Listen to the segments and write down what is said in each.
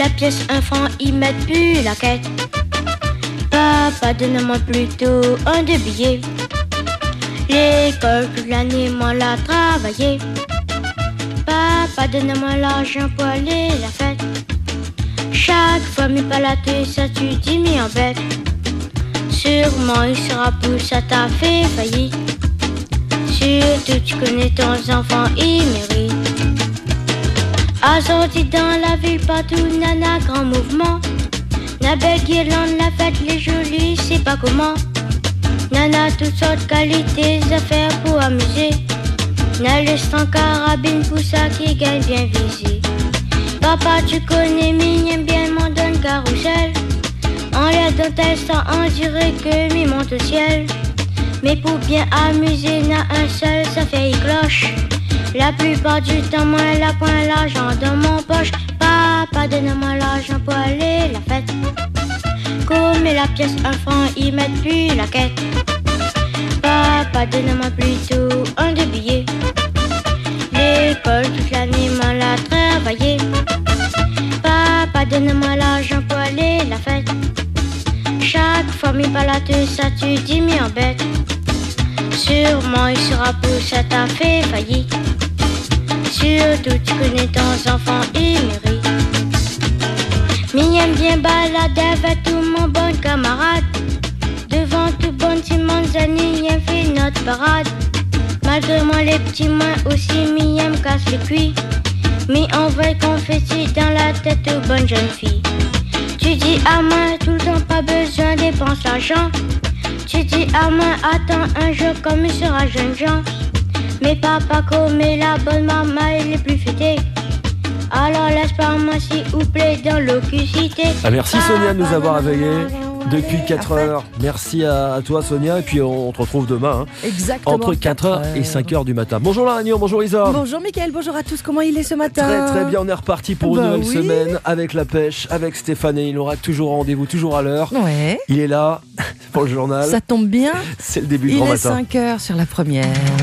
la pièce enfant, ils mettent plus la quête. Papa, donne-moi plutôt un de billets. L'école toute l'année, moi l'a travaillé. Papa, donne-moi l'argent pour aller la fête. Chaque fois, mes palatés, ça tu dis mis en bête. Sûrement, il sera pour ça t'a fait faillite. Surtout, tu connais ton enfant, il mérite. Assorti dans la ville, partout, nana, grand mouvement. La belle guirlande, la fête, les jolies, c'est pas comment. Nana, toutes sortes de qualités, affaires pour amuser. N'a laisse en carabine pour ça qui gagne bien visé. Papa, tu connais, m'aime bien, m'en donne carrousel. En l'air dentelle, ça on dirait que m'y monte au ciel. Mais pour bien amuser, n'a un seul, ça fait une cloche. La plupart du temps, moi, la point l'argent dans mon poche. Papa, donne-moi l'argent pour aller la fête. Comme la pièce enfant, ils mettent plus la quête. Papa, donne-moi plutôt un de billets. L'école toute l'année, moi, l'a travaillé. Papa, donne-moi l'argent pour aller la fête. Chaque fois, mes palates, ça tu dis mis en bête. Sûrement, il sera pour ça t'a fait faillite. Surtout, tu connais ton enfant, il mérite. M'aime bien balader avec tout mon bon camarade. Devant tout bon Simon Zani, y'aime fait notre parade. Malgré moi, les petits mains aussi, m'aime casse le cuit. Mais on va confetti dans la tête aux bonnes jeunes filles. Tu dis à moi, tout le temps, pas besoin dépense l'argent. Tu dis à moi, attends un jour comme il sera jeune Jean. Mais papa comme la bonne maman, elle est plus fêtée. Alors laisse pas moi s'il vous plaît dans l'occupité. Ah, merci Sonia de nous avoir éveillés depuis 4 heures. Merci à toi Sonia. Et puis on te retrouve demain Exactement, entre 4h et 5h du matin. Bonjour la Réunion, bonjour Isa. Bonjour Mickaël, bonjour à tous. Comment il est ce matin? Très très bien, on est reparti pour une nouvelle semaine avec la pêche, avec Stéphane, et il aura toujours rendez-vous, toujours à l'heure. Ouais. Il est là pour le journal. Ça tombe bien. C'est le début du grand matin. Il est 5h sur la première.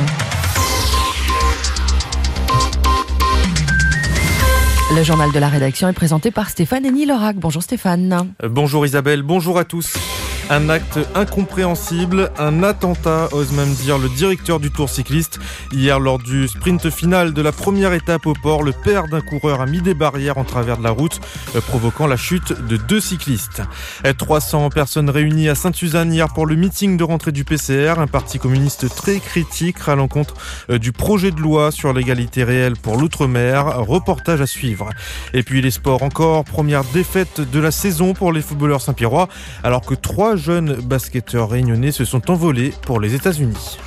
Le journal de la rédaction est présenté par Stéphane Henny-Lorac. Bonjour Stéphane. Bonjour Isabelle, bonjour à tous. Un acte incompréhensible, un attentat, ose même dire le directeur du Tour cycliste. Hier, lors du sprint final de la première étape au port, le père d'un coureur a mis des barrières en travers de la route, provoquant la chute de 2 cyclistes. 300 personnes réunies à Sainte-Suzanne hier pour le meeting de rentrée du PCR, un parti communiste très critique à l'encontre du projet de loi sur l'égalité réelle pour l'outre-mer. Reportage à suivre. Et puis les sports encore, première défaite de la saison pour les footballeurs saint-pierrois, alors que 3 jeunes basketteurs réunionnais se sont envolés pour les États-Unis.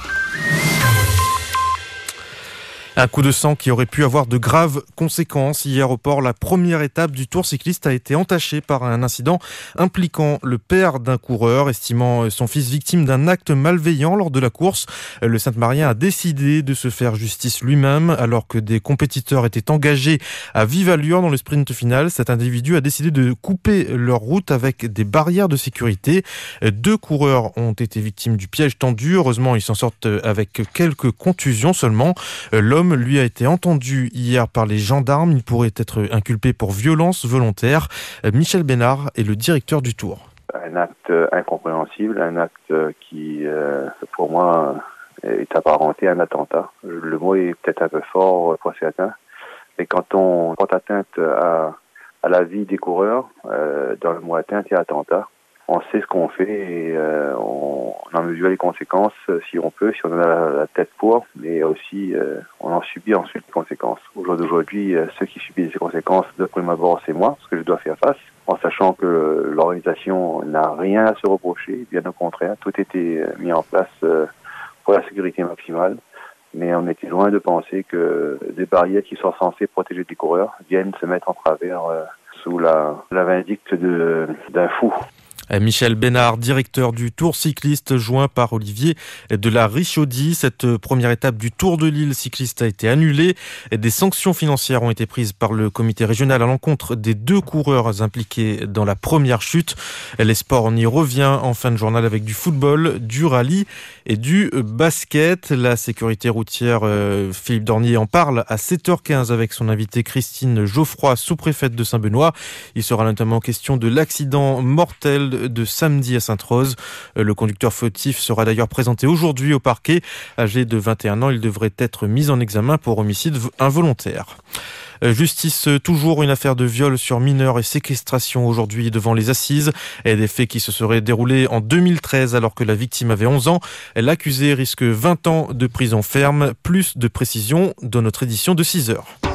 Un coup de sang qui aurait pu avoir de graves conséquences. Hier au port, la première étape du Tour cycliste a été entachée par un incident impliquant le père d'un coureur, estimant son fils victime d'un acte malveillant lors de la course. Le Saint-Marien a décidé de se faire justice lui-même alors que des compétiteurs étaient engagés à vive allure dans le sprint final. Cet individu a décidé de couper leur route avec des barrières de sécurité. 2 coureurs ont été victimes du piège tendu. Heureusement, ils s'en sortent avec quelques contusions seulement. L'homme, lui, a été entendu hier par les gendarmes. Il pourrait être inculpé pour violence volontaire. Michel Bénard est le directeur du Tour. Un acte incompréhensible, un acte qui, pour moi, est apparenté à un attentat. Le mot est peut-être un peu fort pour certains, mais quand on porte atteinte à la vie des coureurs, dans le mot atteinte et attentat, on sait ce qu'on fait et on en mesure les conséquences si on peut, si on a la tête pour, mais aussi on en subit ensuite les conséquences. Au jour d'aujourd'hui, ceux qui subissent ces conséquences de prime abord, c'est moi, parce que je dois faire face, en sachant que l'organisation n'a rien à se reprocher, bien au contraire, tout était mis en place pour la sécurité maximale. Mais on était loin de penser que des barrières qui sont censées protéger les coureurs viennent se mettre en travers sous la vindicte d'un fou. Michel Bénard, directeur du Tour cycliste, joint par Olivier de la Richaudie. Cette première étape du Tour de l'île cycliste a été annulée. Des sanctions financières ont été prises par le comité régional à l'encontre des 2 coureurs impliqués dans la première chute. Les sports, on y revient en fin de journal avec du football, du rallye et du basket. La sécurité routière, Philippe Dornier en parle à 7h15 avec son invitée Christine Geoffroy, sous-préfète de Saint-Benoît. Il sera notamment question de l'accident mortel de samedi à Sainte-Rose. Le conducteur fautif sera d'ailleurs présenté aujourd'hui au parquet. Âgé de 21 ans, il devrait être mis en examen pour homicide involontaire. Justice, toujours une affaire de viol sur mineurs et séquestration aujourd'hui devant les assises. Et des faits qui se seraient déroulés en 2013 alors que la victime avait 11 ans. L'accusé risque 20 ans de prison ferme. Plus de précisions dans notre édition de 6h.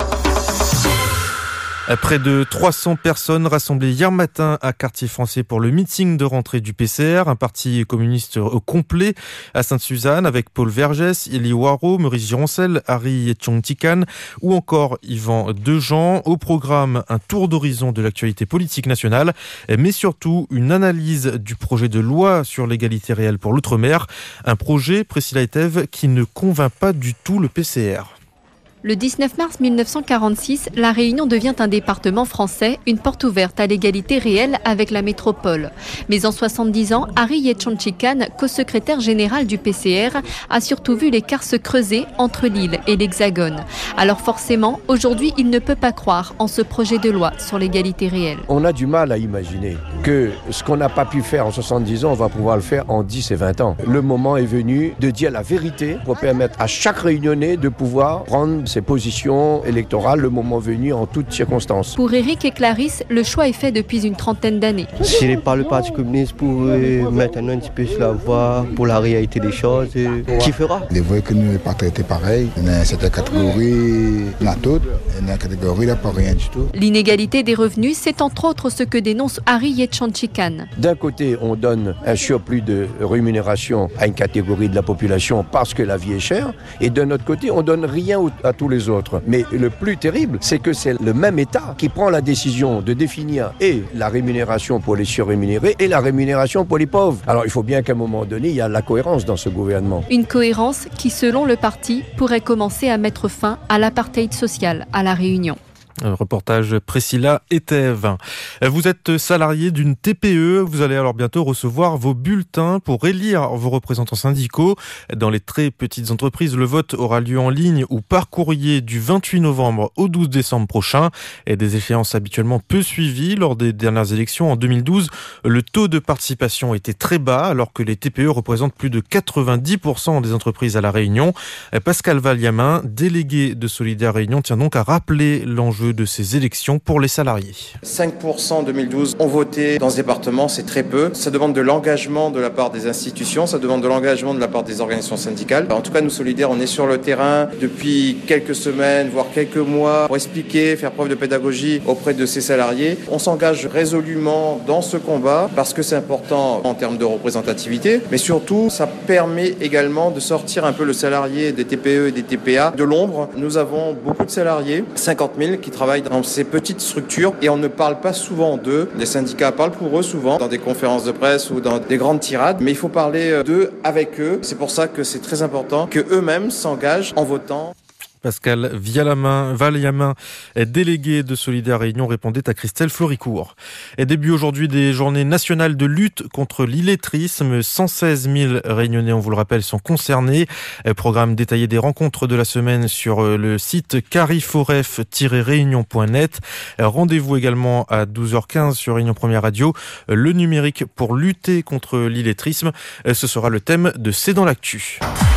Près de 300 personnes rassemblées hier matin à Quartier Français pour le meeting de rentrée du PCR, un parti communiste complet à Sainte-Suzanne avec Paul Vergès, Élie Waro, Maurice Gironcel, Harry Tchong-Tikan ou encore Yvan Dejean. Au programme, un tour d'horizon de l'actualité politique nationale, mais surtout une analyse du projet de loi sur l'égalité réelle pour l'outre-mer. Un projet, Priscilla Etève, qui ne convainc pas du tout le PCR. Le 19 mars 1946, La Réunion devient un département français, une porte ouverte à l'égalité réelle avec la métropole. Mais en 70 ans, Harry Tchong-Tikan, co-secrétaire général du PCR, a surtout vu l'écart se creuser entre l'île et l'Hexagone. Alors forcément, aujourd'hui, il ne peut pas croire en ce projet de loi sur l'égalité réelle. On a du mal à imaginer que ce qu'on n'a pas pu faire en 70 ans, on va pouvoir le faire en 10 et 20 ans. Le moment est venu de dire la vérité pour permettre à chaque Réunionnais de pouvoir prendre ses positions électorales le moment venu en toutes circonstances. Pour Éric et Clarisse, le choix est fait depuis une trentaine d'années. Ce n'est pas le Parti communiste pour maintenant un petit peu sur la voie pour la réalité des choses. Qui fera? Il est vrai que nous ne sommes pas traités pareil. Il y a cette catégorie, la toute, il y a une catégorie, il n'y a pas rien du tout. L'inégalité des revenus, c'est entre autres ce que dénonce Harry Tchong-Tikan. D'un côté, on donne un surplus de rémunération à une catégorie de la population parce que la vie est chère, et d'un autre côté, on donne rien à tous les autres. Mais le plus terrible, c'est que c'est le même État qui prend la décision de définir et la rémunération pour les surrémunérés et la rémunération pour les pauvres. Alors il faut bien qu'à un moment donné, il y a la cohérence dans ce gouvernement. Une cohérence qui, selon le parti, pourrait commencer à mettre fin à l'apartheid social à La Réunion. Reportage Priscilla Etève. Vous êtes salarié d'une TPE, vous allez alors bientôt recevoir vos bulletins pour élire vos représentants syndicaux. Dans les très petites entreprises, le vote aura lieu en ligne ou par courrier du 28 novembre au 12 décembre prochain. Et des échéances habituellement peu suivies lors des dernières élections. En 2012, le taux de participation était très bas alors que les TPE représentent plus de 90% des entreprises à La Réunion. Pascal Valiamin, délégué de Solidaire Réunion, tient donc à rappeler l'enjeu de ces élections pour les salariés. 5% en 2012 ont voté dans ce département, c'est très peu. Ça demande de l'engagement de la part des institutions, ça demande de l'engagement de la part des organisations syndicales. En tout cas, nous Solidaires, on est sur le terrain depuis quelques semaines, voire quelques mois, pour expliquer, faire preuve de pédagogie auprès de ces salariés. On s'engage résolument dans ce combat parce que c'est important en termes de représentativité, mais surtout, ça permet également de sortir un peu le salarié des TPE et des TPA de l'ombre. Nous avons beaucoup de salariés, 50 000, qui travaillent dans ces petites structures et on ne parle pas souvent d'eux. Les syndicats parlent pour eux souvent dans des conférences de presse ou dans des grandes tirades, mais il faut parler d'eux avec eux. C'est pour ça que c'est très important que eux-mêmes s'engagent en votant. Pascal Valiamin, délégué de Solidaire Réunion, répondait à Christelle Floricourt. Et début aujourd'hui des journées nationales de lutte contre l'illettrisme. 116 000 Réunionnais, on vous le rappelle, sont concernés. Programme détaillé des rencontres de la semaine sur le site cariforef-réunion.net. Rendez-vous également à 12h15 sur Réunion Première Radio. Le numérique pour lutter contre l'illettrisme. Ce sera le thème de C'est dans l'actu.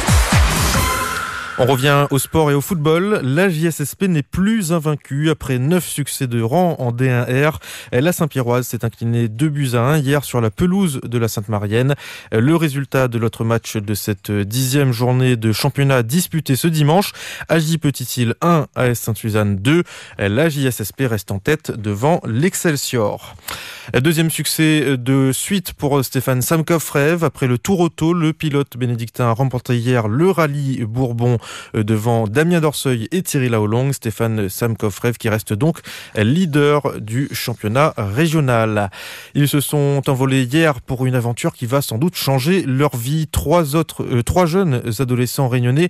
On revient au sport et au football. La JSSP n'est plus invaincue après 9 succès de rang en D1R. La Saint-Pierroise s'est inclinée 2-1 hier sur la pelouse de la Sainte-Marienne. Le résultat de l'autre match de cette 10e journée de championnat disputée ce dimanche. AJ Petite-Île 1, AS Sainte-Suzanne 2. La JSSP reste en tête devant l'Excelsior. Deuxième succès de suite pour Stéphane Samkov-Rêve. Après le Tour Auto, le pilote bénédictin a remporté hier le rallye Bourbon devant Damien Dorseuil et Thierry Laolong. Stéphane Samkov-Rev qui reste donc leader du championnat régional. Ils se sont envolés hier pour une aventure qui va sans doute changer leur vie. Trois jeunes adolescents réunionnais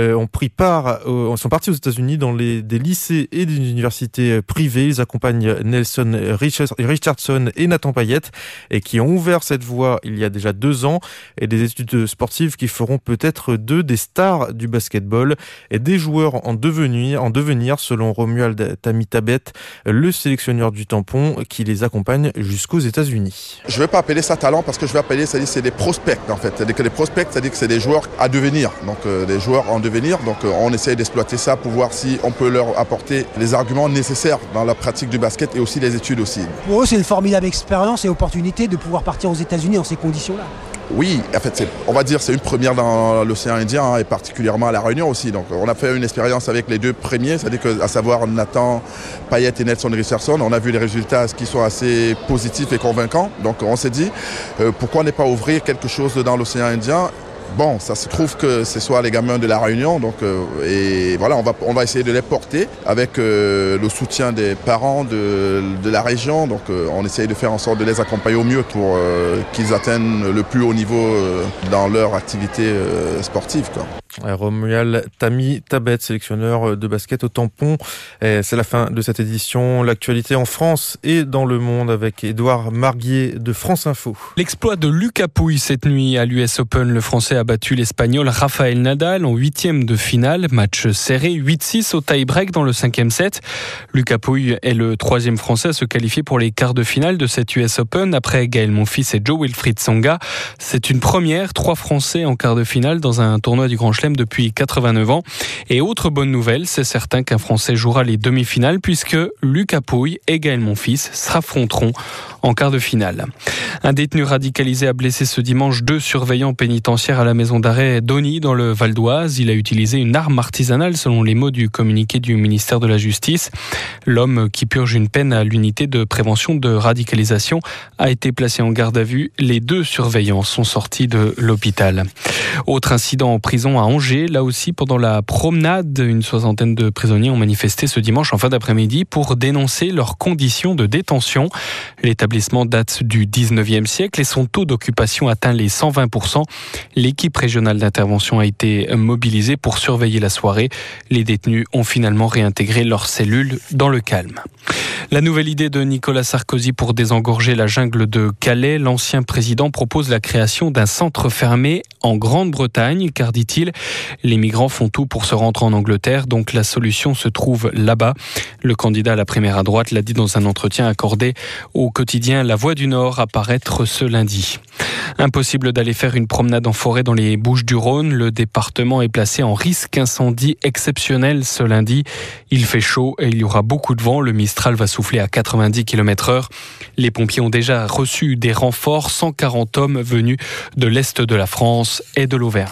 sont partis aux États-Unis dans des lycées et des universités privées. Ils accompagnent Nelson Richardson et Nathan Payette et qui ont ouvert cette voie il y a déjà 2 ans, et des études sportives qui feront peut-être d'eux des stars du basketball et des joueurs en devenir selon Romuald Tamitabet, le sélectionneur du Tampon qui les accompagne jusqu'aux États-Unis. Je ne vais pas appeler ça talent parce que je vais appeler ça, c'est des prospects en fait. C'est-à-dire que les prospects, c'est-à-dire que c'est des joueurs à devenir, donc des joueurs en devenir. Donc on essaye d'exploiter ça pour voir si on peut leur apporter les arguments nécessaires dans la pratique du basket et aussi les études aussi. Pour eux, c'est une formidable expérience et opportunité de pouvoir partir aux États-Unis dans ces conditions-là. Oui, en fait, on va dire c'est une première dans l'océan Indien et particulièrement à La Réunion aussi. Donc, on a fait une expérience avec les 2 premiers, c'est-à-dire à savoir Nathan Payette et Nelson Richardson. On a vu les résultats qui sont assez positifs et convaincants. Donc, on s'est dit pourquoi ne pas ouvrir quelque chose dans l'océan Indien. Bon, ça se trouve que ce soit les gamins de La Réunion, donc et voilà, on va essayer de les porter avec le soutien des parents de la région. Donc, on essaye de faire en sorte de les accompagner au mieux pour qu'ils atteignent le plus haut niveau dans leur activité sportive, quoi. Romuald Tamitabet, sélectionneur de basket au Tampon. C'est la fin de cette édition. L'actualité en France et dans le monde avec Édouard Marguier de France Info. L'exploit de Lucas Pouille cette nuit à l'US Open. Le Français a battu l'Espagnol Rafael Nadal en 8e de finale. Match serré, 8-6 au tie-break dans le 5e set. Lucas Pouille est le 3e Français à se qualifier pour les quarts de finale de cette US Open après Gaël Monfils et Jo-Wilfried Tsonga. C'est une première, 3 Français en quart de finale dans un tournoi du Grand Chelem depuis 89 ans. Et autre bonne nouvelle, c'est certain qu'un Français jouera les demi-finales puisque Lucas Pouille et Gaël Monfils s'affronteront en quart de finale. Un détenu radicalisé a blessé ce dimanche 2 surveillants pénitentiaires à la maison d'arrêt d'Ony dans le Val d'Oise. Il a utilisé une arme artisanale selon les mots du communiqué du ministère de la Justice. L'homme qui purge une peine à l'unité de prévention de radicalisation a été placé en garde à vue. Les 2 surveillants sont sortis de l'hôpital. Autre incident en prison à Angers, là aussi pendant la promenade, une 60aine de prisonniers ont manifesté ce dimanche en fin d'après-midi pour dénoncer leurs conditions de détention. L'établissement date du 19e siècle et son taux d'occupation atteint les 120%. L'équipe régionale d'intervention a été mobilisée pour surveiller la soirée. Les détenus ont finalement réintégré leurs cellules dans le calme. La nouvelle idée de Nicolas Sarkozy pour désengorger la jungle de Calais, l'ancien président propose la création d'un centre fermé en Grande-Bretagne, car dit-il, les migrants font tout pour se rendre en Angleterre, donc la solution se trouve là-bas. Le candidat à la primaire à droite l'a dit dans un entretien accordé au quotidien La Voix du Nord à paraître ce lundi. Impossible d'aller faire une promenade en forêt dans les Bouches-du-Rhône. Le département est placé en risque incendie exceptionnel ce lundi. Il fait chaud et il y aura beaucoup de vent. Le Mistral va souffler à 90 km/h. Les pompiers ont déjà reçu des renforts, 140 hommes venus de l'Est de la France et de l'Auvergne.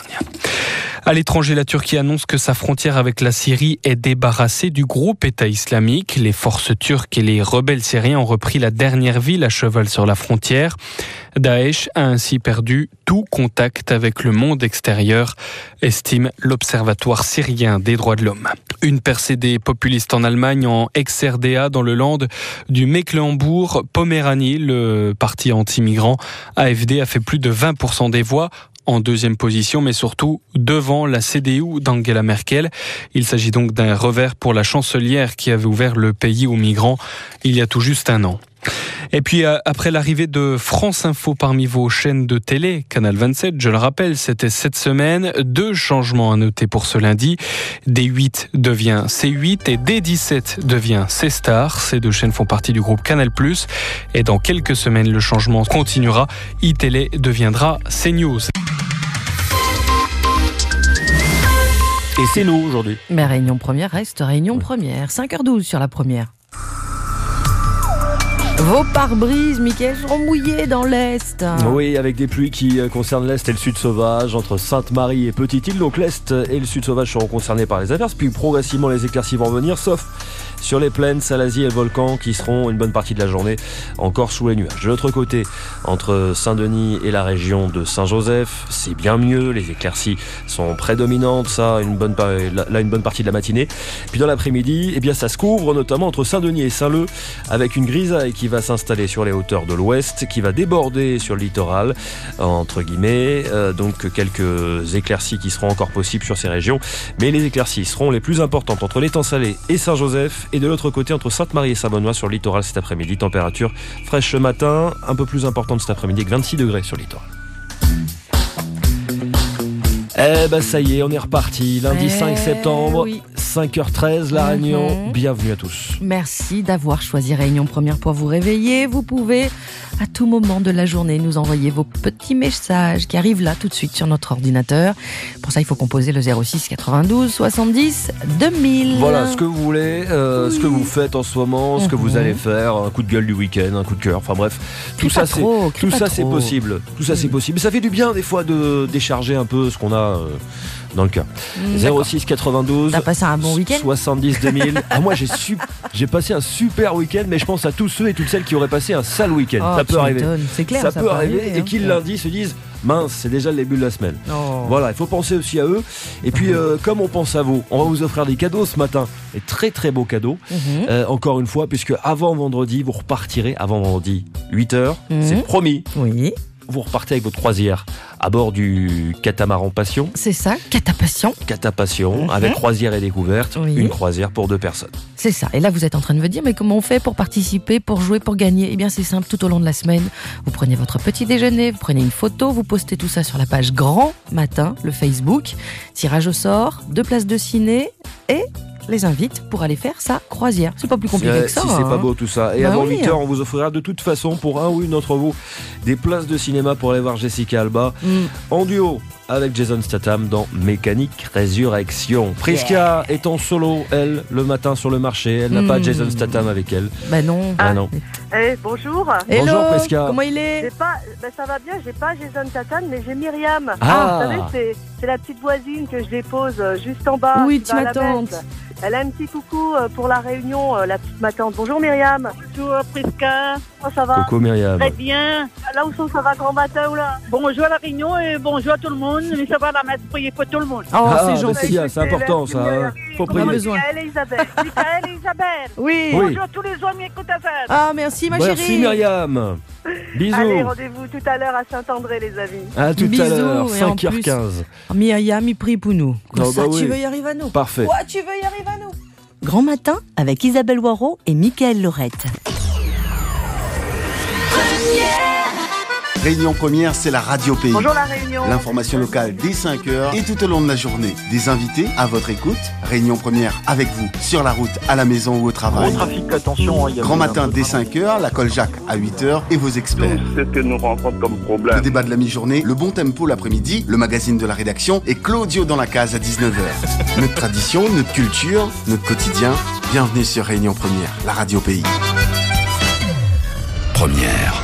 À l'étranger, la Turquie annonce que sa frontière avec la Syrie est débarrassée du groupe État islamique. Les forces turques et les rebelles syriens ont repris la dernière ville à cheval sur la frontière. Daesh a ainsi perdu tout contact avec le monde extérieur, estime l'Observatoire syrien des droits de l'homme. Une percée des populistes en Allemagne, en ex-RDA, dans le land du Mecklembourg-Poméranie. Le parti anti-migrant AfD a fait plus de 20% des voix, en 2e position, mais surtout devant la CDU d'Angela Merkel. Il s'agit donc d'un revers pour la chancelière qui avait ouvert le pays aux migrants il y a tout juste 1 an. Et puis après l'arrivée de France Info parmi vos chaînes de télé, Canal 27, je le rappelle, c'était cette semaine, 2 changements à noter pour ce lundi. D8 devient C8 et D17 devient C-Star. Ces 2 chaînes font partie du groupe Canal+. Et dans quelques semaines, le changement continuera. iTélé deviendra CNews. Et c'est nous aujourd'hui. Mais Réunion Première reste Réunion Première. 5h12 sur la première. Vos pare-brises, Mickaël, seront mouillés dans l'Est. Oui, avec des pluies qui concernent l'Est et le Sud sauvage, entre Sainte-Marie et Petite-Île. Donc l'Est et le Sud sauvage seront concernés par les averses, puis progressivement les éclaircies vont venir, sauf sur les plaines, Salazie et le volcan, qui seront une bonne partie de la journée encore sous les nuages. De l'autre côté, entre Saint-Denis et la région de Saint-Joseph, c'est bien mieux, les éclaircies sont prédominantes, ça, une bonne partie de la matinée. Puis dans l'après-midi, eh bien, ça se couvre notamment entre Saint-Denis et Saint-Leu, avec une grisaille qui va s'installer sur les hauteurs de l'ouest, qui va déborder sur le littoral, entre guillemets, donc quelques éclaircies qui seront encore possibles sur ces régions, mais les éclaircies seront les plus importantes entre l'étang Salé et Saint-Joseph, et de l'autre côté entre Sainte-Marie et Saint-Benoît sur le littoral cet après-midi. Température fraîche ce matin, un peu plus importante cet après-midi avec 26 degrés sur le littoral. Eh ben ça y est, on est reparti. Lundi 5 septembre, oui. 5h13, La Réunion. Bienvenue à tous. Merci d'avoir choisi Réunion Première pour vous réveiller. Vous pouvez à tout moment de la journée nous envoyer vos petits messages qui arrivent là tout de suite sur notre ordinateur. Pour ça, il faut composer le 06 92 70 2000. Voilà, ce que vous voulez, ce que vous faites en ce moment, ce que vous allez faire, un coup de gueule du week-end, un coup de cœur, enfin bref, tout ça c'est possible. Tout ça c'est possible. Ça fait du bien des fois de décharger un peu ce qu'on a dans le cœur. 06 92. T'as passé un bon week-end 70 2000. Ah, moi j'ai passé un super week-end, mais je pense à tous ceux et toutes celles qui auraient passé un sale week-end. Ça peut arriver. C'est clair, ça peut arriver et qui lundi se disent mince, c'est déjà le début de la semaine. Voilà, il faut penser aussi à eux. Et puis comme on pense à vous, on va vous offrir des cadeaux ce matin, des très très beaux cadeaux. Encore une fois, puisque avant vendredi, vous repartirez avant vendredi 8h, c'est promis. Oui. Vous repartez avec votre croisière à bord du catamaran Passion. C'est ça, Catapassion. Catapassion, avec croisière et découverte, une croisière pour 2 personnes. C'est ça. Et là, vous êtes en train de me dire, mais comment on fait pour participer, pour jouer, pour gagner ? Eh bien, c'est simple, tout au long de la semaine, vous prenez votre petit déjeuner, vous prenez une photo, vous postez tout ça sur la page Grand Matin, le Facebook, tirage au sort, 2 places de ciné et les invite pour aller faire sa croisière. C'est pas plus compliqué que ça. Si c'est pas beau tout ça. Et avant 8h, on vous offrira de toute façon pour un ou une d'entre vous des places de cinéma pour aller voir Jessica Alba en duo avec Jason Statham dans Mécanique Résurrection. Prisca est en solo, elle, le matin sur le marché. Elle n'a pas Jason Statham avec elle. Bah non. Non. Bonjour. Hello, bonjour Prisca. Comment il est ? Ça va bien, j'ai pas Jason Statham, mais j'ai Myriam. Ah. Vous savez, c'est la petite voisine que je dépose juste en bas. Oui, tu m'attends. Elle a un petit coucou pour la Réunion, la petite ma tante. Bonjour Myriam. Bonjour Prisca. Comment ça va ? Coucou Myriam. Très bien. Là où ça va grand matin ou là ? Bonjour à la Réunion et bonjour à tout le monde. Mais ça va la mettre prier pour tout le monde. Oh, c'est gentil. C'est important ça. Faut prier. Michaël et Isabelle. Oui. Bonjour à tous les hommes qui écoutent à ça. Ah, merci ma chérie. Merci Myriam. Bisous. Allez, rendez-vous tout à l'heure à Saint-André les amis. À tout à l'heure, 5h15. Myriam, il prie pour nous. Comme ça, tu veux y arriver à nous. Parfait. Ouais, tu veux y arriver à nous. Grand Matin avec Isabelle Waro et Mickaël Lorette. Réunion Première, c'est la radio pays. Bonjour la Réunion. L'information locale dès 5h et tout au long de la journée. Des invités à votre écoute. Réunion Première avec vous, sur la route, à la maison ou au travail. Gros trafic, attention. Grand Matin dès 5h, la Colle Jacques à 8h et vos experts. C'est ce que nous rencontrons comme problème. Le débat de la mi-journée, le bon tempo l'après-midi, le magazine de la rédaction et Claudio dans la case à 19h. Notre tradition, notre culture, notre quotidien. Bienvenue sur Réunion Première, la radio pays. Première.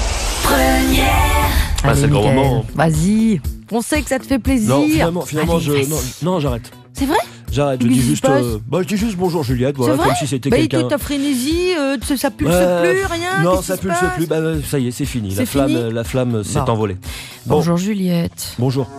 Ah, c'est le grand moment. Vas-y, on sait que ça te fait plaisir. Non, finalement, allez, non, j'arrête. C'est vrai ? J'arrête, je dis juste bonjour Juliette, voilà, comme si c'était quelqu'un. Ta frénésie, ça pulse plus, rien. Non, ça pulse plus, ça y est, c'est fini. La flamme s'est envolée. Bonjour Juliette. Bonjour.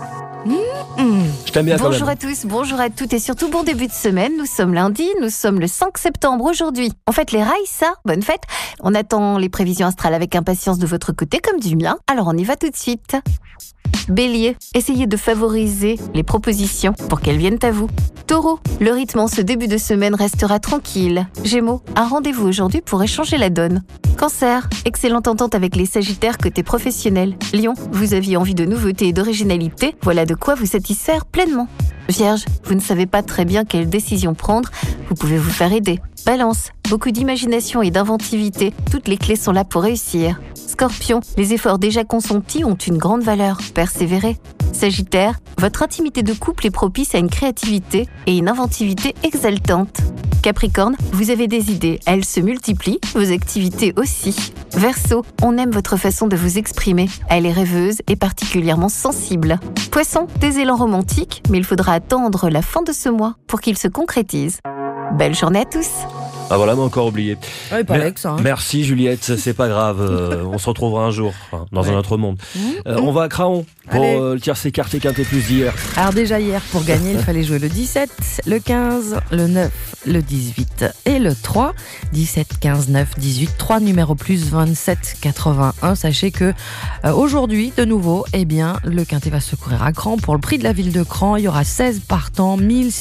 Je t'aime bien quand même. Bonjour à tous, bonjour à toutes et surtout bon début de semaine. Nous sommes lundi, nous sommes le 5 septembre aujourd'hui. On fête les rails, ça ? Bonne fête. On attend les prévisions astrales avec impatience de votre côté comme du mien. Alors on y va tout de suite. Bélier, essayez de favoriser les propositions pour qu'elles viennent à vous. Taureau, le rythme en ce début de semaine restera tranquille. Gémeaux, un rendez-vous aujourd'hui pour échanger la donne. Cancer, excellente entente avec les Sagittaires côté professionnel. Lion, vous aviez envie de nouveautés et d'originalité, voilà de quoi vous satisfaire pleinement. Vierge, vous ne savez pas très bien quelle décision prendre, vous pouvez vous faire aider. Balance, beaucoup d'imagination et d'inventivité, toutes les clés sont là pour réussir. Scorpion, les efforts déjà consentis ont une grande valeur, persévérez. Sagittaire, votre intimité de couple est propice à une créativité et une inventivité exaltantes. Capricorne, vous avez des idées, elles se multiplient, vos activités aussi. Verseau, on aime votre façon de vous exprimer, elle est rêveuse et particulièrement sensible. Poisson, des élans romantiques, mais il faudra attendre la fin de ce mois pour qu'ils se concrétisent. Belle journée à tous. Ah voilà, mais encore oublié. Ouais, pas avec ça. Hein. Merci Juliette, c'est pas grave. On se retrouvera un jour dans un autre monde. On va à Craon pour le tiercé quartier quintet plus d'hier. Alors déjà hier, pour gagner, il fallait jouer le 17, le 15, le 9, le 18 et le 3. 17, 15, 9, 18, 3 numéros plus 27, 81. Sachez que aujourd'hui, de nouveau, eh bien, le quintet va se courir à Craon. Pour le prix de la ville de Craon, il y aura 16 partants,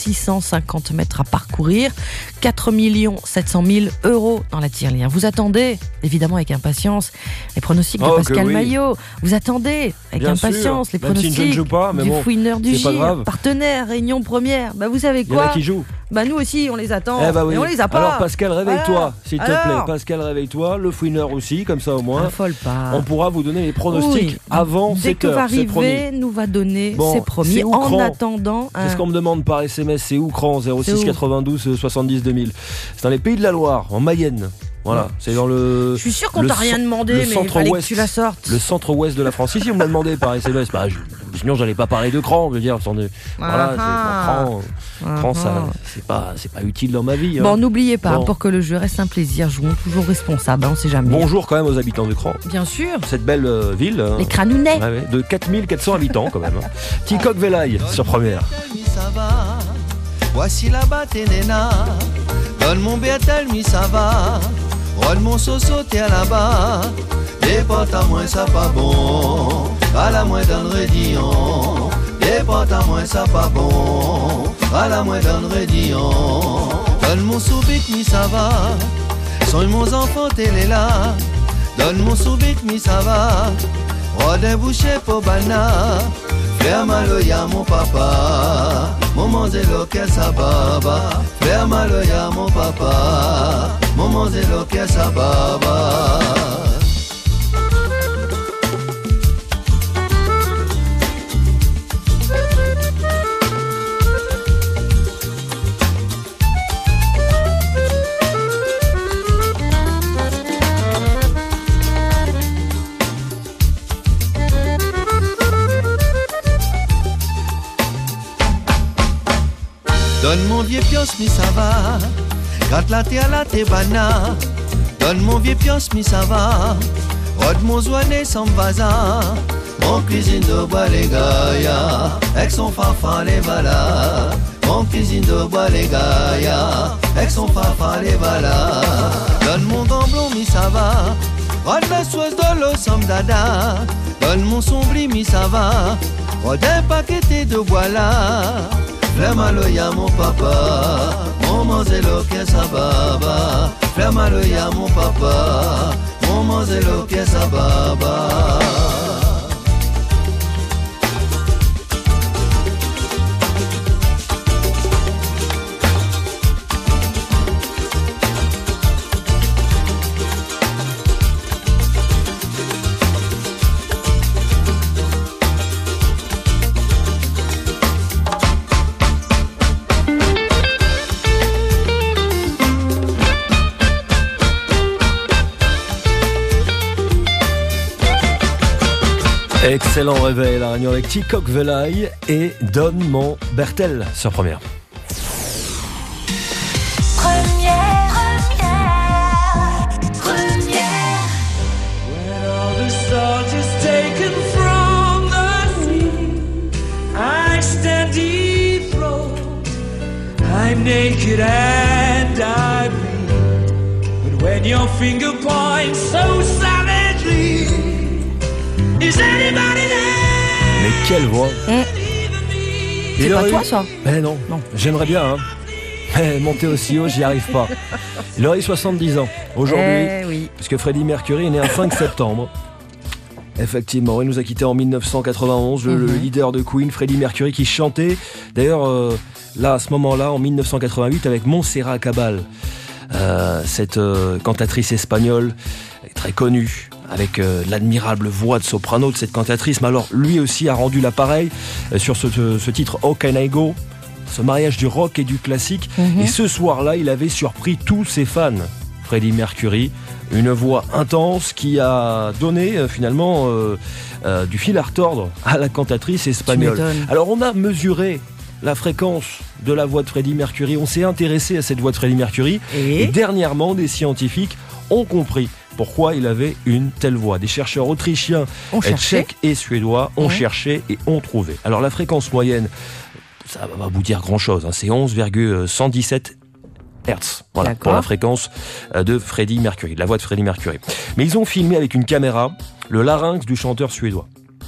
1650 mètres à parcourir, 4 700 000 € dans la tirelire. Vous attendez, évidemment avec impatience, les pronostics de Pascal Maillot. Vous attendez avec impatience les pronostics du fouineur du Gilles, partenaire, Réunion Première. Bah vous savez quoi ? Il y en a qui jouent. Bah nous aussi, on les attend. Oui. Mais on les a pas. Alors Pascal, réveille-toi, s'il te plaît. Pascal, réveille-toi. Le fouineur aussi, comme ça au moins. Affole pas. On pourra vous donner les pronostics avant 7h. Dès que va arriver, nous va donner ses promis. En attendant... C'est ce qu'on me demande par SMS. C'est où Cran 06 92 70 2000. C'est dans les Pays de la Loire, en Mayenne. Voilà, c'est dans le... Je suis sûr qu'on t'a rien demandé, mais il fallait que tu la sortes. Le centre-ouest de la France. Si, on m'a demandé par SMS. Sinon, j'allais pas parler de Cran, je veux dire. Voilà, Cran, ça, c'est pas utile dans ma vie. Bon, n'oubliez pas, pour que le jeu reste un plaisir, jouons toujours responsable, on sait jamais. Bonjour quand même aux habitants de Cran. Bien sûr. Cette belle ville. Les Cranounais. De 4400 habitants quand même. Petit coq Velaille sur Première. Ça va. Voici la baténéna. Donne mon bétel, mi ça va. Rôle mon soso, t'es là-bas. Des potes à moi, ça pas bon. À la moins d'un rédillon. Des potes à moi, ça pas bon. À la moins d'un rédillon. Donne mon soubit, mi ça va. Soigne mon enfant, t'es là. Donne mon soubit, mi ça va. Rôle un boucher pour bana. Ferme l'œil à mon papa. Maman zélo que sa baba. Ferme l'œil à mon papa. Maman zélo que sa baba. Donne mon vieux pios, mi ça va. Quand la thé à la thé bana. Donne mon vieux pios, mi ça va. Rode mon zoiné sans vaza. Mon cuisine de bois les gaïa. Avec son fafa les vala. Mon cuisine de bois les gaïa. Avec son fafa les vala. Donne mon gamblon, mi ça va. Rode la sauce de l'eau sans dada. Donne mon sombri, mi ça va. Rode un paquet de bois là. Flamme l'œil à mon papa, maman zélo que sa baba. Flamme l'œil à mon papa, maman zélo que sa baba. Excellent réveil, la réunion avec Ticoc Velaille et Don Mon Bertel sur Première. When all the salt is taken from the sea, I stand dethroned. I'm naked and I bleed. But when your finger points so savagely, is anybody there? Mais quelle voix! C'est pas toi ça? Non, j'aimerais bien, hein. Mais monter aussi haut, j'y arrive pas. Il aurait 70 ans aujourd'hui, puisque Freddie Mercury est né un 5 septembre. Effectivement, il nous a quittés en 1991, le leader de Queen, Freddie Mercury, qui chantait, d'ailleurs, là, à ce moment-là, en 1988, avec Montserrat Cabal, cette cantatrice espagnole, très connue, avec l'admirable voix de soprano de cette cantatrice. Mais alors, lui aussi a rendu l'appareil sur ce titre « How Can I Go ?», ce mariage du rock et du classique. Et ce soir-là, il avait surpris tous ses fans. Freddie Mercury, une voix intense qui a donné finalement du fil à retordre à la cantatrice espagnole. Alors on a mesuré la fréquence de la voix de Freddie Mercury, on s'est intéressé à cette voix de Freddie Mercury et dernièrement des scientifiques ont compris pourquoi il avait une telle voix. Des chercheurs autrichiens, tchèques et suédois ont cherché et ont trouvé. Alors la fréquence moyenne, ça va vous dire grand chose, c'est 11,117 Hertz, voilà, pour la fréquence de Freddie Mercury, de la voix de Freddie Mercury. Mais ils ont filmé avec une caméra le larynx du chanteur suédois.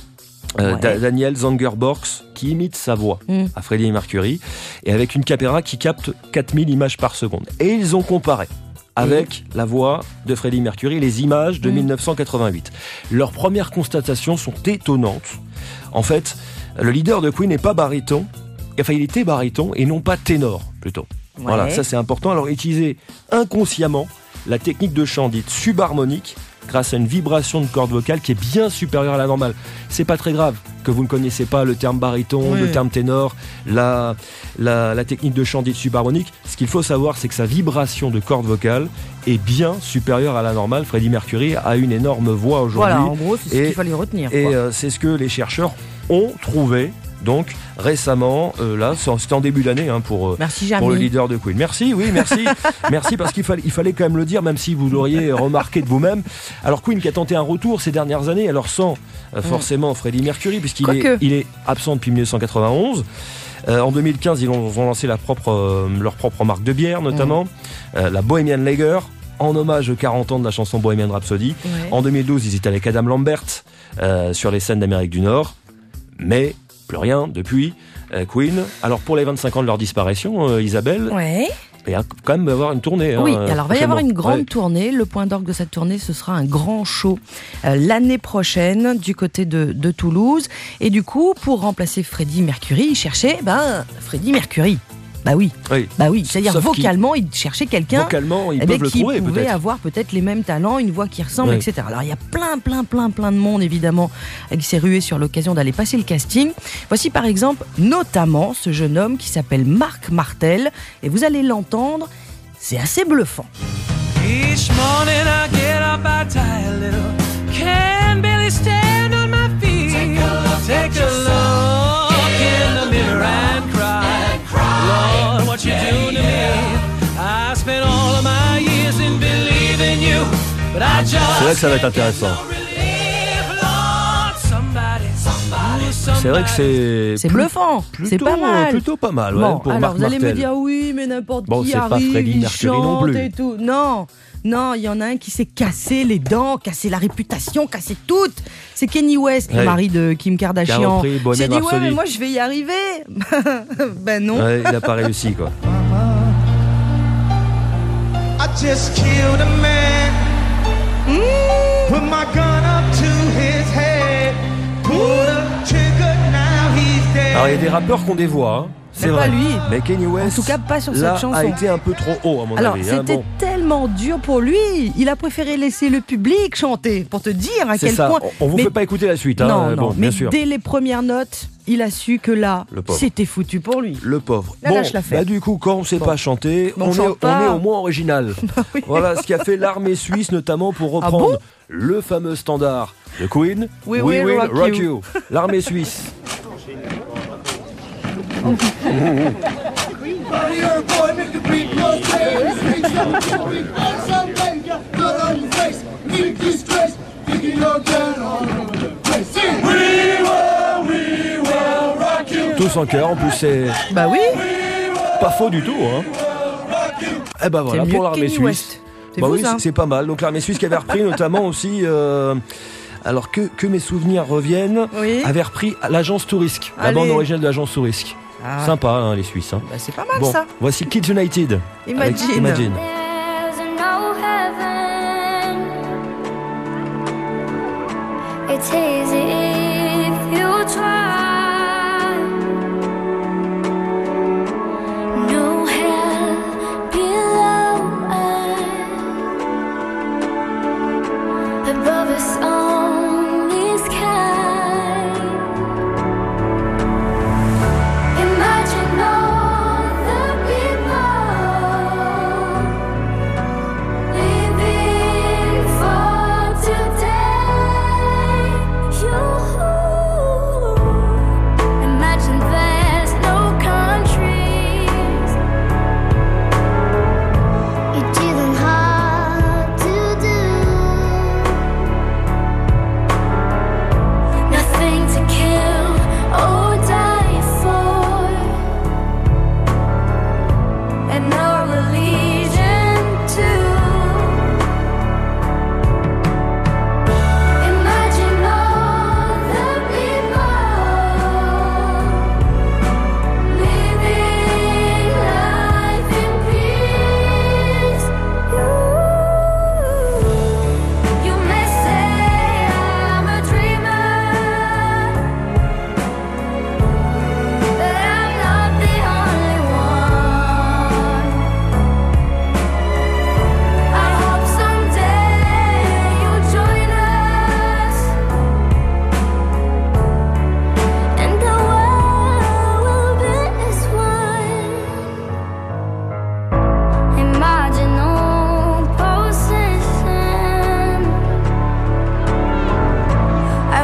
Daniel Zangerborgs, qui imite sa voix à Freddie Mercury, et avec une caméra qui capte 4000 images par seconde. Et ils ont comparé avec la voix de Freddie Mercury les images de 1988. Leurs premières constatations sont étonnantes. En fait, le leader de Queen n'est pas baryton, enfin il était baryton et non pas ténor plutôt. Voilà, ça c'est important. Alors utiliser inconsciemment la technique de chant dite subharmonique grâce à une vibration de corde vocale qui est bien supérieure à la normale. C'est pas très grave que vous ne connaissez pas le terme baryton, le terme ténor, la technique de chant dite subharmonique. Ce qu'il faut savoir, c'est que sa vibration de corde vocale est bien supérieure à la normale. Freddie Mercury a une énorme voix aujourd'hui. Voilà, en gros, c'est ce qu'il fallait retenir. Et c'est ce que les chercheurs ont trouvé. Donc récemment, là, c'était en début d'année pour le leader de Queen. Merci, merci parce qu'il fallait quand même le dire, même si vous l'auriez remarqué de vous-même. Alors Queen qui a tenté un retour ces dernières années, alors sans forcément Freddie Mercury, puisqu'il est absent depuis 1991. En 2015, ils ont lancé leur propre marque de bière, notamment la Bohemian Lager, en hommage aux 40 ans de la chanson Bohemian Rhapsody. En 2012, ils étaient avec Adam Lambert sur les scènes d'Amérique du Nord, mais plus rien depuis Queen. Alors pour les 25 ans de leur disparition, Isabelle, il va quand même avoir une tournée. Oui, alors il va y avoir une grande tournée. Le point d'orgue de cette tournée, ce sera un grand show l'année prochaine du côté de Toulouse. Et du coup, pour remplacer Freddie Mercury, il cherchait Freddie Mercury. Bah oui. C'est-à-dire vocalement, il cherchait quelqu'un qui pouvait avoir peut-être les mêmes talents, une voix qui ressemble, etc. Alors il y a plein de monde évidemment qui s'est rué sur l'occasion d'aller passer le casting. Voici par exemple notamment ce jeune homme qui s'appelle Marc Martel et vous allez l'entendre, c'est assez bluffant. Each morning I get up, I tie a little, can barely stand on my feet. Take a look in the mirror and cry. Lord, what you do to me? I spent all of my years in believing you, but I just c'est là que ça va être intéressant. C'est vrai que c'est bluffant, c'est pas mal. Plutôt pas mal, bon, pour alors Marc vous allez Martel. me dire oui, mais n'importe qui c'est arrive, pas Freddie il Mercury chante non plus. et tout. Non, il y en a un qui s'est cassé les dents, cassé la réputation, cassé tout. C'est Kanye West, le mari de Kim Kardashian. Il s'est dit mais moi je vais y arriver. Ben non. Il n'a pas réussi quoi. I just killed a man. Put my gun up to his head. Pull the trigger, now he's dead. Alors il y a des rappeurs qui ont des voix. C'est vrai. Pas lui. Mais Kanye West, en tout cas pas sur là, cette chanson, a été un peu trop haut à mon alors, avis. C'était tellement dur pour lui. Il a préféré laisser le public chanter pour te dire à quel point. On vous fait pas écouter la suite. Non, bien sûr. Dès les premières notes, il a su que là, c'était foutu pour lui. Le pauvre. Lâche l'affaire. Du coup, quand on ne sait pas chanter, on est au moins original. Voilà ce qui a fait l'armée suisse, notamment pour reprendre le fameux standard de Queen. We will rock you. L'armée suisse. Tous en chœur, en plus c'est... Bah oui. Pas faux du tout, hein. Eh ben voilà, pour l'armée suisse. C'est pas mal. Donc l'armée suisse qui avait repris notamment aussi... alors que mes souvenirs reviennent, avait repris l'agence Tourisque, la bande originale de l'agence Tourisque. Sympa, les Suisses. Bah, c'est pas mal ça. Voici Kids United. Imagine. It's easy if you try. No hell below us, above us.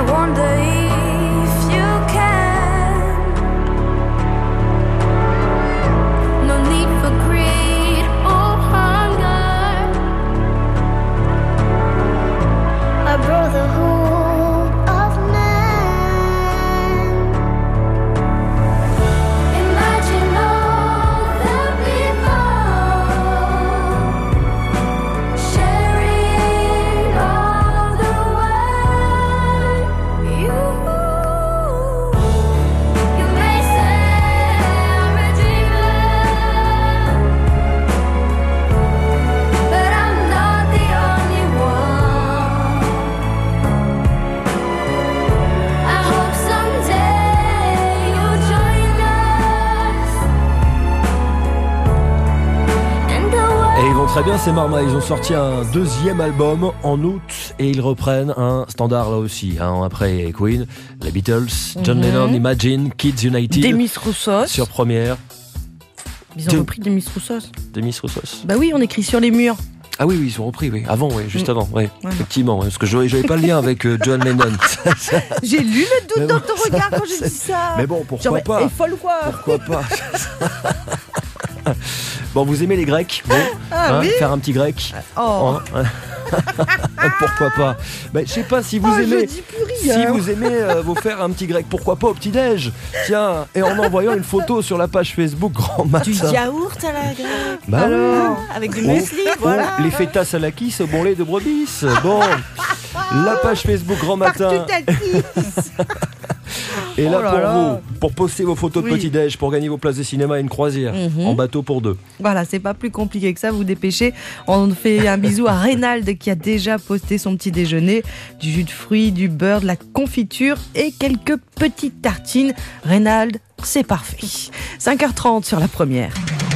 wonder if you can. No need for greed or hunger. A brotherhood of men. Imagine all the people sharing all the world. You may say I'm a dreamer, but I'm not the only one. I hope someday you'll join us. And the Et ils vont très bien ces Marma, ils ont sorti un deuxième album en août et ils reprennent un standard là aussi, après Queen, les Beatles, John Lennon, Imagine, Kids United. Demis Roussos. Sur première. Ils ont repris Demis Roussos. Demis Roussos. Bah oui, on écrit sur les murs. Ah oui, ils ont repris, oui. Avant, oui, juste avant, oui. Effectivement, parce que j'avais pas le lien avec John Lennon. J'ai lu le doute dans ton regard quand j'ai dit ça. Mais bon, pourquoi pas Et folle quoi. Pourquoi pas Bon, vous aimez les Grecs, bon, oui. faire un petit grec. Oh. Pourquoi pas. Je sais pas si vous aimez. Je dis plus rien. Si vous aimez vous faire un petit grec, pourquoi pas au petit-déj. Tiens, et en envoyant une photo sur la page Facebook Grand Matin. Du yaourt à la grecque. Alors, avec du muesli, voilà. Les feitas à la kiss au bon lait de brebis. Bon, la page Facebook Grand Matin. Et là, pour poster vos photos de petit-déj, pour gagner vos places de cinéma et une croisière en bateau pour deux. Voilà, c'est pas plus compliqué que ça, vous dépêchez. On fait un bisou à Reynald qui a déjà posté son petit déjeuner. Du jus de fruits, du beurre, de la confiture et quelques petites tartines. Reynald, c'est parfait. 5h30 sur la première.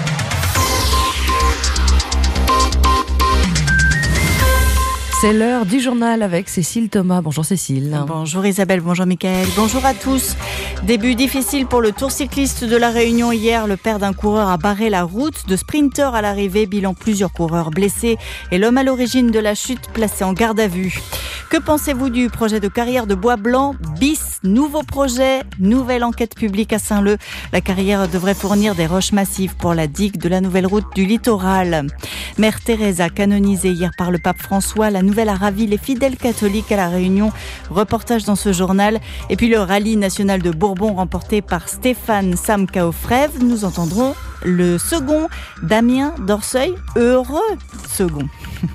C'est l'heure du journal avec Cécile Thomas. Bonjour Cécile. Bonjour Isabelle, bonjour Mickaël, bonjour à tous. Début difficile pour le Tour cycliste de la Réunion hier. Le père d'un coureur a barré la route de sprinter à l'arrivée. Bilan, plusieurs coureurs blessés et l'homme à l'origine de la chute placé en garde à vue. Que pensez-vous du projet de carrière de Bois Blanc bis? Nouveau projet, nouvelle enquête publique à Saint-Leu. La carrière devrait fournir des roches massives pour la digue de la nouvelle route du littoral. Mère Teresa, canonisée hier par le pape François, la nouvelle a ravi les fidèles catholiques à la Réunion. Reportage dans ce journal. Et puis le rallye national de Bourbon remporté par Stéphane Samkaofrev. Nous entendrons le second, Damien d'Orseuil, heureux second.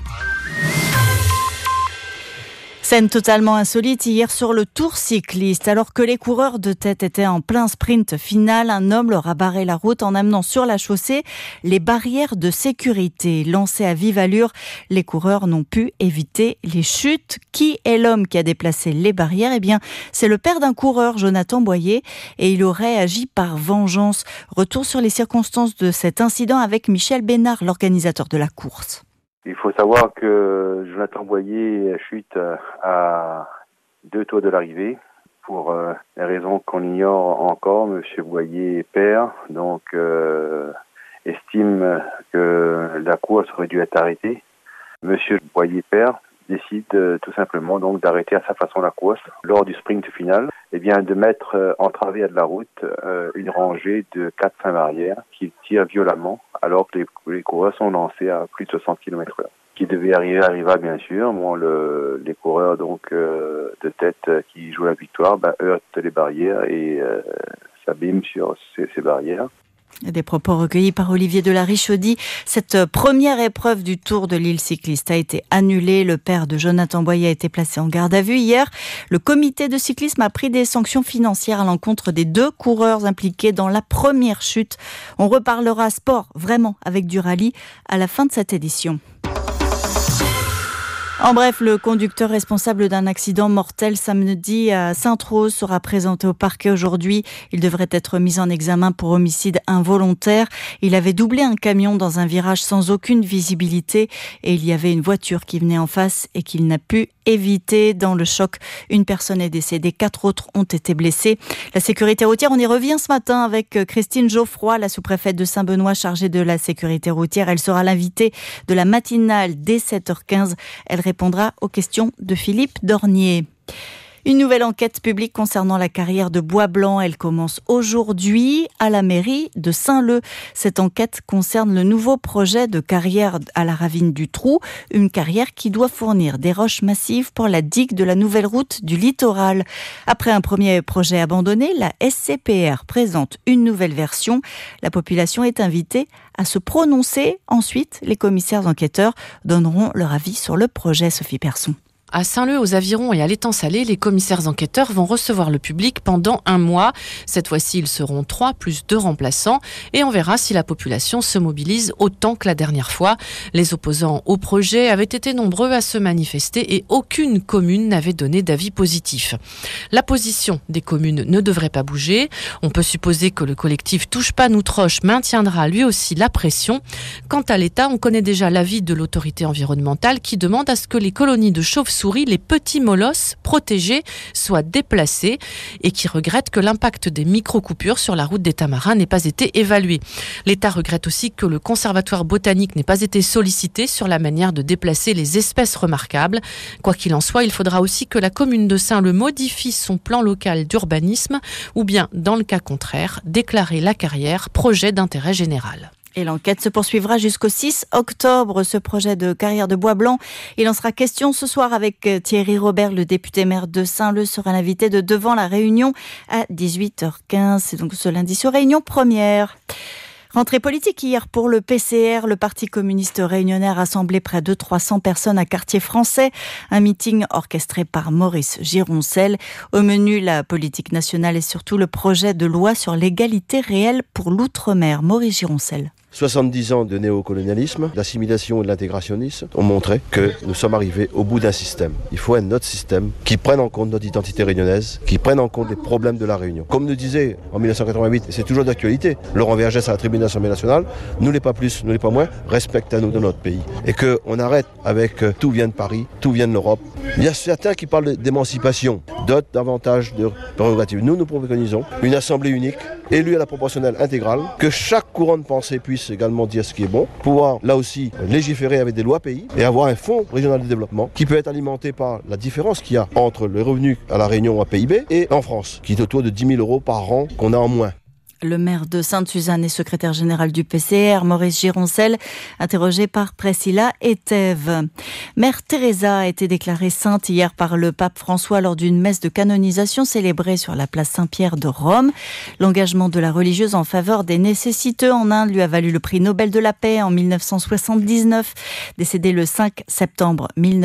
Scène totalement insolite hier sur le Tour cycliste. Alors que les coureurs de tête étaient en plein sprint final, un homme leur a barré la route en amenant sur la chaussée les barrières de sécurité. Lancés à vive allure, les coureurs n'ont pu éviter les chutes. Qui est l'homme qui a déplacé les barrières? Eh bien, c'est le père d'un coureur, Jonathan Boyer, et il aurait agi par vengeance. Retour sur les circonstances de cet incident avec Michel Bénard, l'organisateur de la course. Il faut savoir que Jonathan Boyer chute à 2 tours de l'arrivée. Pour des raisons qu'on ignore encore, M. Boyer, père, donc estime que la course aurait dû être arrêtée. M. Boyer, père, décide tout simplement donc d'arrêter à sa façon la course lors du sprint final, et bien de mettre en travers de la route une rangée de 4-5 barrières qui tirent violemment alors que les coureurs sont lancés à plus de 60 km/h. Qui devait arriva bien sûr. Les coureurs donc de tête qui jouent la victoire heurtent les barrières et s'abîment sur ces barrières. Des propos recueillis par Olivier Delary-Chaudy. Cette première épreuve du Tour de l'île cycliste a été annulée. Le père de Jonathan Boyer a été placé en garde à vue hier. Le comité de cyclisme a pris des sanctions financières à l'encontre des 2 coureurs impliqués dans la première chute. On reparlera sport vraiment avec du rallye à la fin de cette édition. En bref, le conducteur responsable d'un accident mortel samedi à Sainte-Rose sera présenté au parquet aujourd'hui. Il devrait être mis en examen pour homicide involontaire. Il avait doublé un camion dans un virage sans aucune visibilité et il y avait une voiture qui venait en face et qu'il n'a pu éviter. Dans le choc, une personne est décédée, 4 autres ont été blessés. La sécurité routière, on y revient ce matin avec Christine Geoffroy, la sous-préfète de Saint-Benoît chargée de la sécurité routière. Elle sera l'invitée de la matinale dès 7h15. Elle répondra aux questions de Philippe Dornier. Une nouvelle enquête publique concernant la carrière de Bois-Blanc. Elle commence aujourd'hui à la mairie de Saint-Leu. Cette enquête concerne le nouveau projet de carrière à la ravine du Trou. Une carrière qui doit fournir des roches massives pour la digue de la nouvelle route du littoral. Après un premier projet abandonné, la SCPR présente une nouvelle version. La population est invitée à se prononcer. Ensuite, les commissaires enquêteurs donneront leur avis sur le projet. Sophie Persson. À Saint-Leu, aux Avirons et à l'étang salé, les commissaires enquêteurs vont recevoir le public pendant 1 mois. Cette fois-ci, ils seront 3 plus 2 remplaçants et on verra si la population se mobilise autant que la dernière fois. Les opposants au projet avaient été nombreux à se manifester et aucune commune n'avait donné d'avis positif. La position des communes ne devrait pas bouger. On peut supposer que le collectif Touche pas Noutroche maintiendra lui aussi la pression. Quant à l'État, on connaît déjà l'avis de l'autorité environnementale qui demande à ce que les colonies de chauves-souris, les petits molosses protégés, soient déplacés et qui regrette que l'impact des micro-coupures sur la route des Tamarins n'ait pas été évalué. L'État regrette aussi que le conservatoire botanique n'ait pas été sollicité sur la manière de déplacer les espèces remarquables. Quoi qu'il en soit, il faudra aussi que la commune de Saint-Leu modifie son plan local d'urbanisme ou bien, dans le cas contraire, déclarer la carrière projet d'intérêt général. Et l'enquête se poursuivra jusqu'au 6 octobre. Ce projet de carrière de Bois-Blanc, il en sera question ce soir avec Thierry Robert, le député maire de Saint-Leu, sera l'invité de Devant la Réunion à 18h15. C'est donc ce lundi sur Réunion Première. Rentrée politique hier pour le PCR. Le Parti communiste réunionnais a rassemblé près de 300 personnes à Quartier Français. Un meeting orchestré par Maurice Gironcel. Au menu, la politique nationale et surtout le projet de loi sur l'égalité réelle pour l'outre-mer. Maurice Gironcel. 70 ans de néocolonialisme, d'assimilation et de l'intégrationnisme ont montré que nous sommes arrivés au bout d'un système. Il faut un autre système qui prenne en compte notre identité réunionnaise, qui prenne en compte les problèmes de la Réunion. Comme nous disait en 1988, et c'est toujours d'actualité, Laurent Vergès à la tribune de l'Assemblée nationale, nous les pas plus, nous les pas moins, respectez-nous de notre pays. Et qu'on arrête avec tout vient de Paris, tout vient de l'Europe. Il y a certains qui parlent d'émancipation, d'autres davantage de prérogatives. Nous préconisons une assemblée unique, élue à la proportionnelle intégrale, que chaque courant de pensée puisse également dire ce qui est bon, pouvoir là aussi légiférer avec des lois pays et avoir un fonds régional de développement qui peut être alimenté par la différence qu'il y a entre les revenus à la Réunion ou à PIB et en France, qui est autour de 10 000 euros par an qu'on a en moins. Le maire de Sainte-Suzanne et secrétaire général du PCR, Maurice Gironcel, interrogé par Priscilla Etève. Mère Teresa a été déclarée sainte hier par le pape François lors d'une messe de canonisation célébrée sur la place Saint-Pierre de Rome. L'engagement de la religieuse en faveur des nécessiteux en Inde lui a valu le prix Nobel de la paix en 1979. Décédée le 5 septembre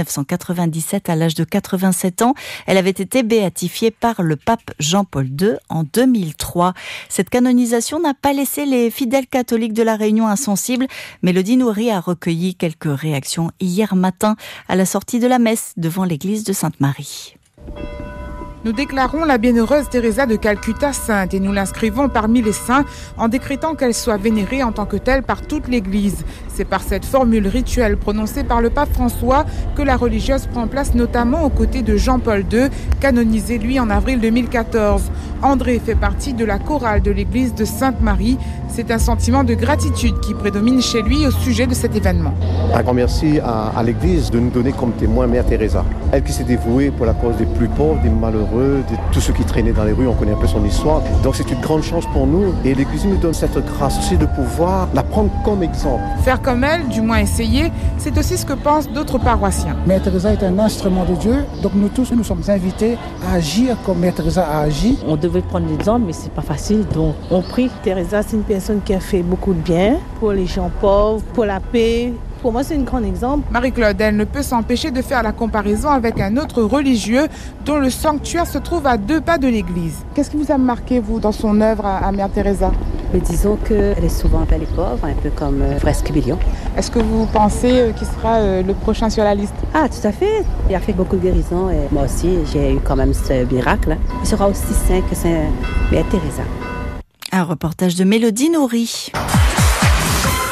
1997 à l'âge de 87 ans, elle avait été béatifiée par le pape Jean-Paul II en 2003. Cette canonisation n'a pas laissé les fidèles catholiques de la Réunion insensibles. Mélodie Nourri a recueilli quelques réactions hier matin à la sortie de la messe devant l'église de Sainte-Marie. Nous déclarons la bienheureuse Teresa de Calcutta sainte et nous l'inscrivons parmi les saints en décrétant qu'elle soit vénérée en tant que telle par toute l'Église. C'est par cette formule rituelle prononcée par le pape François que la religieuse prend place notamment aux côtés de Jean-Paul II, canonisé lui en avril 2014. André fait partie de la chorale de l'église de Sainte-Marie. C'est un sentiment de gratitude qui prédomine chez lui au sujet de cet événement. Un grand merci à l'église de nous donner comme témoin Mère Teresa. Elle qui s'est dévouée pour la cause des plus pauvres, des malheureux, de tous ceux qui traînaient dans les rues, on connaît un peu son histoire. Donc c'est une grande chance pour nous et l'église nous donne cette grâce aussi de pouvoir la prendre comme exemple. Faire comme elle, du moins essayer, c'est aussi ce que pensent d'autres paroissiens. Mère Teresa est un instrument de Dieu, donc nous tous nous sommes invités à agir comme Mère Teresa a agi. On devait prendre l'exemple, mais c'est pas facile, donc on prie. Teresa, c'est une personne qui a fait beaucoup de bien pour les gens pauvres, pour la paix. Pour moi, c'est un grand exemple. Marie-Claude, elle ne peut s'empêcher de faire la comparaison avec un autre religieux dont le sanctuaire se trouve à 2 pas de l'église. Qu'est-ce qui vous a marqué, vous, dans son œuvre à Mère Teresa ? Mais disons qu'elle est souvent avec les pauvres, un peu comme Fresque Billion. Est-ce que vous pensez qu'il sera le prochain sur la liste ? Ah, tout à fait. Il a fait beaucoup de guérisons et moi aussi, j'ai eu quand même ce miracle. Il sera aussi saint que Saint Mère Teresa. Un reportage de Mélodie Nourri.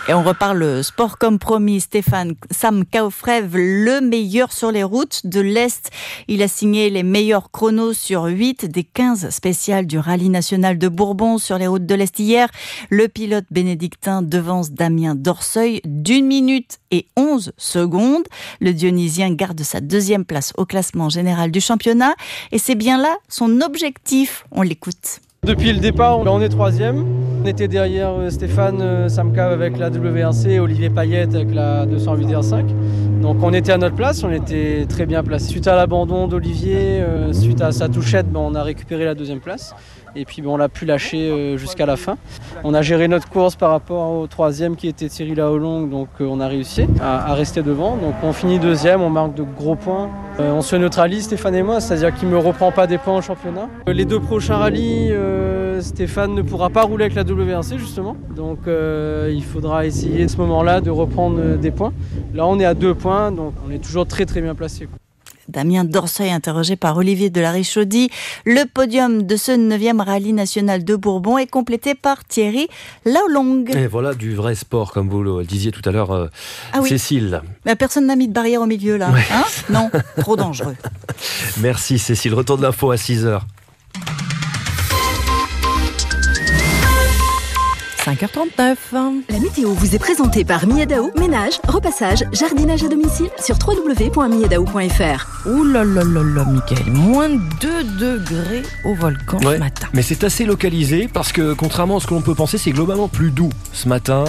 Et on reparle sport comme promis. Sam Kaufrev, le meilleur sur les routes de l'Est. Il a signé les meilleurs chronos sur 8 des 15 spéciales du rallye national de Bourbon sur les routes de l'Est hier. Le pilote bénédictin devance Damien Dorseuil d'1 minute et 11 secondes. Le Dionysien garde sa 2e place au classement général du championnat. Et c'est bien là son objectif. On l'écoute. Depuis le départ, on est 3e. On était derrière Stéphane Samka avec la W1C et Olivier Payette avec la 208R5. Donc on était à notre place, on était très bien placé. Suite à l'abandon d'Olivier, suite à sa touchette, on a récupéré la 2e place. Et puis on l'a pu lâcher jusqu'à la fin. On a géré notre course par rapport au 3e qui était Cyril Aolong, donc on a réussi à rester devant. Donc on finit 2e, on marque de gros points. On se neutralise Stéphane et moi, c'est-à-dire qu'il ne me reprend pas des points au championnat. Les 2 prochains rallyes, Stéphane ne pourra pas rouler avec la W1C justement. Donc il faudra essayer à ce moment-là de reprendre des points. Là on est à 2 points, donc on est toujours très très bien placé. Damien Dorseuil interrogé par Olivier de la Richaudy. Le podium de ce 9e rallye national de Bourbon est complété par Thierry Laolong. Et voilà du vrai sport, comme vous le disiez tout à l'heure, oui. Cécile. Mais personne n'a mis de barrière au milieu là, ouais. Hein ? Non, trop dangereux. Merci Cécile, retour de l'info à 6h. 5h39. La météo vous est présentée par Miedao, ménage, repassage, jardinage à domicile sur www.miedao.fr. Ouh là là là là, Mickaël, moins de 2 degrés au volcan ce matin. Mais c'est assez localisé parce que contrairement à ce que l'on peut penser, c'est globalement plus doux ce matin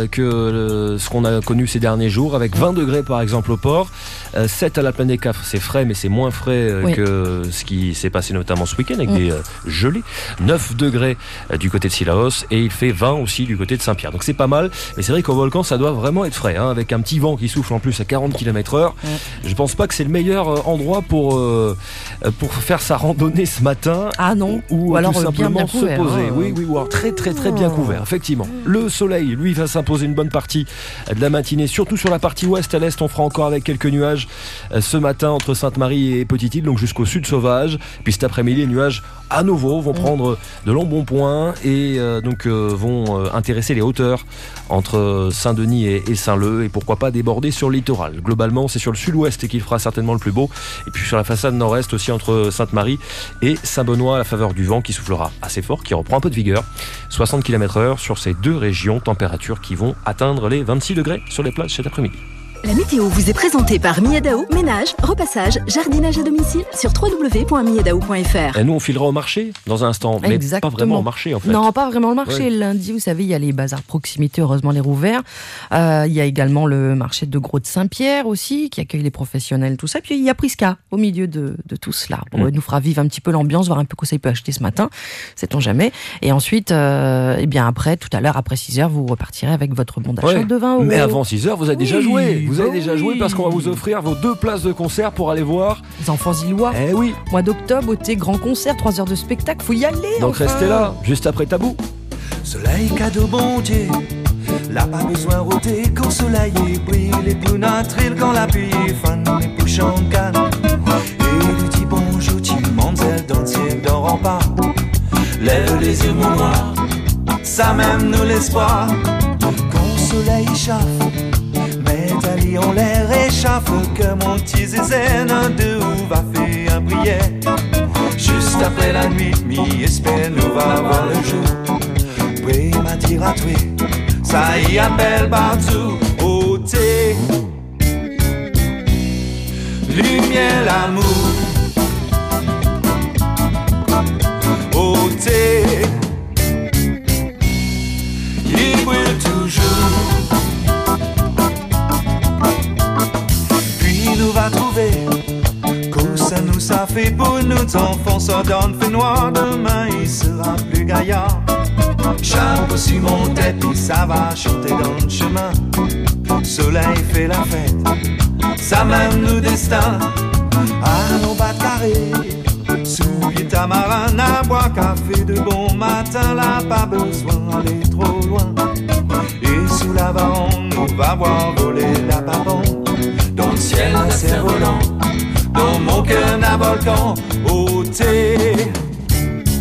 que ce qu'on a connu ces derniers jours, avec 20 degrés par exemple au port, 7 à la Plaine des Cafres, c'est frais mais c'est moins frais que ce qui s'est passé notamment ce week-end avec des gelées, 9 degrés du côté de Sillaos et il fait 20 aussi du côté de Saint-Pierre. Donc c'est pas mal, mais c'est vrai qu'au volcan ça doit vraiment être frais, avec un petit vent qui souffle en plus à 40 km/h. Je pense pas que c'est le meilleur endroit pour faire sa randonnée ce matin. Ah non, ou alors tout simplement bien se couvert, poser. Oui, ou alors très très très bien couvert, effectivement. Le soleil, lui, va s'imposer une bonne partie de la matinée, surtout sur la partie ouest. À l'est, on fera encore avec quelques nuages ce matin entre Sainte-Marie et Petite-Île, donc jusqu'au sud sauvage. Puis cet après-midi, les nuages à nouveau vont prendre de l'embonpoint et donc vont intéresser les hauteurs entre Saint-Denis et Saint-Leu et pourquoi pas déborder sur le littoral. Globalement, c'est sur le sud-ouest qu'il fera certainement le plus beau et puis sur la façade nord-est aussi entre Sainte-Marie et Saint-Benoît à la faveur du vent qui soufflera assez fort, qui reprend un peu de vigueur. 60 km/h sur ces 2 régions, températures qui vont atteindre les 26 degrés sur les plages cet après-midi. La météo vous est présentée par Miedao, ménage, repassage, jardinage à domicile sur www.miedao.fr. Et nous, on filera au marché dans un instant, mais Exactement. pas vraiment au marché en fait. Non, pas vraiment le marché. Lundi, vous savez, il y a les bazars proximité, heureusement les rouverts. Il y a également le marché de Gros de Saint-Pierre aussi, qui accueille les professionnels, tout ça. Puis il y a Prisca au milieu de tout cela. Bon, il nous fera vivre un petit peu l'ambiance, voir un peu quoi ça peut acheter ce matin, sait-on jamais. Et ensuite, eh bien après, tout à l'heure, après 6h, vous repartirez avec votre bon d'achat de 20 €. Mais avant 6h, vous avez déjà joué. Vous avez déjà joué parce qu'on va vous offrir vos 2 places de concert pour aller voir les Enfants Illois. Eh oui. Mois d'octobre, au thé, grand concert, 3 heures de spectacle, faut y aller. Donc restez là, juste après Tabou. Soleil cadeau bon Dieu, là pas besoin rôter quand soleil est brille, les plus naturels quand la pluie est fan, les bouches en canne. Et lui dit bonjour, tu mademoiselle dans le ciel dort pas. Lève les yeux mon noir, ça même nous l'espoir. Quand soleil chauffe, Métalli en l'air échauffe, que mon petit zézène de où va faire un prière. Juste après la nuit, mi-espère nous va voir le jour. Oui, m'a dit à toi, ça y appelle partout. Au thé, lumière, l'amour. Au thé, il brûle toujours. Puis nous va trouver que ça nous a fait pour nous enfants, ça donne fait noir, demain il sera plus gaillard. Chapeau sur mon tête, puis ça va chanter dans le chemin. Soleil fait la fête, ça mène nous destin. À nos bas de carré, souliers tamarin, à boire café de bon matin, là pas besoin d'aller trop loin. Et sous la bande, on va voir voler la babande. Dans le ciel, un cerf-volant, dans mon cœur, un volcan, au thé.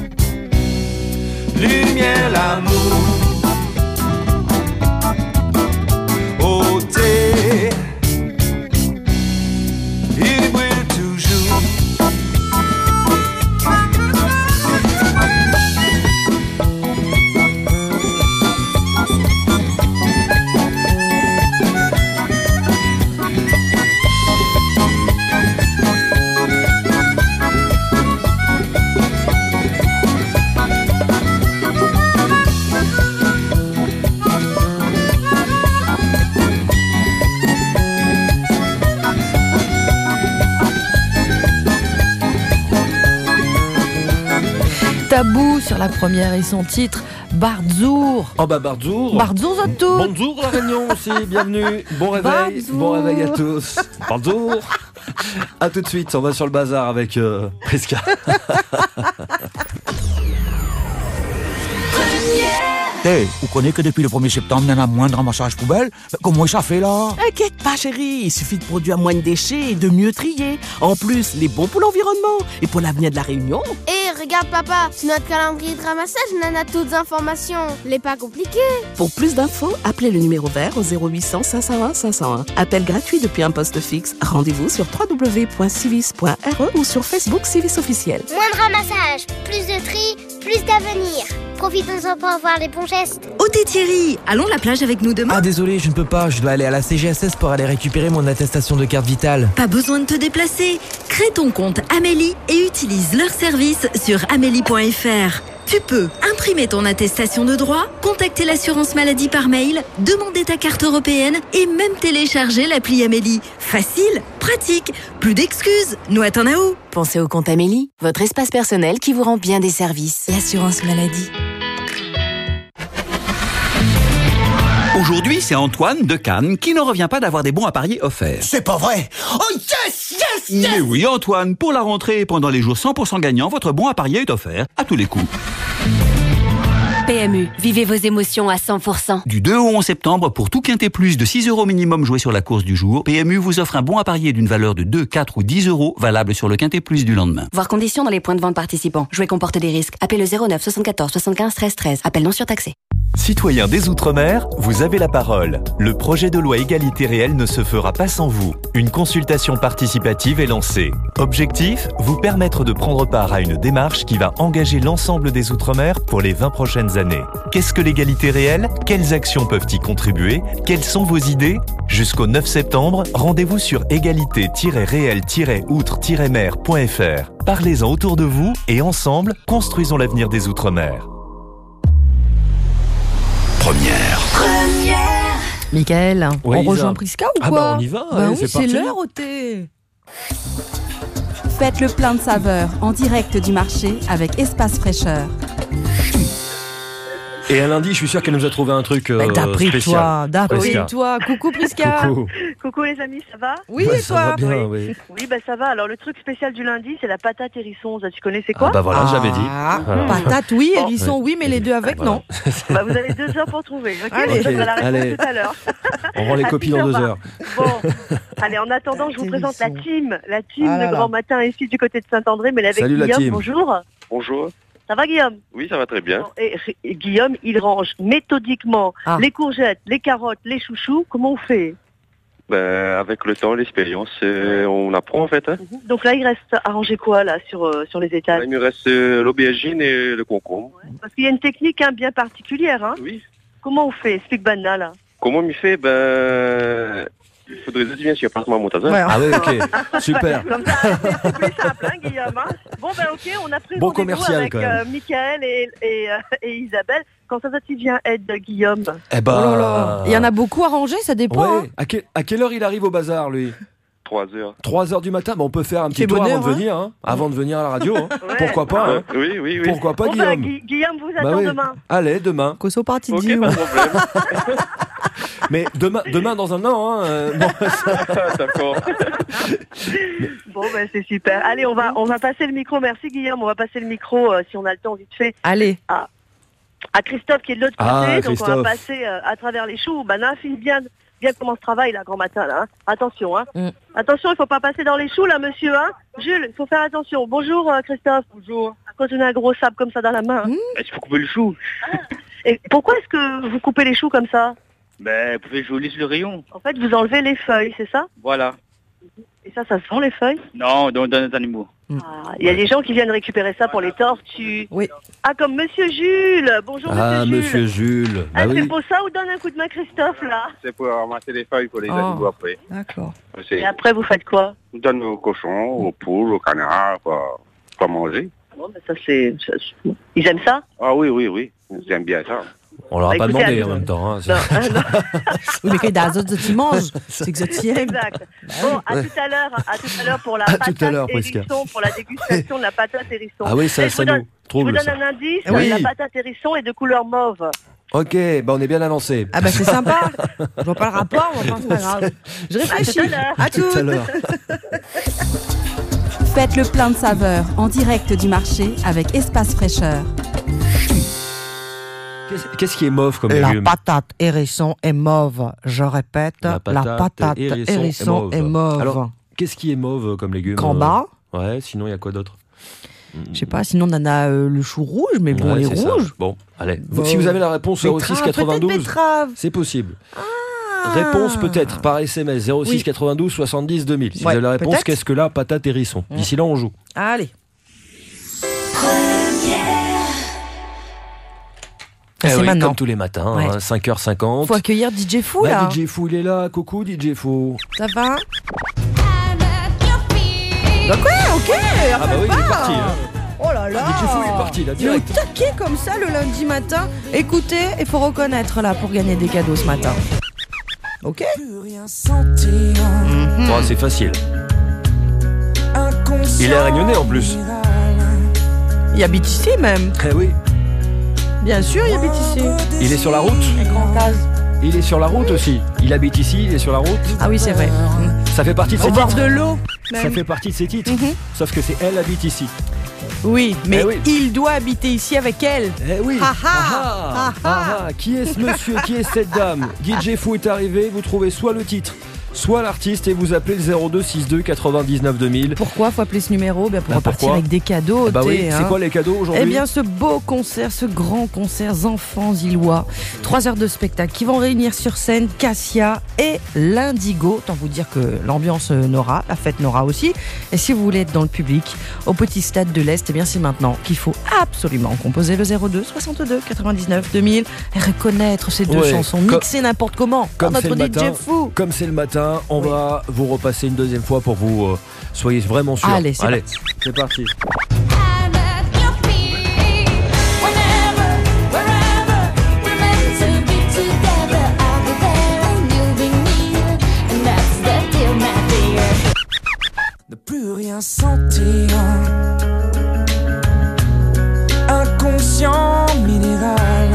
Lumière, l'amour. Tabou sur la première et son titre Bardzour. Oh bah Bardzour. Bardzour à tous. Bonjour la Réunion aussi, bienvenue. Bon réveil, Bardzour. bon réveil à tous. Bardzour. A tout de suite, on va sur le bazar avec Prisca. Hey, vous connaissez que depuis le 1er septembre, il y en a moins de ramassage poubelle? Mais comment ça fait là? Inquiète pas chérie, il suffit de produire moins de déchets et de mieux trier. En plus, les bons pour l'environnement et pour l'avenir de la Réunion. Regarde papa, sur notre calendrier de ramassage, on en a toutes les informations. Les pas compliqué. Pour plus d'infos, appelez le numéro vert au 0800 501 501. Appel gratuit depuis un poste fixe. Rendez-vous sur www.civis.re ou sur Facebook Civis officiel. Moins de ramassage, plus de tri, plus d'avenir. Profitons-en pour avoir les bons gestes. Oh t'es Thierry, allons la plage avec nous demain? Ah désolé, je ne peux pas, je dois aller à la CGSS pour aller récupérer mon attestation de carte vitale. Pas besoin de te déplacer. Crée ton compte Amélie et utilise leur service sur amélie.fr. Tu peux imprimer ton attestation de droit, contacter l'assurance maladie par mail, demander ta carte européenne et même télécharger l'appli Amélie. Facile, pratique, plus d'excuses. Nous attendons à où? Pensez au compte Amélie, votre espace personnel qui vous rend bien des services. L'assurance maladie. Aujourd'hui, c'est Antoine de Cannes qui ne revient pas d'avoir des bons à parier offerts. C'est pas vrai! Oh yes! Mais oui, Antoine, pour la rentrée et pendant les jours 100% gagnants, votre bon à parier est offert à tous les coups. PMU, vivez vos émotions à 100%. Du 2 au 11 septembre, pour tout quintet plus de 6 € minimum joué sur la course du jour, PMU vous offre un bon à parier d'une valeur de 2, 4 ou 10 € valable sur le quintet plus du lendemain. Voir conditions dans les points de vente participants. Jouer comporte des risques. Appelez le 09 74 75 13 13. Appel non surtaxé. Citoyens des Outre-mer, vous avez la parole. Le projet de loi égalité réelle ne se fera pas sans vous. Une consultation participative est lancée. Objectif, vous permettre de prendre part à une démarche qui va engager l'ensemble des Outre-mer pour les 20 prochaines années. Qu'est-ce que l'égalité réelle? Quelles actions peuvent y contribuer? Quelles sont vos idées? Jusqu'au 9 septembre, rendez-vous sur égalité-réelle-outre-mer.fr. Parlez-en autour de vous et ensemble, construisons l'avenir des Outre-mer. Première. Michael, Oui, on Isa. rejoint Prisca ou quoi? Ah bah on y va, allez, oui, c'est c'est parti. l'heure au thé. Faites le plein de saveurs en direct du marché avec Espace Fraîcheur. Et un lundi, je suis sûr qu'elle nous a trouvé un truc D'après spécial. toi. Coucou Prisca. Coucou. Coucou les amis, ça va? Oui, Ouais, et ça toi? va bien, oui. Oui, bah ça va. Alors le truc spécial du lundi, c'est la patate hérisson. Ça, tu connais, c'est quoi? Ah bah voilà, j'avais dit. Voilà. Patate, oui, Bon. hérisson, oui, mais les deux avec, Voilà. non. Bah, vous avez 2 heures pour trouver. Ok, Allez. on donne la réponse Allez. tout à l'heure. On rend les copies dans 2 heures. Bon, allez, en attendant, je vous présente la team Ah là de là. Grand Matin ici du côté de Saint-André, mais là avec Salut, la Guillaume. team. Bonjour. Bonjour. Ça va Guillaume? Oui, ça va très bien. Et Guillaume, il range méthodiquement Ah. les courgettes, les carottes, les chouchous. Comment on fait? Ben, avec le temps, l'expérience, on apprend en fait. Hein. Donc là, il reste à ranger quoi là sur les étages? Il me reste l'aubergine et le concombre. Parce qu'il y a une technique bien particulière. Hein. Oui. Comment on fait? Explique Banna là. Comment on m'y fait? Ben, il faudrait dire bien si je passe ma montage. Ouais. Ah oui, ok. Super. Comme ça, c'est plus simple, hein, Guillaume. Hein. Bon, ben ok, on a pris Bon rendez-vous commercial, avec quand même. Michael et Isabelle. Quand ça tu viens aide Guillaume? Eh ben, Oh là là. Il y en a beaucoup à ranger, ça dépend. hein. Ouais. À quelle heure il arrive au bazar, lui? 3 heures. 3 heures du matin, bah on peut faire un petit Quel tour bonheur, avant de venir, hein. Avant de venir à la radio. Hein. Ouais. Pourquoi pas, hein. Oui, oui, oui. Pourquoi pas, Bon, ben, Guillaume? Guillaume vous Bah attend oui. demain. Allez, demain. Cosso parti de Ok, Dieu. pas de problème. Mais demain dans un an, hein. Bon, D'accord. Bon, ben c'est super. Allez, on va passer le micro. Merci Guillaume. On va passer le micro, si on a le temps, vite fait, Allez. à Christophe qui est de l'autre côté. Ah, Donc on Christophe. va passer à travers les choux. Banna, file bien comment ce travail là, Grand Matin là. Hein. Attention, hein. Mm. Attention, il faut pas passer dans les choux là, monsieur. Hein. Jules, il faut faire attention. Bonjour Christophe. Bonjour. Quand on a un gros sable comme ça dans la main. Hein. Est-ce qu'il faut couper le chou? Et pourquoi est-ce que vous coupez les choux comme ça? Ben, vous pouvez jouer sur le rayon. En fait, vous enlevez les feuilles, c'est ça? Voilà. Et ça sent les feuilles? Non, dans les animaux. Ah, il y a des gens qui viennent récupérer ça pour les tortues. Oui. Ah, comme Monsieur Jules. Bonjour ah, Monsieur Jules. monsieur Jules. Ah, Bah c'est oui. pour ça ou donne un coup de main Christophe là? C'est pour ramasser les feuilles pour les Oh. animaux après. D'accord. Et après vous faites quoi? On donne aux cochons, aux poules, aux canards, pour manger. Bon, ben ça c'est. Ils aiment ça? Ah oui, oui, oui. J'aime bien ça. On leur a Bah, pas écoutez, demandé en même temps. Hein. Non, non. Oui, mais quand il y a des autres, tu manges. C'est que je tiens. Exact. Bon, à tout à l'heure pour la À tout à patate l'heure, Prisca. hérisson, pour la dégustation de la patate hérisson. Ah oui, ça, Et ça nous. Je vous Trouble, donne ça. un indice. Oui. La patate hérisson est de couleur mauve. Ok, on est bien avancé. Ah bah c'est sympa. Je vois pas le rapport, mais enfin, c'est pas grave. Je réfléchis. À Tout à l'heure. Faites le plein de saveurs en direct du marché avec Espace Fraîcheur. Qu'est-ce qui est mauve comme La légume? patate hérisson est mauve. Je répète, la patate hérisson est mauve. Alors, qu'est-ce qui est mauve comme légume? Gamba. Ouais, sinon il y a quoi d'autre? Je sais pas, sinon on en a le chou rouge, mais bon, Ouais, les c'est ça. rouges. Bon, allez. Bon. Si vous avez la réponse au 06 Betterave, 92, peut-être betterave. c'est possible. Réponse peut-être par SMS 06 Oui. 92 70 2000. Si vous Ouais, avez la réponse, peut-être. qu'est-ce que la patate hérisson? D'ici là, on joue. Allez. Eh C'est oui, maintenant. comme tous les matins, Ouais. 5h50. Faut accueillir DJ Fou, Bah, là. DJ Fou, il est là. Coucou DJ Fou. Ça va? Bah quoi? Ok. Ah bah oui, il est parti. Hein. Oh là là. DJ Fou, il est parti là, Il est au direct. taquet comme ça le lundi matin. Écoutez, il faut reconnaître là pour gagner des cadeaux ce matin. Ok? Bon, c'est facile. Il est réunionnais en plus. Il habite ici même. Eh oui. Bien sûr, il habite ici. Il est sur la route. Un grand case. Il est sur la route aussi. Il habite ici, il est sur la route. Ah oui, c'est vrai. Ça fait partie de ses Au bord titres. de l'eau. Ça même. fait partie de ses titres. Sauf que c'est elle habite ici. Oui, mais Eh oui. il doit habiter ici avec elle. Eh oui. Ha, ha. Ah, ah, ah. Qui est ce monsieur? Qui est cette dame? DJ Fou est arrivé. Vous trouvez soit le titre, soit l'artiste et vous appelez le 02 62 99 2000. Pourquoi faut appeler ce numéro? Bien pour Bah, repartir pourquoi avec des cadeaux. Bah oui, hein. c'est quoi les cadeaux aujourd'hui? Eh bien, ce beau concert, ce grand concert enfants illois. 3 heures de spectacle qui vont réunir sur scène Cassia et l'Indigo. Autant vous dire que l'ambiance n'aura, la fête n'aura aussi. Et si vous voulez être dans le public, au petit stade de l'Est, eh bien, c'est maintenant qu'il faut absolument composer le 02 62 99 2000 et reconnaître ces deux Ouais, chansons, comme- mixées n'importe comment. Comme par c'est notre le matin, DJ Fou. comme c'est le matin, on va vous repasser une deuxième fois pour vous soyez vraiment sûrs. Allez, c'est parti. c'est parti. Ne plus rien sentir. Inconscient minéral.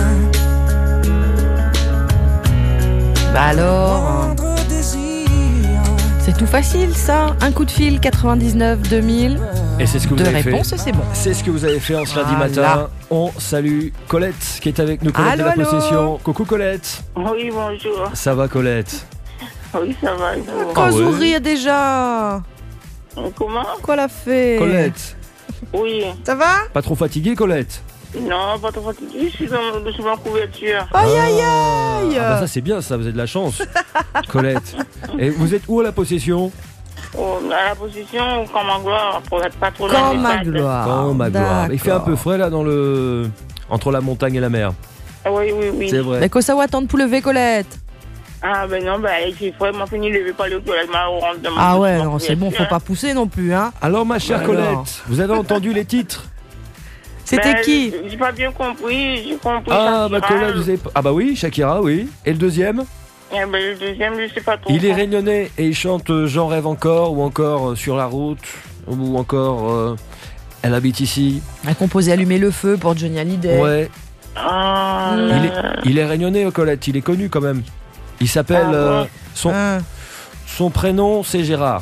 Bah alors, c'est tout facile ça. Un coup de fil 99 2000. Et c'est ce que vous Deux avez fait. réponses, c'est bon. C'est ce que vous avez fait en ce lundi Voilà. matin. On salue Colette qui est avec nous. Colette Allô, de la allô. possession. Coucou Colette. Oui, bonjour. Ça va Colette? Oui, ça va. et vous Quoi ouais. sourire déjà? Comment? Quoi la fait? Colette. Oui. Ça va? Pas trop fatiguée Colette? Non, pas trop fatigué, je suis en couverture. Aïe aïe aïe! Ah bah ça c'est bien ça, vous avez de la chance. Colette. Et vous êtes où à la possession? Oh, à la position, comme ma gloire, pour être pas trop loin Comme des ma pattes. gloire. Quand ma gloire. Il fait un peu frais là dans le entre la montagne et la mer. Oui, oui, oui. C'est vrai. Mais que ça va attendre pour lever Colette? Ah, ben non, ben j'ai vraiment fini de lever par le toilette, ma rentre de Ah ouais, non, c'est bon, faut pas pousser non plus, hein. Alors ma chère Alors. Colette, vous avez entendu les titres? C'était qui? J'ai pas bien compris, j'ai compris. Ah bah Shakira. Colette, vous avez... Ah bah oui, Shakira, oui. Et le deuxième? Eh ben, le deuxième, je sais pas trop. Il est réunionnais et il chante J'en rêve encore ou encore Sur la route ou encore Elle habite ici. A composé Allumer le feu pour Johnny Hallyday. Ouais. Ah, Il est réunionnais Colette, il est connu quand même. Il s'appelle Ah, ouais. son prénom c'est Gérard.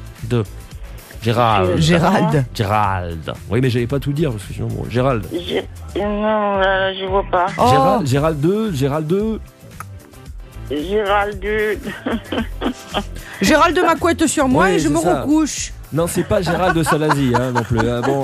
Gérald. Gérald. Oui mais j'allais pas tout dire parce que sinon bon, Gérald. Non, là, je vois pas. Oh. Gérald 2, Gérald 2. Gérald 2. Gérald de ma couette sur moi Ouais, et je c'est me ça. recouche. Non, c'est pas Gérald de Salazie hein, non plus. Ah, bon.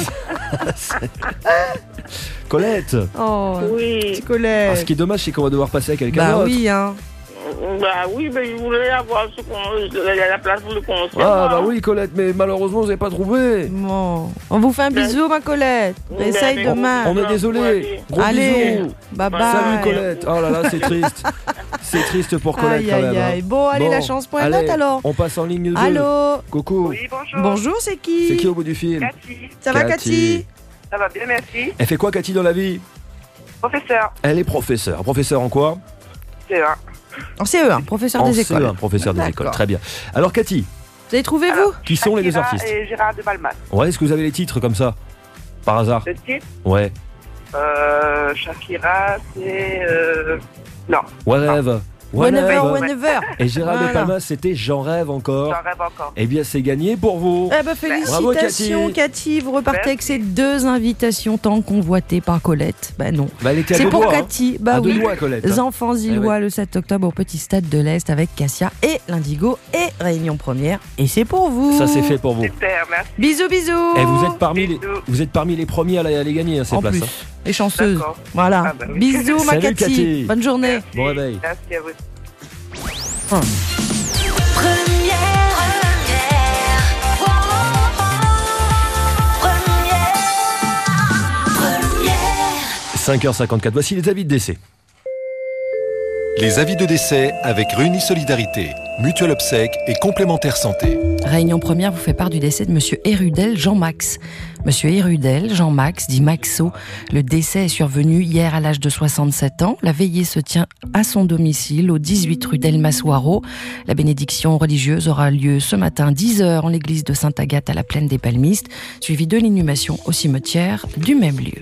Colette. Oh, Oui. petit Colette. Ah, ce qui est dommage c'est qu'on va devoir passer à quelqu'un Bah d'autre. oui, hein. Bah oui, ben je voulais avoir la place pour le concert. Ah bah oui Colette, mais malheureusement vous n'avez pas trouvé. Bon. On vous fait un bisou, ma Colette. Essaye ben, demain. On est désolé. Gros Allez, bisous. bye bye. Salut Colette. Oh là là, c'est triste. C'est triste pour Colette Aïe, quand aïe, même. hein. aïe. Bon, allez, la chance pour un allez, autre, alors. On passe en ligne 2. Allô. Coucou. Oui, bonjour. Bonjour, c'est qui? C'est qui au bout du fil? Cathy. Ça va, Cathy? Ça va bien, merci. Elle fait quoi Cathy dans la vie? Professeur. Elle est professeure. Professeur en quoi? C'est vrai. En CE1, professeur En des écoles. CE1, professeur des D'accord. écoles. Très bien. Alors Cathy, Vous avez trouvé, vous? qui sont les deux Shakira artistes? et Gérard de Balmas. Ouais, est-ce que vous avez les titres comme ça? par hasard. Le titre Ouais. Shakira, c'est... Non. Whatever. Whenever. Et Gérald Voilà. de Palmas, c'était J'en rêve encore. J'en rêve encore. Eh bien, c'est gagné pour vous. Eh ben, félicitations, Bravo, Cathy. Cathy. Vous repartez avec ces 2 invitations tant convoitées par Colette. Ben non. Bah, elle était à C'est deux pour doigts, Cathy. hein. Bah À deux oui. doigts, Colette, Les hein. enfants Zillois Eh ouais. le 7 octobre au Petit Stade de l'Est avec Cassia et l'Indigo et Réunion Première. Et c'est pour vous. Ça, c'est fait pour vous. Super, merci. Bisous, bisous. Et vous êtes parmi les premiers à les gagner, hein, ces En places. plus. Hein. Les chanceuses. D'accord. Voilà. Ah bah oui. Bisous, ma Salut, Cathy. Bonne journée. Bon réveil. Merci à vous. Première. 5h54, voici les avis de décès. Les avis de décès avec Réunis Solidarité, Mutuelle Obsèque et Complémentaire Santé. Réunion Première vous fait part du décès de Monsieur Hérudel Jean-Max. Monsieur Hérudel Jean-Max, dit Maxo, le décès est survenu hier à l'âge de 67 ans. La veillée se tient à son domicile, au 18 rue Delmas-Soireau. La bénédiction religieuse aura lieu ce matin 10h en l'église de Sainte-Agathe à la Plaine des Palmistes, suivi de l'inhumation au cimetière du même lieu.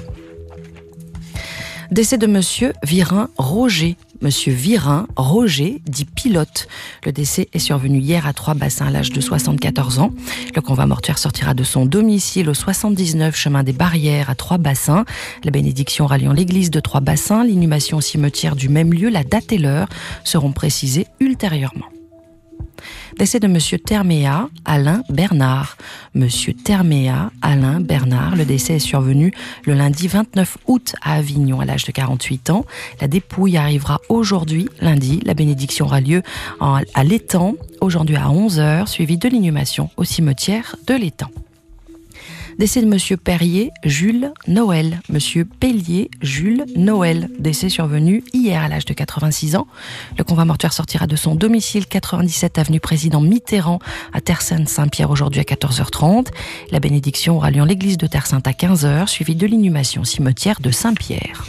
Décès de Monsieur Virin Roger. Monsieur Virin Roger, dit pilote. Le décès est survenu hier à Trois-Bassins à l'âge de 74 ans. Le convoi mortuaire sortira de son domicile au 79 chemin des Barrières à Trois-Bassins. La bénédiction ralliant l'église de Trois-Bassins, l'inhumation au cimetière du même lieu, la date et l'heure seront précisées ultérieurement. Décès de Monsieur Terméa Alain Bernard. Monsieur Terméa Alain Bernard. Le décès est survenu le lundi 29 août à Avignon à l'âge de 48 ans. La dépouille arrivera aujourd'hui, lundi. La bénédiction aura lieu à l'Étang, aujourd'hui à 11h, suivi de l'inhumation au cimetière de l'Étang. Décès de Monsieur Perrier Jules Noël. Monsieur Pellier Jules Noël. Décès survenu hier à l'âge de 86 ans. Le convoi mortuaire sortira de son domicile 97 avenue Président Mitterrand à Terre-Sainte-Saint-Pierre aujourd'hui à 14h30. La bénédiction aura lieu en l'église de Terre-Sainte à 15h, suivie de l'inhumation au cimetière de Saint-Pierre.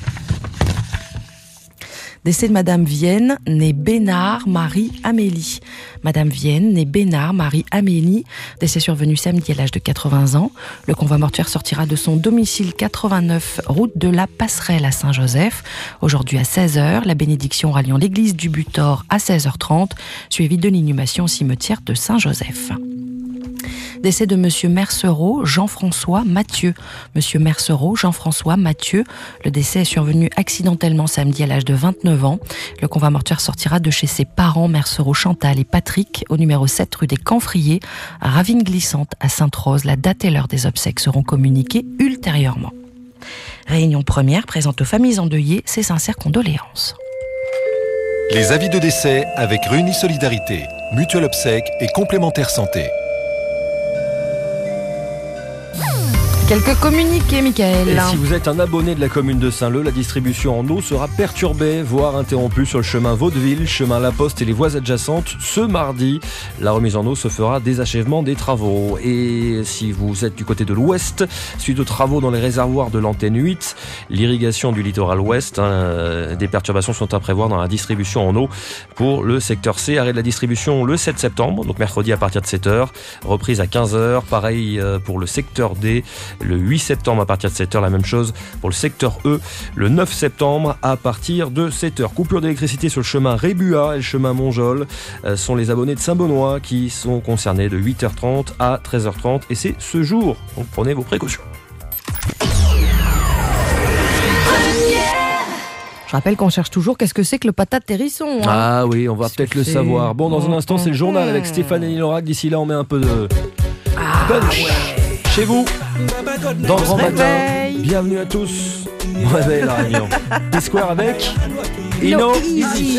Décès de Madame Vienne, née Bénard Marie Amélie. Madame Vienne, née Bénard Marie Amélie. Décès survenu samedi à l'âge de 80 ans. Le convoi mortuaire sortira de son domicile 89 route de la Passerelle à Saint-Joseph. Aujourd'hui à 16h, la bénédiction aura lieu en l'église du Butor à 16h30, suivie de l'inhumation au cimetière de Saint-Joseph. Décès de Monsieur Mercereau Jean-François Mathieu. Monsieur Mercereau Jean-François Mathieu. Le décès est survenu accidentellement samedi à l'âge de 29 ans. Le convoi mortuaire sortira de chez ses parents Mercereau Chantal et Patrick au numéro 7 rue des Camphriers à Ravine Glissante à Sainte-Rose. La date et l'heure des obsèques seront communiquées ultérieurement. Réunion Première présente aux familles endeuillées ses sincères condoléances. Les avis de décès avec Réunis Solidarité, Mutuelle Obsèque et Complémentaire Santé. Quelques communiqués, Michael. Et si vous êtes un abonné de la commune de Saint-Leu, la distribution en eau sera perturbée, voire interrompue sur le chemin Vaudeville, chemin La Poste et les voies adjacentes ce mardi. La remise en eau se fera dès achèvement des travaux. Et si vous êtes du côté de l'ouest, suite aux travaux dans les réservoirs de l'antenne 8, l'irrigation du littoral ouest, des perturbations sont à prévoir dans la distribution en eau pour le secteur C. Arrêt de la distribution le 7 septembre, donc mercredi à partir de 7h, reprise à 15h. Pareil pour le secteur D. Le 8 septembre à partir de 7h, la même chose pour le secteur E. Le 9 septembre à partir de 7h. Coupure d'électricité sur le chemin Rébua et le chemin Montjol sont les abonnés de Saint-Benoît qui sont concernés de 8h30 à 13h30 et c'est ce jour. Donc prenez vos précautions. Je rappelle qu'on cherche toujours qu'est-ce que c'est que le patate hérisson. Hein. Ah oui, on va peut-être le savoir. Bon, dans un instant, c'est le journal avec Stéphane et Lorac. D'ici là, on met un peu de punch. Chez vous, dans le grand matin, bienvenue à tous. Bon réveil la réunion. P-Square avec Ino Easy.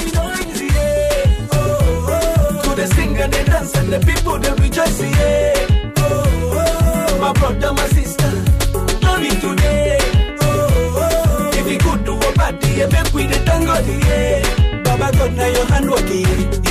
Baba God, now your hand working.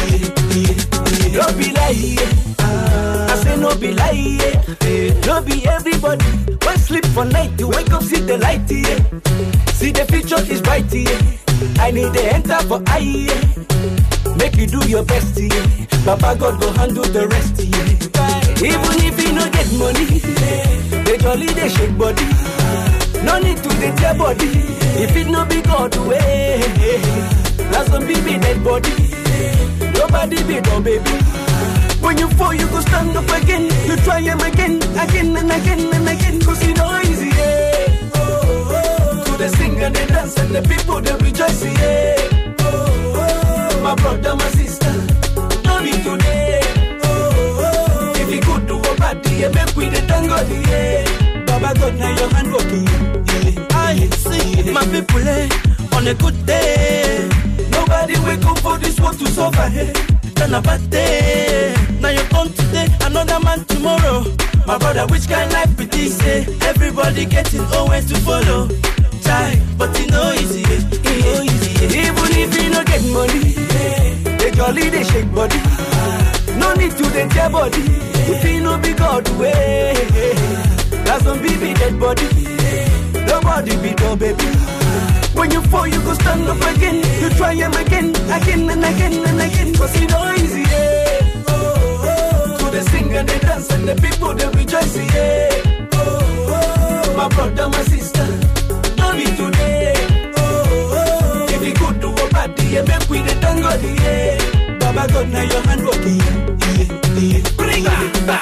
No be lie, I say no be lie. No be everybody. When sleep for night, you wake up, see the light. See the future is bright. I need the enter for eye. Make you do your best. Baba God go handle the rest. Even if you no get money, They jolly, they shake body. No need to get your body. If it no be God way, that's some baby dead body. Nobody be no baby. When you fall, you go stand up again. You try him again, again and again and again. Cause it's not easy, yeah. To the sing and the dance and the people they rejoice, yeah. My brother, my sister, no need today. If you could do a party, you make with the tango, yeah. Baba God, now your hand working. I see my people on a good day. Nobody wake up for this world to suffer. Then a bad day. Now you come today, another man tomorrow. My brother, which kind life be this? Everybody getting always to follow. Try, but it no easy. Even if you no get money, they jolly, they shake body. No need to get your body. If you no be God way, that's some baby dead body. Nobody be no baby. When you fall, you go stand up again. You try him again, again and again and again. Cause it's not easy, yeah. To the sing and the dance and the people they rejoice, yeah. My brother, my sister, no need today. If you could do a party, you make with the tango, yeah. Baba God, now your hand working, yeah. Bring it back.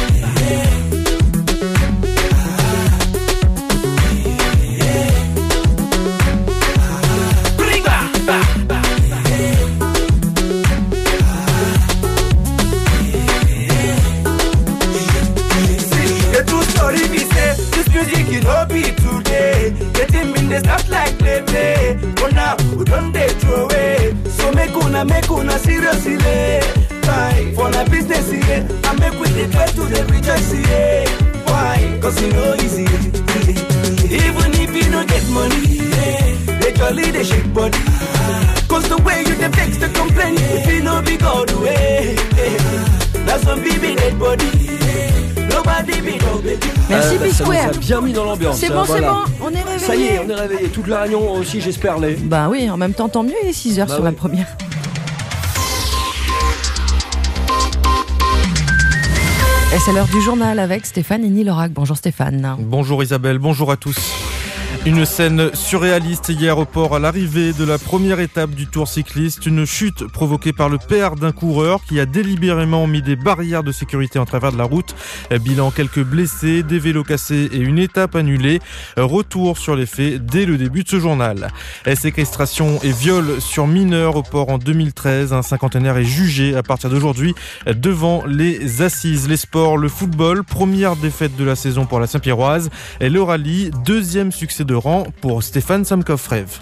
Not like play play, but now we don't they throw away. So make una seriously, right? For the business here, I make with the try to the rejoice here. Why? Cause you know easy. Even if you don't get money, they jolly, they shake body. Cause the way you the vex the complain, if you know be God way, that's some baby dead body. Merci P-Square. Ça nous a bien mis dans l'ambiance. C'est bon, voilà. c'est bon, on est réveillés. Ça y est, on est réveillés. Toute la Réunion aussi, j'espère les. Bah oui, en même temps, tant mieux, il est 6h sur la première. Et c'est l'heure du journal avec Stéphane et Nilorac. Bonjour Stéphane. Bonjour Isabelle, bonjour à tous. Une scène surréaliste hier au port à l'arrivée de la première étape du Tour cycliste. Une chute provoquée par le père d'un coureur qui a délibérément mis des barrières de sécurité en travers de la route. Bilan, quelques blessés, des vélos cassés et une étape annulée. Retour sur les faits dès le début de ce journal. Séquestration et viol sur mineurs au port en 2013. Un cinquantenaire est jugé à partir d'aujourd'hui devant les assises. Les sports, le football, première défaite de la saison pour la Saint-Pierroise. Et le rallye, deuxième succès de rang pour Stéphane Samkov-Rev.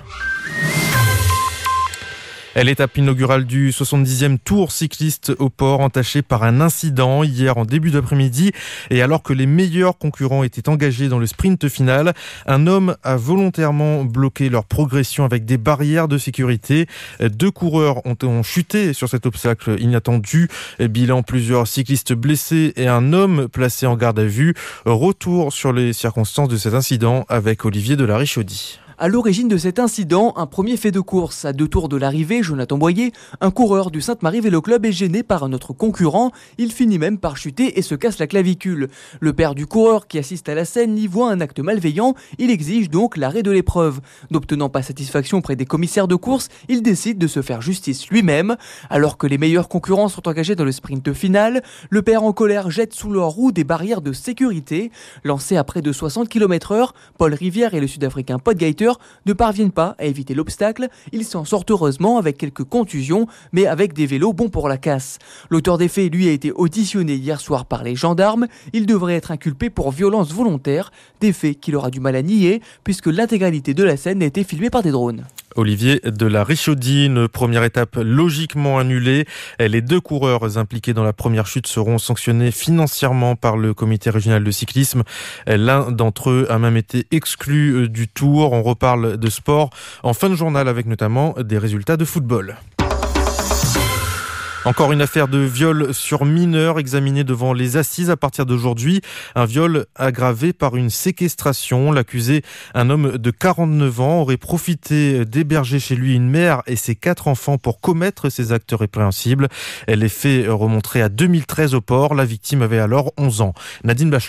L'étape inaugurale du 70e Tour cycliste au port entachée par un incident hier en début d'après-midi. Et alors que les meilleurs concurrents étaient engagés dans le sprint final, un homme a volontairement bloqué leur progression avec des barrières de sécurité. 2 coureurs ont chuté sur cet obstacle inattendu. Bilan, plusieurs cyclistes blessés et un homme placé en garde à vue. Retour sur les circonstances de cet incident avec Olivier Delary-Chaudy. À l'origine de cet incident, un premier fait de course. À 2 tours de l'arrivée, Jonathan Boyer, un coureur du Sainte-Marie Vélo Club, est gêné par un autre concurrent. Il finit même par chuter et se casse la clavicule. Le père du coureur qui assiste à la scène y voit un acte malveillant. Il exige donc l'arrêt de l'épreuve. N'obtenant pas satisfaction auprès des commissaires de course, il décide de se faire justice lui-même. Alors que les meilleurs concurrents sont engagés dans le sprint final, le père en colère jette sous leur roue des barrières de sécurité. Lancés à près de 60 km/h, Paul Rivière et le Sud-Africain Potgieter ne parviennent pas à éviter l'obstacle. Ils s'en sortent heureusement avec quelques contusions, mais avec des vélos bons pour la casse. L'auteur des faits, lui, a été auditionné hier soir par les gendarmes. Il devrait être inculpé pour violence volontaire, des faits qu'il aura du mal à nier, puisque l'intégralité de la scène a été filmée par des drones. Olivier Delary-Chaudy, une première étape logiquement annulée. Les 2 coureurs impliqués dans la première chute seront sanctionnés financièrement par le comité régional de cyclisme. L'un d'entre eux a même été exclu du Tour. On reparle de sport en fin de journal avec notamment des résultats de football. Encore une affaire de viol sur mineur examinée devant les assises à partir d'aujourd'hui. Un viol aggravé par une séquestration. L'accusé, un homme de 49 ans, aurait profité d'héberger chez lui une mère et ses 4 enfants pour commettre ces actes répréhensibles. Les faits remonteraient à 2013 au port. La victime avait alors 11 ans. Nadine Bachelot.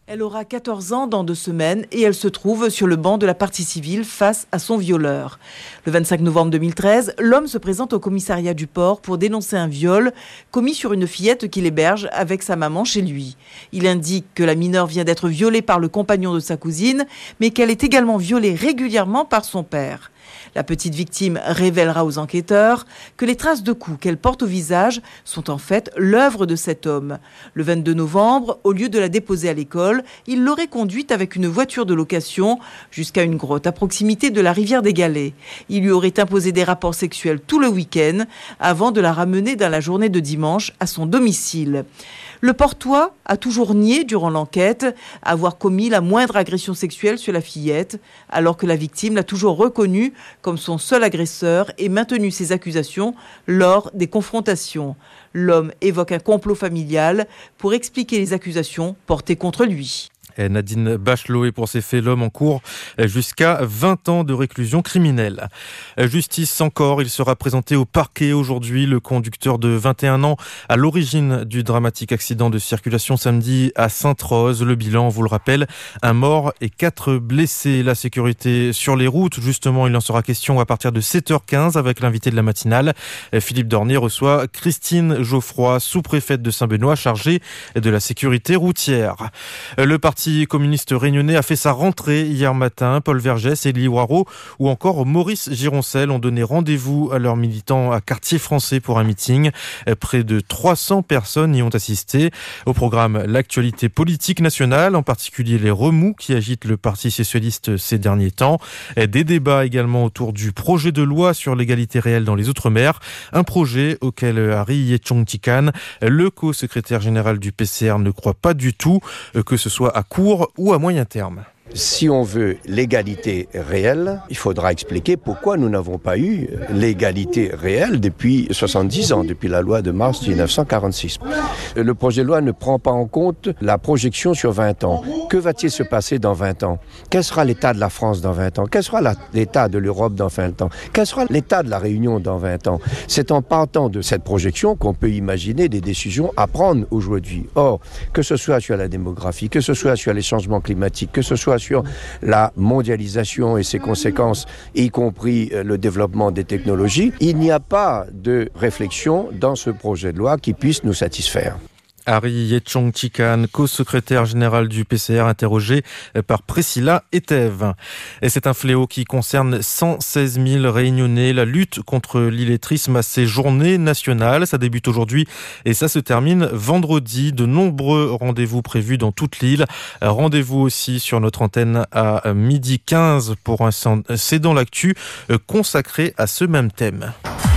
Elle aura 14 ans dans 2 semaines et elle se trouve sur le banc de la partie civile face à son violeur. Le 25 novembre 2013, l'homme se présente au commissariat du port pour dénoncer un viol commis sur une fillette qu'il héberge avec sa maman chez lui. Il indique que la mineure vient d'être violée par le compagnon de sa cousine, mais qu'elle est également violée régulièrement par son père. La petite victime révélera aux enquêteurs que les traces de coups qu'elle porte au visage sont en fait l'œuvre de cet homme. Le 22 novembre, au lieu de la déposer à l'école, il l'aurait conduite avec une voiture de location jusqu'à une grotte à proximité de la rivière des Galets. Il lui aurait imposé des rapports sexuels tout le week-end avant de la ramener dans la journée de dimanche à son domicile. Le Portois a toujours nié durant l'enquête avoir commis la moindre agression sexuelle sur la fillette, alors que la victime l'a toujours reconnu comme son seul agresseur et maintenu ses accusations lors des confrontations. L'homme évoque un complot familial pour expliquer les accusations portées contre lui. Nadine Bachelot, et pour ces faits, l'homme encourt jusqu'à 20 ans de réclusion criminelle. Justice encore, il sera présenté au parquet aujourd'hui. Le conducteur de 21 ans à l'origine du dramatique accident de circulation samedi à Sainte-Rose. Le bilan, vous le rappelle, 1 mort et 4 blessés. La sécurité sur les routes, justement, il en sera question à partir de 7h15 avec l'invité de la matinale. Philippe Dornier reçoit Christine Geoffroy, sous-préfète de Saint-Benoît, chargée de la sécurité routière. Le parti communiste réunionnais a fait sa rentrée hier matin. Paul Vergès, Élie Waro ou encore Maurice Gironcel ont donné rendez-vous à leurs militants à Quartier Français pour un meeting. Près de 300 personnes y ont assisté. Au programme, l'actualité politique nationale, en particulier les remous qui agitent le Parti socialiste ces derniers temps. Des débats également autour du projet de loi sur l'égalité réelle dans les Outre-mer. Un projet auquel Harry Yechong-Tikan, le co-secrétaire général du PCR, ne croit pas du tout, que ce soit à court ou à moyen terme. Si on veut l'égalité réelle, il faudra expliquer pourquoi nous n'avons pas eu l'égalité réelle depuis 70 ans, depuis la loi de mars 1946. Le projet de loi ne prend pas en compte la projection sur 20 ans. Que va-t-il se passer dans 20 ans ? Quel sera l'état de la France dans 20 ans ? Quel sera l'état de l'Europe dans 20 ans ? Quel sera l'état de la Réunion dans 20 ans ? C'est en partant de cette projection qu'on peut imaginer des décisions à prendre aujourd'hui. Or, que ce soit sur la démographie, que ce soit sur les changements climatiques, que ce soit sur la mondialisation et ses conséquences, y compris le développement des technologies, il n'y a pas de réflexion dans ce projet de loi qui puisse nous satisfaire. Harry Yechong-Tikan, co-secrétaire général du PCR, interrogé par Priscilla Etève. Et c'est un fléau qui concerne 116 000 Réunionnais. La lutte contre l'illettrisme a ses journées nationales. Ça débute aujourd'hui et ça se termine vendredi. De nombreux rendez-vous prévus dans toute l'île. Rendez-vous aussi sur notre antenne à 12h15 pour un C'est dans l'actu consacré à ce même thème.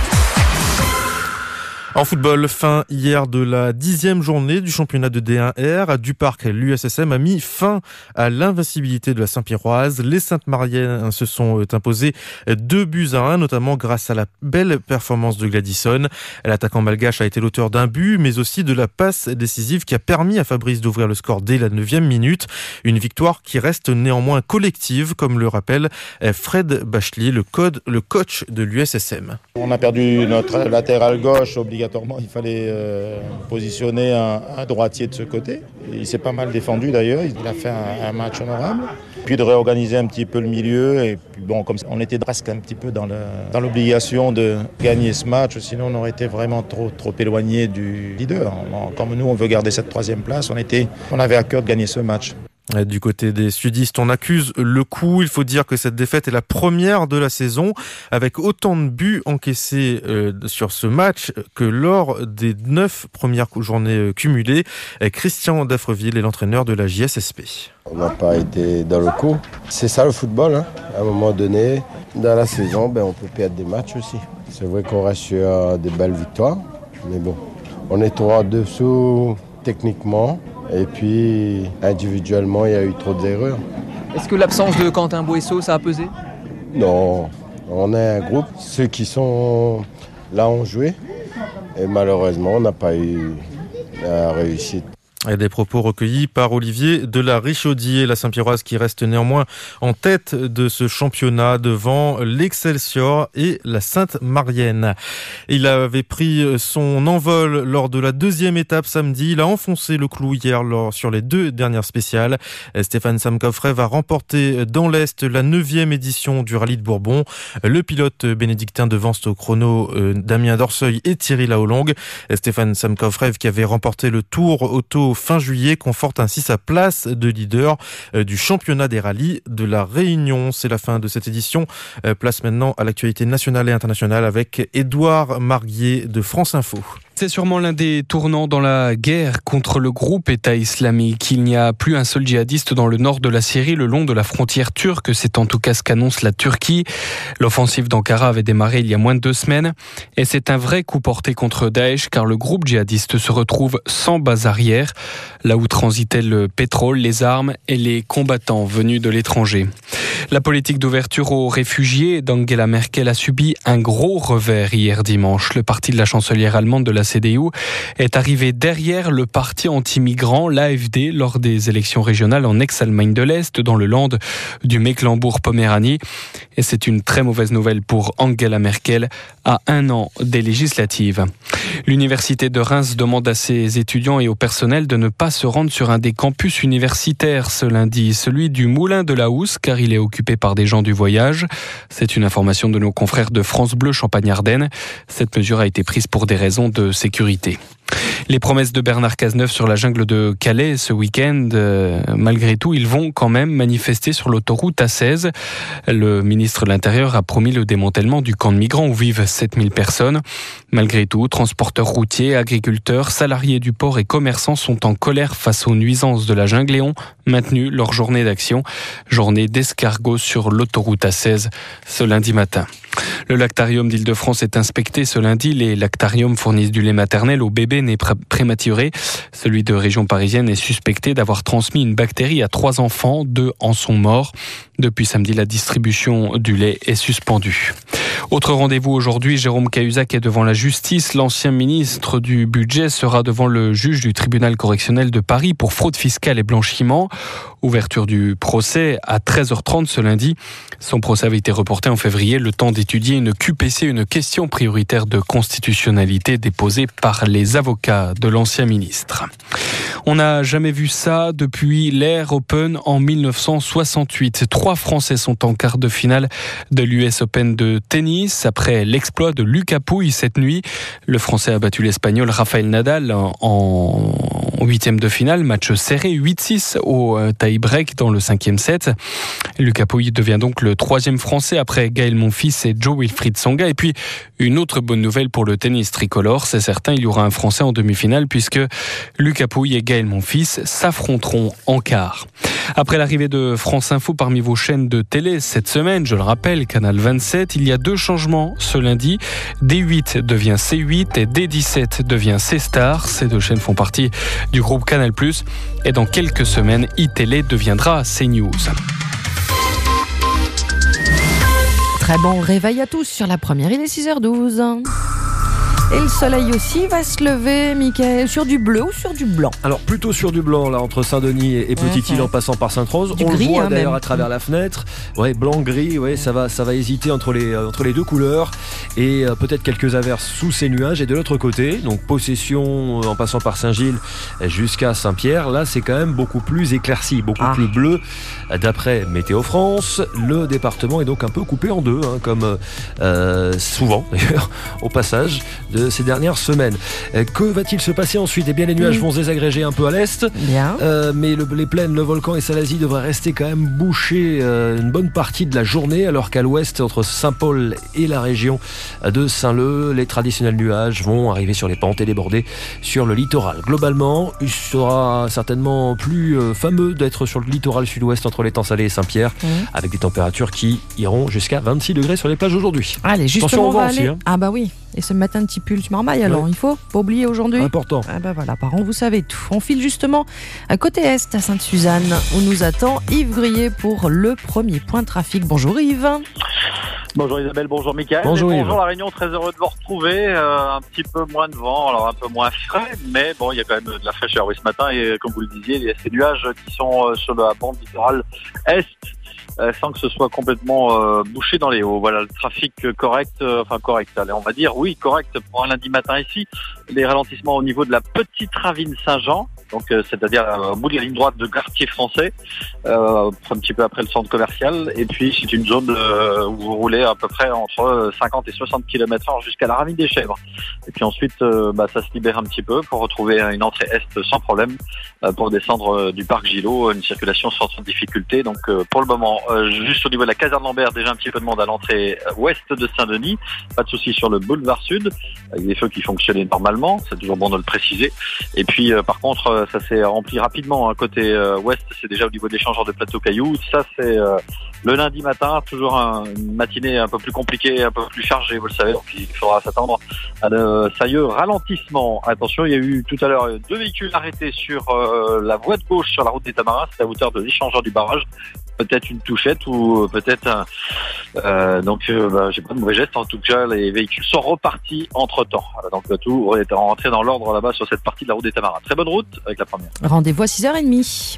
En football, fin hier de la 10e journée du championnat de D1R. À Duparc, l'USSM a mis fin à l'invincibilité de la Saint-Pierroise. Les Sainte-Mariennes se sont imposées 2-1, notamment grâce à la belle performance de Gladysson. L'attaquant malgache a été l'auteur d'un but, mais aussi de la passe décisive qui a permis à Fabrice d'ouvrir le score dès la 9e minute. Une victoire qui reste néanmoins collective, comme le rappelle Fred Bachelier, le coach de l'USSM. On a perdu notre latéral gauche obligatoirement. Il fallait positionner un droitier de ce côté. Il s'est pas mal défendu d'ailleurs. Il a fait un match honorable. Puis de réorganiser un petit peu le milieu. Et puis bon, comme on était presque un petit peu dans l'obligation de gagner ce match, sinon on aurait été vraiment trop éloigné du leader. Comme nous, on veut garder cette 3e place, on avait à cœur de gagner ce match. Du côté des sudistes, on accuse le coup. Il faut dire que cette défaite est la première de la saison, avec autant de buts encaissés sur ce match que lors des 9 premières journées cumulées. Christian Daffreville est l'entraîneur de la JSSP. On n'a pas été dans le coup. C'est ça le football, hein. À un moment donné, dans la saison, on peut perdre des matchs aussi. C'est vrai qu'on reste sur des belles victoires, mais bon, on est trop en dessous techniquement. Et puis, individuellement, il y a eu trop d'erreurs. Est-ce que l'absence de Quentin Boesso, ça a pesé ? Non, on est un groupe. Ceux qui sont là ont joué. Et malheureusement, on n'a pas eu la réussite. Et des propos recueillis par Olivier de la Richaudier, la Saint-Pierroise qui reste néanmoins en tête de ce championnat devant l'Excelsior et la Sainte-Marienne. Il avait pris son envol lors de la deuxième étape samedi. Il a enfoncé le clou hier sur les 2 dernières spéciales. Stéphane Samkofrev a remporté dans l'Est la 9e édition du Rallye de Bourbon. Le pilote bénédictin devance au chrono Damien Dorseuil et Thierry Laolong. Stéphane Samkofrev qui avait remporté le Tour Auto fin juillet conforte ainsi sa place de leader du championnat des rallyes de la Réunion. C'est la fin de cette édition. Place maintenant à l'actualité nationale et internationale avec Édouard Marguier de France Info. C'est sûrement l'un des tournants dans la guerre contre le groupe État islamique. Il n'y a plus un seul djihadiste dans le nord de la Syrie, le long de la frontière turque. C'est en tout cas ce qu'annonce la Turquie. L'offensive d'Ankara avait démarré il y a moins de 2 semaines. Et c'est un vrai coup porté contre Daesh, car le groupe djihadiste se retrouve sans base arrière, là où transitaient le pétrole, les armes et les combattants venus de l'étranger. La politique d'ouverture aux réfugiés d'Angela Merkel a subi un gros revers hier dimanche. Le parti de la chancelière allemande de la CDU est arrivé derrière le parti anti-migrant, l'AfD, lors des élections régionales en ex-Allemagne de l'Est, dans le land du Mecklembourg-Poméranie. Et c'est une très mauvaise nouvelle pour Angela Merkel à 1 an des législatives. L'université de Reims demande à ses étudiants et au personnel de ne pas se rendre sur un des campus universitaires ce lundi, celui du Moulin de la Housse, car il est occupé par des gens du voyage. C'est une information de nos confrères de France Bleu Champagne-Ardenne. Cette mesure a été prise pour des raisons de sécurité. Les promesses de Bernard Cazeneuve sur la jungle de Calais ce week-end, malgré tout, ils vont quand même manifester sur l'autoroute A16. Le ministre de l'Intérieur a promis le démantèlement du camp de migrants où vivent 7000 personnes. Malgré tout, transporteurs routiers, agriculteurs, salariés du port et commerçants sont en colère face aux nuisances de la jungle et ont maintenu leur journée d'action, journée d'escargot sur l'autoroute A16 ce lundi matin. Le lactarium d'Île-de-France est inspecté ce lundi. Les lactariums fournissent du lait maternel aux bébés nés prématurés. Celui de région parisienne est suspecté d'avoir transmis une bactérie à 3 enfants. 2 en sont morts. Depuis samedi, la distribution du lait est suspendue. Autre rendez-vous aujourd'hui, Jérôme Cahuzac est devant la justice. L'ancien ministre du budget sera devant le juge du tribunal correctionnel de Paris pour fraude fiscale et blanchiment. Ouverture du procès à 13h30 ce lundi. Son procès avait été reporté en février, le temps d'étudier une QPC, une question prioritaire de constitutionnalité déposée par les avocats de l'ancien ministre. On n'a jamais vu ça depuis l'Air Open en 1968. 3 Français sont en quart de finale de l'US Open de tennis. Après l'exploit de Lucas Pouille cette nuit, le Français a battu l'Espagnol Rafael Nadal en 8e de finale. Match serré, 8-6 au tie-break dans le 5e set. Lucas Pouille devient donc le 3e Français après Gaël Monfils et Jo-Wilfried Tsonga. Et puis, une autre bonne nouvelle pour le tennis tricolore, c'est certain, il y aura un Français en demi-finale puisque Lucas Pouille et Gaël Monfils s'affronteront en quart. Après l'arrivée de France Info parmi vos chaînes de télé cette semaine, je le rappelle, Canal 27, il y a 2 changements ce lundi. D8 devient C8 et D17 devient C-Star. Ces 2 chaînes font partie du groupe Canal+. Et dans quelques semaines, iTélé deviendra CNews. Très bon réveil à tous sur la première, il est 6h12. Et le soleil aussi va se lever, Mickaël, sur du bleu ou sur du blanc? Alors plutôt sur du blanc, là, entre Saint-Denis et Petite-Île en passant par Sainte-Rose. On gris, le voit d'ailleurs même. à travers la fenêtre. Ouais, blanc-gris, ouais, ça va hésiter entre les 2 couleurs. Et peut-être quelques averses sous ces nuages. Et de l'autre côté, donc possession en passant par Saint-Gilles jusqu'à Saint-Pierre, là c'est quand même beaucoup plus éclairci, beaucoup plus bleu. D'après Météo France, le département est donc un peu coupé en 2, hein, comme souvent d'ailleurs, au passage de ces dernières semaines. Que va-t-il se passer ensuite? Eh bien, les nuages vont se désagréger un peu à l'est, mais les plaines, le volcan et Salazie devraient rester quand même bouchés une bonne partie de la journée, alors qu'à l'ouest, entre Saint-Paul et la région de Saint-Leu, les traditionnels nuages vont arriver sur les pentes et déborder sur le littoral. Globalement, il sera certainement plus fameux d'être sur le littoral sud-ouest entre l'étang Salé et Saint-Pierre, avec des températures qui iront jusqu'à 26 degrés sur les plages aujourd'hui. Allez, justement, attention, on va aussi, aller... hein. Ah bah oui, et ce matin, un petit pull, tu marmailles alors, il faut pas oublier aujourd'hui. Important. Ah bah voilà, parents, vous savez tout. On file justement à côté est, à Sainte-Suzanne, où nous attend Yves Grillet pour le premier point trafic. Bonjour Yves. Bonjour Isabelle, bonjour Mickaël. Bonjour Yves. Bonjour La Réunion, très heureux de vous retrouver. Un petit peu moins de vent, alors un peu moins frais, mais bon, il y a quand même de la fraîcheur oui, ce matin. Et comme vous le disiez, il y a ces nuages qui sont sur la bande littorale est, sans que ce soit complètement bouché dans les hauts. Voilà, le trafic correct, allez, on va dire, oui, correct pour un lundi matin ici. Les ralentissements au niveau de la petite ravine Saint-Jean, donc c'est-à-dire au bout de la ligne droite de Quartier Français, un petit peu après le centre commercial. Et puis c'est une zone où vous roulez à peu près entre 50 et 60 km/h jusqu'à la ravine des Chèvres. Et puis ensuite, ça se libère un petit peu pour retrouver une entrée est sans problème pour descendre du parc Gillot, une circulation sans difficulté. Donc pour le moment, juste au niveau de la caserne Lambert, déjà un petit peu de monde à l'entrée ouest de Saint-Denis. Pas de souci sur le boulevard Sud, avec des feux qui fonctionnaient normalement, c'est toujours bon de le préciser. Et puis par contre, ça s'est rempli rapidement. Côté ouest, c'est déjà au niveau de l'échangeur de plateau cailloux. Ça, c'est le lundi matin, toujours une matinée un peu plus compliquée, un peu plus chargée, vous le savez. Donc il faudra s'attendre à de sérieux ralentissements. Attention, il y a eu tout à l'heure 2 véhicules arrêtés sur la voie de gauche sur la route des Tamarins, c'est à hauteur de l'échangeur du barrage. Peut-être une touchette ou peut-être j'ai pas de mauvais geste. En tout cas, les véhicules sont repartis entre temps. Donc tout est rentré dans l'ordre là-bas sur cette partie de la route des Tamarins. Très bonne route avec la première. Rendez-vous à 6h30.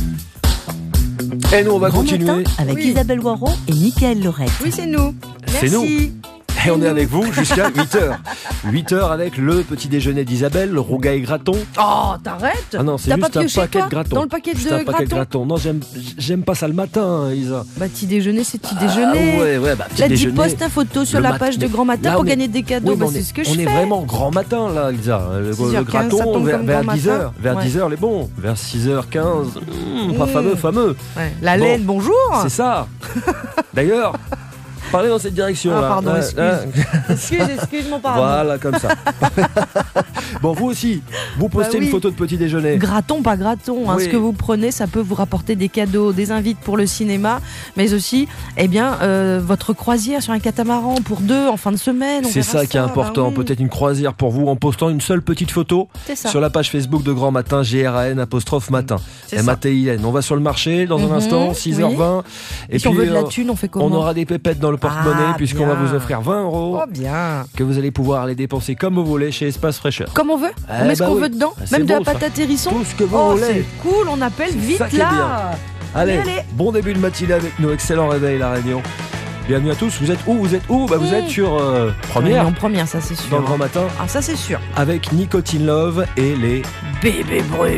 Et nous, on va Grand continuer. matin avec Isabelle Waro et Mickaël Lorette. Oui, c'est nous. C'est nous. Et on est avec vous jusqu'à 8h. 8h avec le petit déjeuner d'Isabelle, rougail graton. Oh, t'arrêtes. Ah non, c'est T'as juste pas un pioché paquet quoi de gratons. Dans le paquet Juste de un paquet de gratons. gratons. Non, j'aime pas ça le matin, Isa. Bah, petit déjeuner, c'est petit déjeuner. Ouais, petit Là, dis déjeuner. poste ta photo sur Le la page de Grand Matin là, pour on est- gagner des cadeaux. Oui, mais C'est ce que je on fais. est vraiment grand matin, là, Isa. Le 6h15, ça graton, tombe comme vers grand 10h. matin. Vers Ouais. 10h, les bons. Vers 6h15. Pas fameux. Ouais. La Bon, laine, bonjour. C'est ça. D'ailleurs, parlez dans cette direction. Ah, là. pardon, Là. excuse mon pardon. Voilà, comme ça. Bon, vous aussi, vous postez Bah oui. une photo de petit déjeuner. Graton, pas graton. Oui. Ce que vous prenez, ça peut vous rapporter des cadeaux, des invites pour le cinéma, mais aussi, votre croisière sur un catamaran pour 2 en fin de semaine. On C'est verra ça qui est important. bah oui. Peut-être une croisière pour vous en postant une seule petite photo C'est ça. sur la page Facebook de Grand Matin, GRAN_matin. C'est ça. MATIN. On va sur le marché dans un instant, 6h20. Et si on veut de la thune, on fait comment? On aura des pépettes dans le porte-monnaie puisqu'on va bien. vous offrir 20 € Oh bien. que vous allez pouvoir aller dépenser comme vous voulez chez Espace Fraîcheur. Comme on veut. On met ce qu'on veut dedans. C'est Même de bon, la ça. pâte à hérisson. Tout ce que vous Oh, voulez. c'est cool. On appelle vite ça qui est bien. là. Allez, Allez. bon début de matinée avec nous. Excellent réveil, La Réunion. Bienvenue à tous. Vous êtes où? Vous êtes sur Première. En première, ça c'est sûr. Dans le Grand Matin. Ah, ça c'est sûr. Avec Nicotine Love et les Bébé brûle.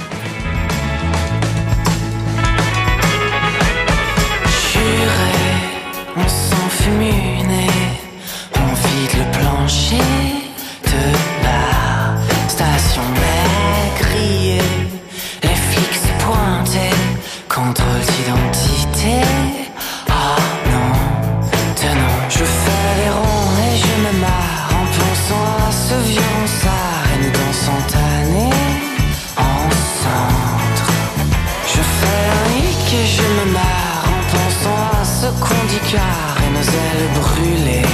On s'enfume une et on vide le plancher de la station crier. Les flics se pointaient, contrôle d'identité. Ah non, tenons, je fais les ronds et je me marre en pensant à ce vieux ronsard et nous dansons tannés en centre. Je fais un hic et je me marre en pensant à ce qu'on dit car et nos ailes brûlées.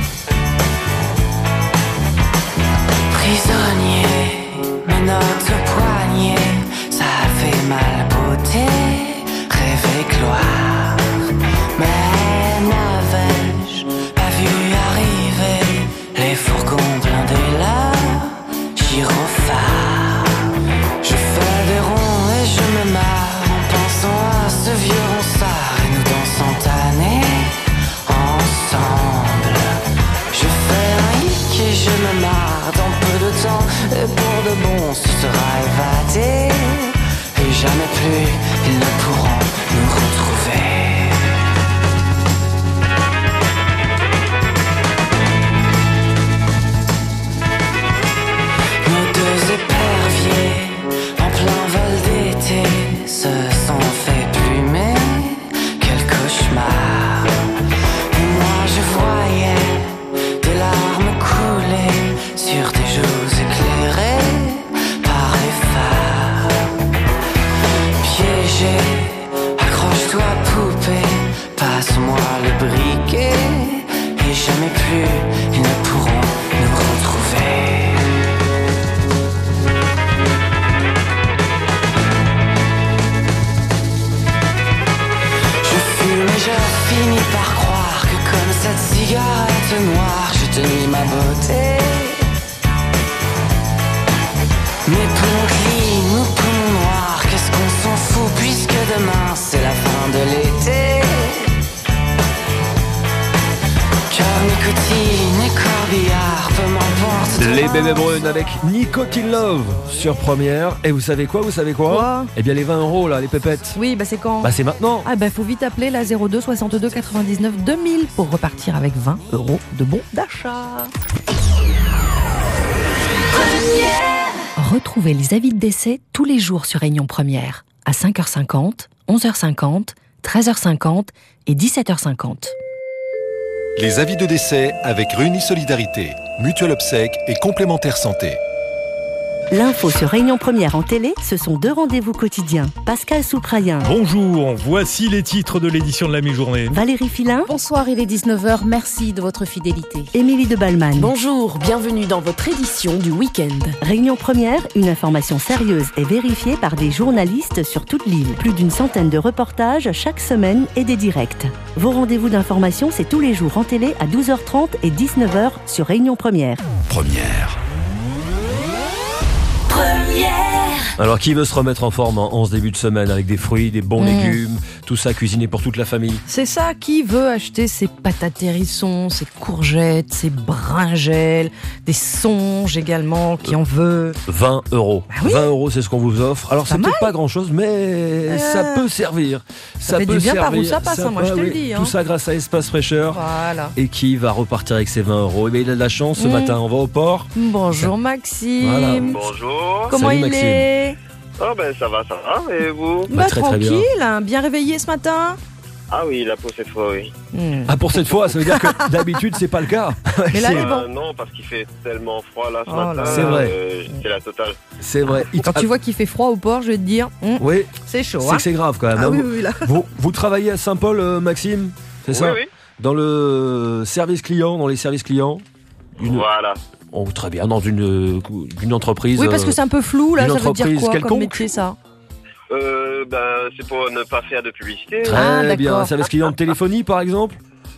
Prisonnier, menottes au poignet, ça fait mal beauté, rêver gloire. Mais n'avais-je pas vu arriver les fourgons blindés là, gyrophares. Je fais des ronds et je me marre en pensant à ce vieux ronsard et nous dansons tannés ensemble. Je fais un hic et je me marre dans peu de temps et pour de bon ce sera évadé et jamais plus ils ne pourront nous retrouver. Nos deux éperviers en plein vol d'été se sont fait plumer. Quel cauchemar. Et moi je voyais des larmes couler sur tes joues éclairées par les phares. Piégé, accroche-toi poupée, passe-moi le briquet et jamais plus ils ne pourront nous retrouver. Je fume et je finis par croire que comme cigarette noire, je te nie ma beauté. Mes poumons clean, nos poumons noirs, qu'est-ce qu'on s'en fout puisque demain c'est la fin de l'été. Cœur, nicotine et corbillard, peu m'importe. Les bébés brunes avec Nicotine Love sur Première. Et vous savez quoi Eh bien les 20 € là, les pépettes. Oui, bah c'est quand? Bah c'est maintenant. Ah bah faut vite appeler la 02 62 99 2000 pour repartir avec 20 € de bons d'achat. Retrouvez les avis de décès tous les jours sur Réunion Première à 5h50, 11h50, 13h50 et 17h50. Les avis de décès avec Réunis Solidarité, Mutuelle Obsèque et Complémentaire Santé. L'info sur Réunion Première en télé, ce sont 2 rendez-vous quotidiens. Pascal Souprayen. Bonjour, voici les titres de l'édition de la mi-journée. Valérie Filin. Bonsoir, il est 19h, merci de votre fidélité. Émilie de Balman. Bonjour, bienvenue dans votre édition du week-end. Réunion Première, une information sérieuse et vérifiée par des journalistes sur toute l'île. Plus d'une centaine de reportages chaque semaine et des directs. Vos rendez-vous d'information, c'est tous les jours en télé à 12h30 et 19h sur Réunion Première. Première. Alors qui veut se remettre en forme en ce début de semaine avec des fruits, des bons légumes, tout ça cuisiné pour toute la famille? C'est ça, qui veut acheter ses patates hérissons, ses courgettes, ses brinjelles, des songes également, qui en veut? 20 €. Bah oui. 20 € c'est ce qu'on vous offre. Alors c'est peut-être pas grand chose, mais ça peut servir. Ça fait du bien par où ça passe, moi je te le dis. Tout ça grâce à Espace Fraîcheur. Voilà. Et qui va repartir avec ses 20 €. Et bien il a de la chance ce matin, on va au port. Bonjour Maxime. Voilà. Bonjour. Comment Salut, il Maxime. est? Ah ben ça va. Et vous? Très, très bien. Tranquille, bien réveillé ce matin? Ah oui, la peau cette fois, oui. Ah pour cette fois, ça veut dire que d'habitude c'est pas le cas. Mais là, il est bon. Non, parce qu'il fait tellement froid là ce Oh matin. là. C'est vrai. C'est la totale. C'est vrai. Quand tu vois qu'il fait froid au port, je vais te dire, Oui, c'est chaud. c'est que c'est grave quand même. Ah hein. oui, là. Vous travaillez à Saint-Paul, Maxime? C'est ça? Oui. Dans le service client, dans les services clients? Voilà. Oh, très bien, dans une entreprise. Oui, parce que c'est un peu flou, là, une ça veut dire entreprise quoi comme quelconque. métier, ça? C'est pour ne pas faire de publicité. Très bien. Un service client de téléphonie, par exemple?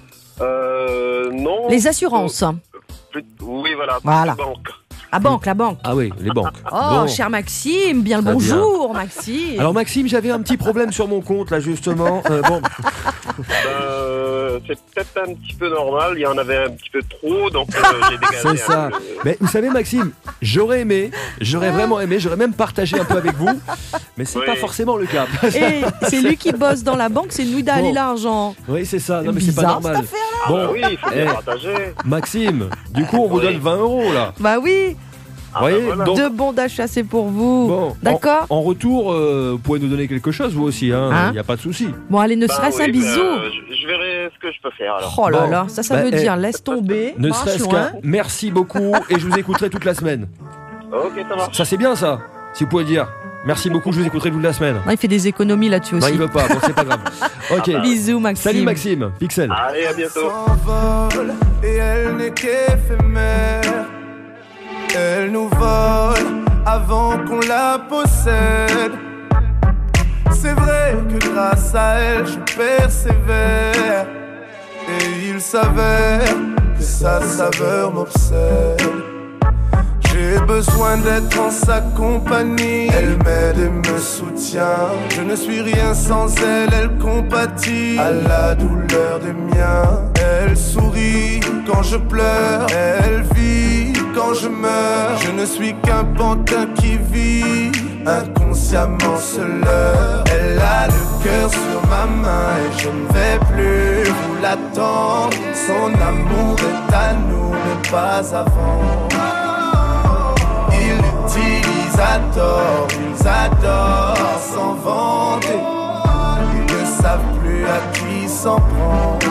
Non. Les assurances. Oui, voilà. Voilà. Banque. La banque. Ah oui, les banques. Oh, Bon. cher Maxime, bien le Très bonjour, Maxime. Alors Maxime, j'avais un petit problème sur mon compte, là, justement. Bon. C'est peut-être un petit peu normal. Il y en avait un petit peu trop, donc j'ai dégagé. C'est ça. Mais vous savez, Maxime, j'aurais vraiment aimé, j'aurais même partagé un peu avec vous, mais c'est pas forcément le cas. Et c'est lui qui bosse dans la banque, c'est nous d'aller l'argent. Oui, c'est ça. Non, mais c'est pas Bizarre, normal. cette affaire-là. Ah bah oui, il faut bien partager. Maxime, du coup, on vous donne 20 € là. Bah oui. Vous voyez, donc, Deux bons d'achat, c'est pour vous. bon, D'accord. En retour, vous pouvez nous donner quelque chose, vous aussi, il n'y a pas de souci. Bon, allez, ne serait-ce un bisou. Je verrai ce que je peux faire alors. Oh là là, ça Bah, veut dire laisse tomber. Ne marche serait-ce loin. qu'un merci beaucoup et je vous écouterai toute la semaine. Ok, ça marche. Ça c'est bien ça, si vous pouvez dire. Merci beaucoup, je vous écouterai toute la semaine. Non, il fait des économies là-dessus aussi. Non, il veut pas, bon c'est pas grave. Ok. Bisous Maxime. Salut Maxime, Pixel. Allez, à bientôt. S'envole et elle n'est qu'éphémère. Elle nous vole avant qu'on la possède. C'est vrai que grâce à elle je persévère. Et il s'avère que sa saveur m'obsède. J'ai besoin d'être en sa compagnie. Elle m'aide et me soutient. Je ne suis rien sans elle, elle compatit à la douleur des miens. Elle sourit quand je pleure, elle vit quand je meurs. Je ne suis qu'un pantin qui vit inconsciemment se leurre. Elle a le cœur sur ma main et je ne vais plus vous l'attendre. Son amour est à nous mais pas avant. Ils l'utilisent à tort, ils adorent s'en vanter. Ils ne savent plus à qui s'en prendre.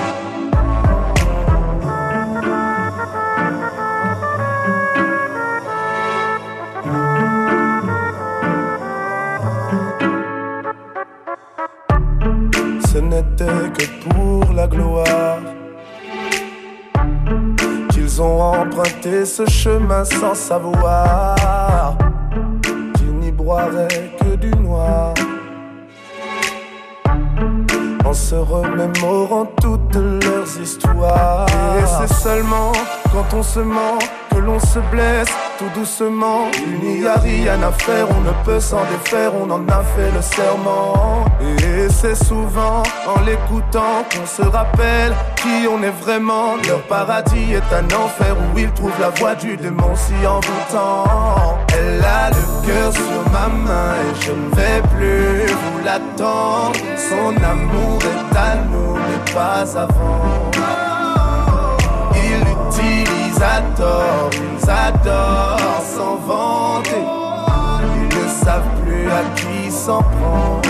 Ce n'était que pour la gloire qu'ils ont emprunté ce chemin sans savoir qu'ils n'y boiraient que du noir. En se remémorant toutes leurs histoires. Et c'est seulement quand on se ment que l'on se blesse tout doucement. Il n'y a rien à faire, on ne peut s'en défaire, on en a fait le serment. Et c'est souvent en l'écoutant qu'on se rappelle qui on est vraiment. Leur paradis est un enfer où ils trouvent la voie du démon si envoûtant. Elle a le cœur sur ma main et je ne vais plus vous l'attendre. Son amour est à nous mais pas avant. Il l'utilise à tort, ils adorent s'en vanter. Ils ne savent plus à qui s'en prendre.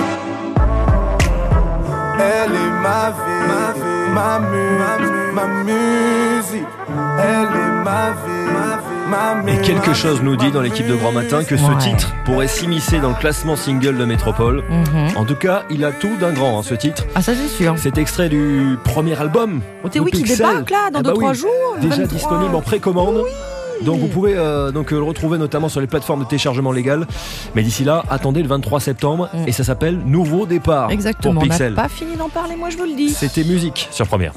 Elle est ma vie, ma musique. Elle est ma vie, Et quelque chose nous dit dans l'équipe de Grand Matin que ce titre pourrait s'immiscer dans le classement single de Métropole. En tout cas, il a tout d'un grand, ce titre. Ah, ça c'est sûr. C'est extrait du premier album. Oui, qui débarque là, dans 2-3 jours. Déjà 23. disponible en précommande. Donc vous pouvez le retrouver notamment sur les plateformes de téléchargement légal. Mais d'ici là, attendez le 23 septembre et ça s'appelle Nouveau Départ. Exactement, pour on n'a Pixel. pas fini d'en parler, moi je vous le dis. C'était musique sur Première.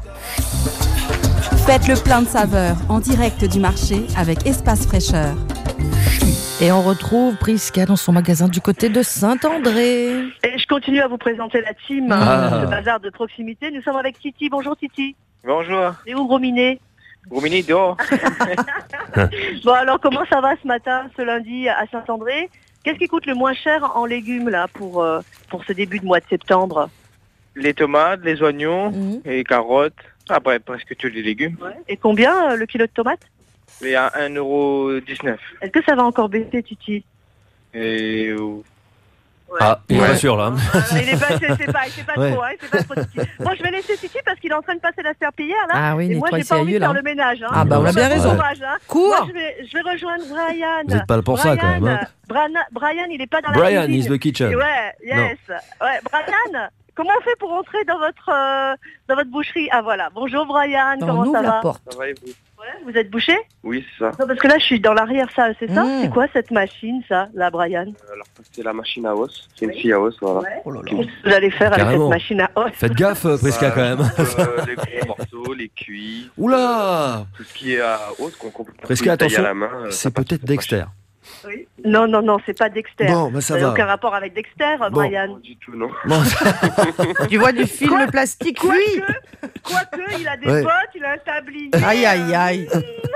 Faites le plein de saveurs en direct du marché avec Espace Fraîcheur. Et on retrouve Prisca dans son magasin du côté de Saint-André. Et je continue à vous présenter la team, ce bazar de proximité. Nous sommes avec Titi. Bonjour Titi. Bonjour. Et où Gros Minet? Gros Minet dehors. Bon alors comment ça va ce matin, ce lundi à Saint-André? Qu'est-ce qui coûte le moins cher en légumes là pour ce début de mois de septembre? Les tomates, les oignons, les carottes. Après presque tous les légumes. Ouais. Et combien le kilo de tomates? Il y a 1,19 €. Est-ce que ça va encore baisser, Titi? Et... Ah, il est pas sûr là. Il est pas, c'est pas Ouais. trop, hein, c'est pas trop Titi. Bon, je vais laisser Titi parce qu'il est en train de passer la serpillière là. Ah oui, et moi, j'ai nettoie pas envie de sérieux, faire là. le ménage. Hein. Ah bah, on a bien raison. Courage, hein. Cours. Moi, je vais rejoindre Brian. Vous êtes pas là pour ça, quand même, hein. Brian, il est pas dans la Brian cuisine. is the kitchen. Ouais, yes. Ouais, Brian, comment on fait pour entrer dans votre boucherie? Ah voilà. Bonjour Brian, On comment ouvre ça la va? porte. Ça va et vous? Ouais, vous êtes bouché? Oui, c'est ça. Non, parce que là, je suis dans l'arrière-salle, c'est ça? C'est quoi cette machine, ça, là, Brian? Alors, c'est la machine à os. C'est une scie à os, voilà. Qu'est-ce que vous allez faire avec Carrément. cette machine à os? Faites gaffe, Prisca, quand même. Les gros morceaux, les cuits. Oula! Tout ce qui est à os qu'on coupe. Prisca, attention, à la main, c'est peut-être Dexter. Oui. Non, c'est pas Dexter. Bon, bah, ça n'a va. aucun rapport avec Dexter, Brian. Du tout, non. Tu vois du film plastique, lui? Quoique, il a des Ouais. bottes, il a un tablier. Aïe, aïe, aïe.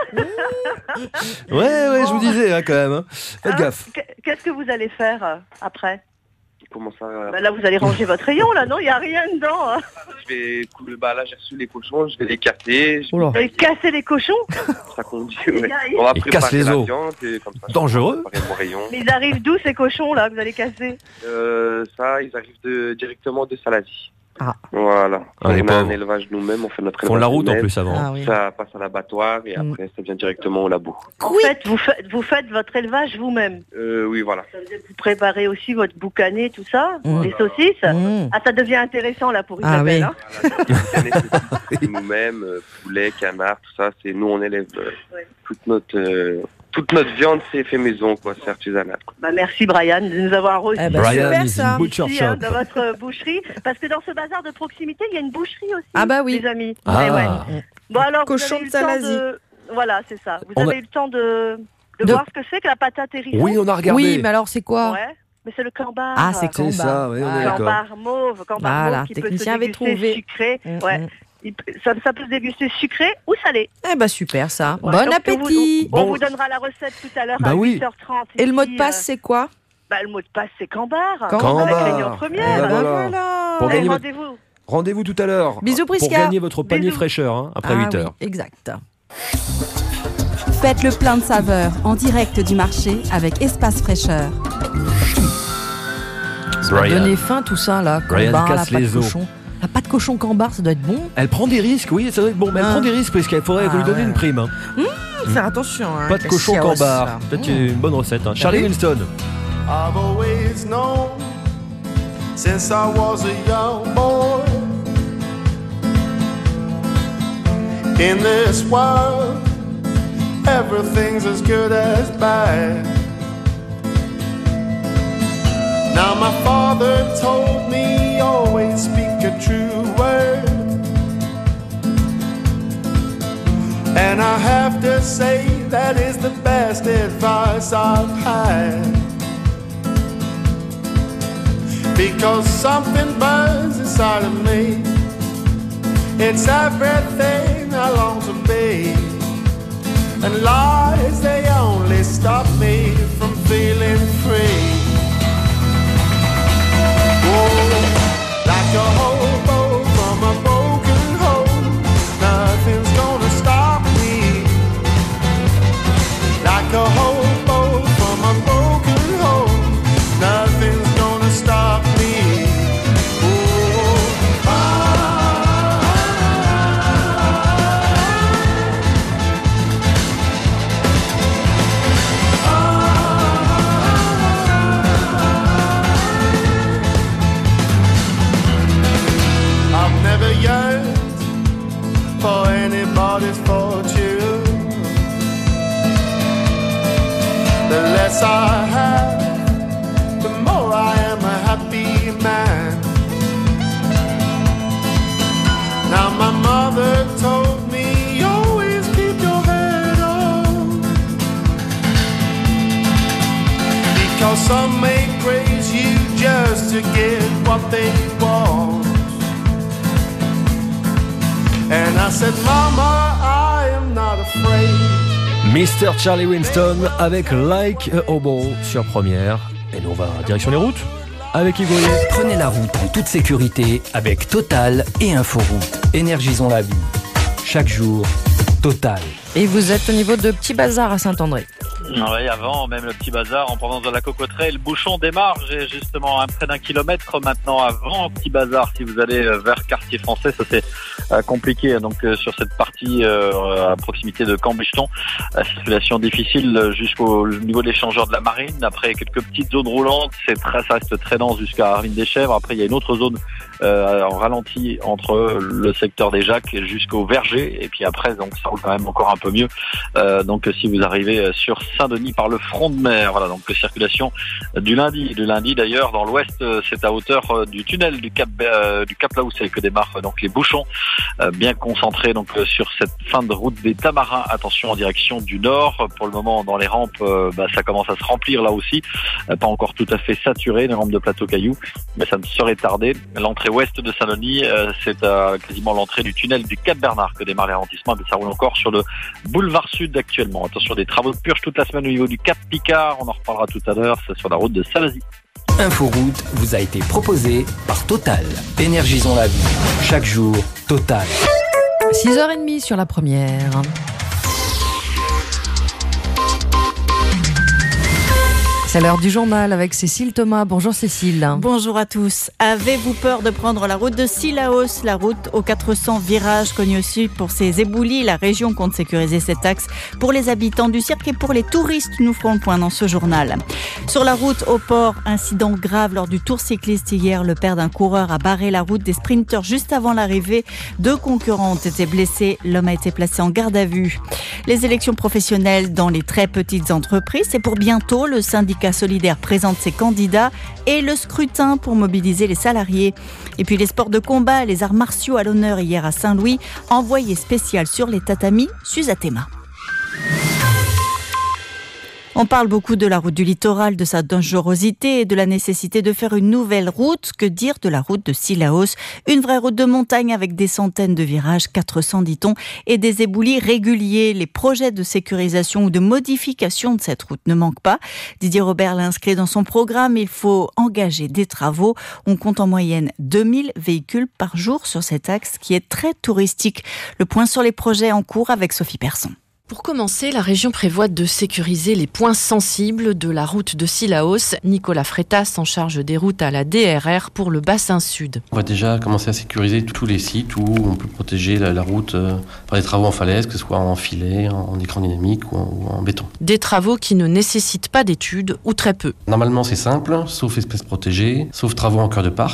Ouais, je vous disais, hein, quand même. Hein. Faites gaffe. Qu'est-ce que vous allez faire après? Comment ça? Bah là, vous allez ranger votre rayon, là, non? Il n'y a rien dedans. Hein. Je vais couper. Bah là, j'ai reçu les cochons, je vais les casser. Vous allez casser les cochons? Ça conduit, ouais. Aïe. On va Ils préparer cassent les la os. viande et comme ça. Dangereux. Je vais préparer mon rayon. Mais ils arrivent d'où, ces cochons, là, que vous allez casser? Ça, ils arrivent directement de Salazie. Ah. Voilà. Ah, On les a un pauvres. élevage nous-mêmes, on fait notre Ils font élevage la route en nous-mêmes. plus avant. Ah oui. Ça passe à l'abattoir et après ça vient directement au labo. En fait, vous faites votre élevage vous-même. Oui, voilà. Ça veut dire que vous préparez aussi votre boucané, tout ça, les saucisses. Ah, ça devient intéressant, là, pour Isabelle. oui. Hein. Nous-mêmes, poulet, canard, tout ça, c'est nous on élève toute notre viande, c'est fait maison, quoi, c'est artisanal. Bah, merci Brian de nous avoir reçus. Brian super, is ça. in butcher Ici, shop. dans votre boucherie, parce que dans ce bazar de proximité, il y a une boucherie aussi. Ah bah oui. Les amis. Ah. Eh ouais. Bon alors, Cochon vous avez eu de le temps Salazie. de... Voilà, c'est ça. Vous On avez a- eu le temps de De- voir ce que c'est que la patate hérissée? Oui, on a regardé. Oui, mais alors c'est quoi? Ouais. Mais c'est le cambar. Ah, c'est C'est ça, oui, on est d'accord. Cambar mauve, Voilà, mauve qui peut se technicien avait déguster trouvé. sucré. Ouais. Ça peut se déguster sucré ou salé. Eh bah super ça. Ouais, Bon donc, appétit. On vous donnera la recette tout à l'heure Bah à oui. 8h30. Et le mot de ici, passe c'est quoi? Bah, le mot de passe, c'est Cambar. Cambar. Avec réunion première. Eh ben Ah, voilà. Pour Allez, gagner votre- rendez-vous. Rendez-vous tout à l'heure. Bisous, Pour Prisca. gagner votre panier Bisous. fraîcheur, hein, après Ah 8 heures. oui, exact. Faites le plein de saveurs en direct du marché avec Espace Fraîcheur. Ça va Brian. donner faim tout ça là. Brian Cambar, casse la pâte les os. cochon. La pâte cochon cambar, ça doit être bon. Elle prend des risques, oui, ça doit être bon, mais elle Ah. prend des risques parce qu'il faudrait Ah lui donner ouais. une prime. Hein. Faire attention. Hein, Pas de cochon cambar. Peut-être une bonne recette. Hein. Charlie vu Winston. I've always known since I was a young boy in this world everything's as good as bad. Now my father told me always speak a true word. And I have to say that is the best advice I've had. Because something burns inside of me. It's everything I long to be. And lies, they only stop me from feeling free. Oh, like a hobo from a broken home, nothing's gonna stop me. Like a hobo from a broken home, nothing's gonna stop me. For anybody's fortune, the less I have, the more I am a happy man. Now my mother told me, always keep your head on, because some may praise you just to get what they want. And I said, Mama, I am not afraid. Mr. Charlie Winston avec Like a Hobo sur Première. Et nous on va direction les routes avec Igor. Prenez la route en toute sécurité avec Total et Inforoute. Énergisons la vie. Chaque jour, Total. Et vous êtes au niveau de Petit Bazar à Saint-André. Oui, avant même le Petit Bazar en provenance de la Cocoterie, le bouchon démarre. J'ai justement près d'1 kilomètre maintenant avant Petit Bazar. Si vous allez vers Quartier Français, ça c'est compliqué. Donc sur cette partie à proximité de Cambuston, circulation difficile jusqu'au niveau de l'échangeur de la Marine. Après quelques petites zones roulantes, ça reste très dense jusqu'à Arvin-des-Chèvres. Après il y a une autre zone en ralenti entre le secteur des Jacques jusqu'au Verger. Et puis après donc ça roule quand même encore un peu mieux. Donc si vous arrivez sur Saint-Denis par le front de mer, voilà donc circulation du lundi. Le lundi d'ailleurs dans l'ouest, c'est à hauteur du tunnel du Cap Laoussel que démarrent donc les bouchons bien concentrés donc sur cette fin de route des Tamarins. Attention en direction du nord. Pour le moment dans les rampes, ça commence à se remplir là aussi, pas encore tout à fait saturé les rampes de plateau cailloux, mais ça ne saurait tarder. L'entrée ouest de Saint-Denis, c'est à quasiment l'entrée du tunnel du Cap Bernard que démarre les ralentissements, mais ça roule encore sur le boulevard sud actuellement. Attention des travaux de purge toute la semaine au niveau du Cap Picard, on en reparlera tout à l'heure, c'est sur la route de Salazie. Inforoute vous a été proposé par Total. Énergisons la vie. Chaque jour, Total. 6h30 sur la Première. C'est l'heure du journal avec Cécile Thomas. Bonjour Cécile. Bonjour à tous. Avez-vous peur de prendre la route de Cilaos, la route aux 400 virages connue aussi pour ses éboulis? La région compte sécuriser cet axe pour les habitants du cirque et pour les touristes. Nous ferons le point dans ce journal. Sur la route au port, incident grave lors du tour cycliste hier. Le père d'un coureur a barré la route des sprinteurs juste avant l'arrivée. 2 concurrents ont été blessés. L'homme a été placé en garde à vue. Les élections professionnelles dans les très petites entreprises, c'est pour bientôt. Le syndicat solidaire présente ses candidats et le scrutin pour mobiliser les salariés. Et puis les sports de combat, les arts martiaux à l'honneur hier à Saint-Louis. Envoyé spécial sur les tatamis, Susatema. On parle beaucoup de la route du littoral, de sa dangerosité et de la nécessité de faire une nouvelle route. Que dire de la route de Cilaos? Une vraie route de montagne avec des centaines de virages, 400 dit-on, et des éboulis réguliers. Les projets de sécurisation ou de modification de cette route ne manquent pas. Didier Robert l'a inscrit dans son programme. Il faut engager des travaux. On compte en moyenne 2000 véhicules par jour sur cet axe qui est très touristique. Le point sur les projets en cours avec Sophie Persson. Pour commencer, la région prévoit de sécuriser les points sensibles de la route de Cilaos. Nicolas Freitas en charge des routes à la DRR pour le bassin sud. On va déjà commencer à sécuriser tous les sites où on peut protéger la route par des travaux en falaise, que ce soit en filet, en écran dynamique ou en béton. Des travaux qui ne nécessitent pas d'études ou très peu. Normalement c'est simple, sauf espèces protégées, sauf travaux en cœur de parc. Toute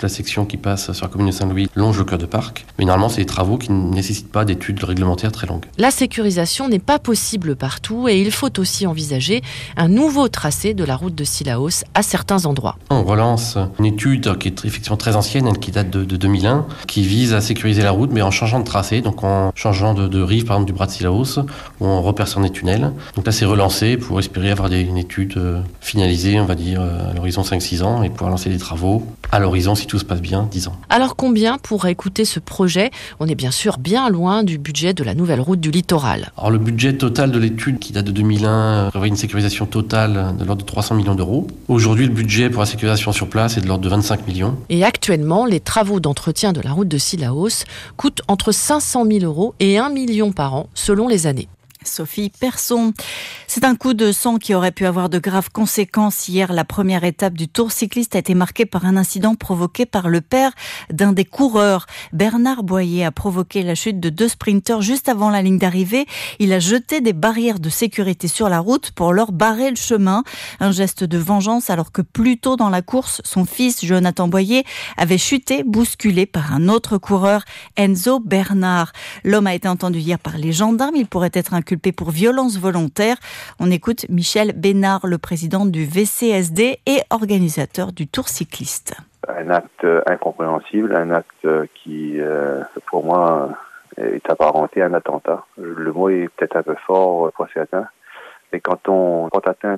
toute la section qui passe sur la commune de Saint-Louis longe le cœur de parc. Mais normalement, c'est des travaux qui ne nécessitent pas d'études réglementaires très longues. La sécurisation n'est pas possible partout et il faut aussi envisager un nouveau tracé de la route de Cilaos à certains endroits. On relance une étude qui est effectivement très ancienne, qui date de 2001, qui vise à sécuriser la route, mais en changeant de tracé, donc en changeant de rive, par exemple du bras de Cilaos, ou en reperçant des tunnels. Donc là, c'est relancé pour espérer avoir une étude finalisée, on va dire, à l'horizon 5-6 ans, et pouvoir lancer des travaux à l'horizon, si tout se passe bien, 10 ans. Alors combien pour écouter ce projet ? On est bien sûr bien loin du budget de la nouvelle route du littoral. Alors le budget total de l'étude, qui date de 2001, prévoit une sécurisation totale de l'ordre de 300 millions d'euros. Aujourd'hui, le budget pour la sécurisation sur place est de l'ordre de 25 millions. Et actuellement, les travaux d'entretien de la route de Cilaos coûtent entre 500 000 euros et 1 million par an, selon les années. Sophie Persson. C'est un coup de sang qui aurait pu avoir de graves conséquences. Hier, la première étape du Tour cycliste a été marquée par un incident provoqué par le père d'un des coureurs. Bernard Boyer a provoqué la chute de 2 sprinteurs juste avant la ligne d'arrivée. Il a jeté des barrières de sécurité sur la route pour leur barrer le chemin. Un geste de vengeance alors que plus tôt dans la course, son fils Jonathan Boyer avait chuté, bousculé par un autre coureur, Enzo Bernard. L'homme a été entendu hier par les gendarmes. Il pourrait être inculpé pour violence volontaire. On écoute Michel Bénard, le président du VCSD et organisateur du Tour cycliste. Un acte incompréhensible, un acte qui, pour moi, est apparenté à un attentat. Le mot est peut-être un peu fort pour certains, mais quand on porte atteinte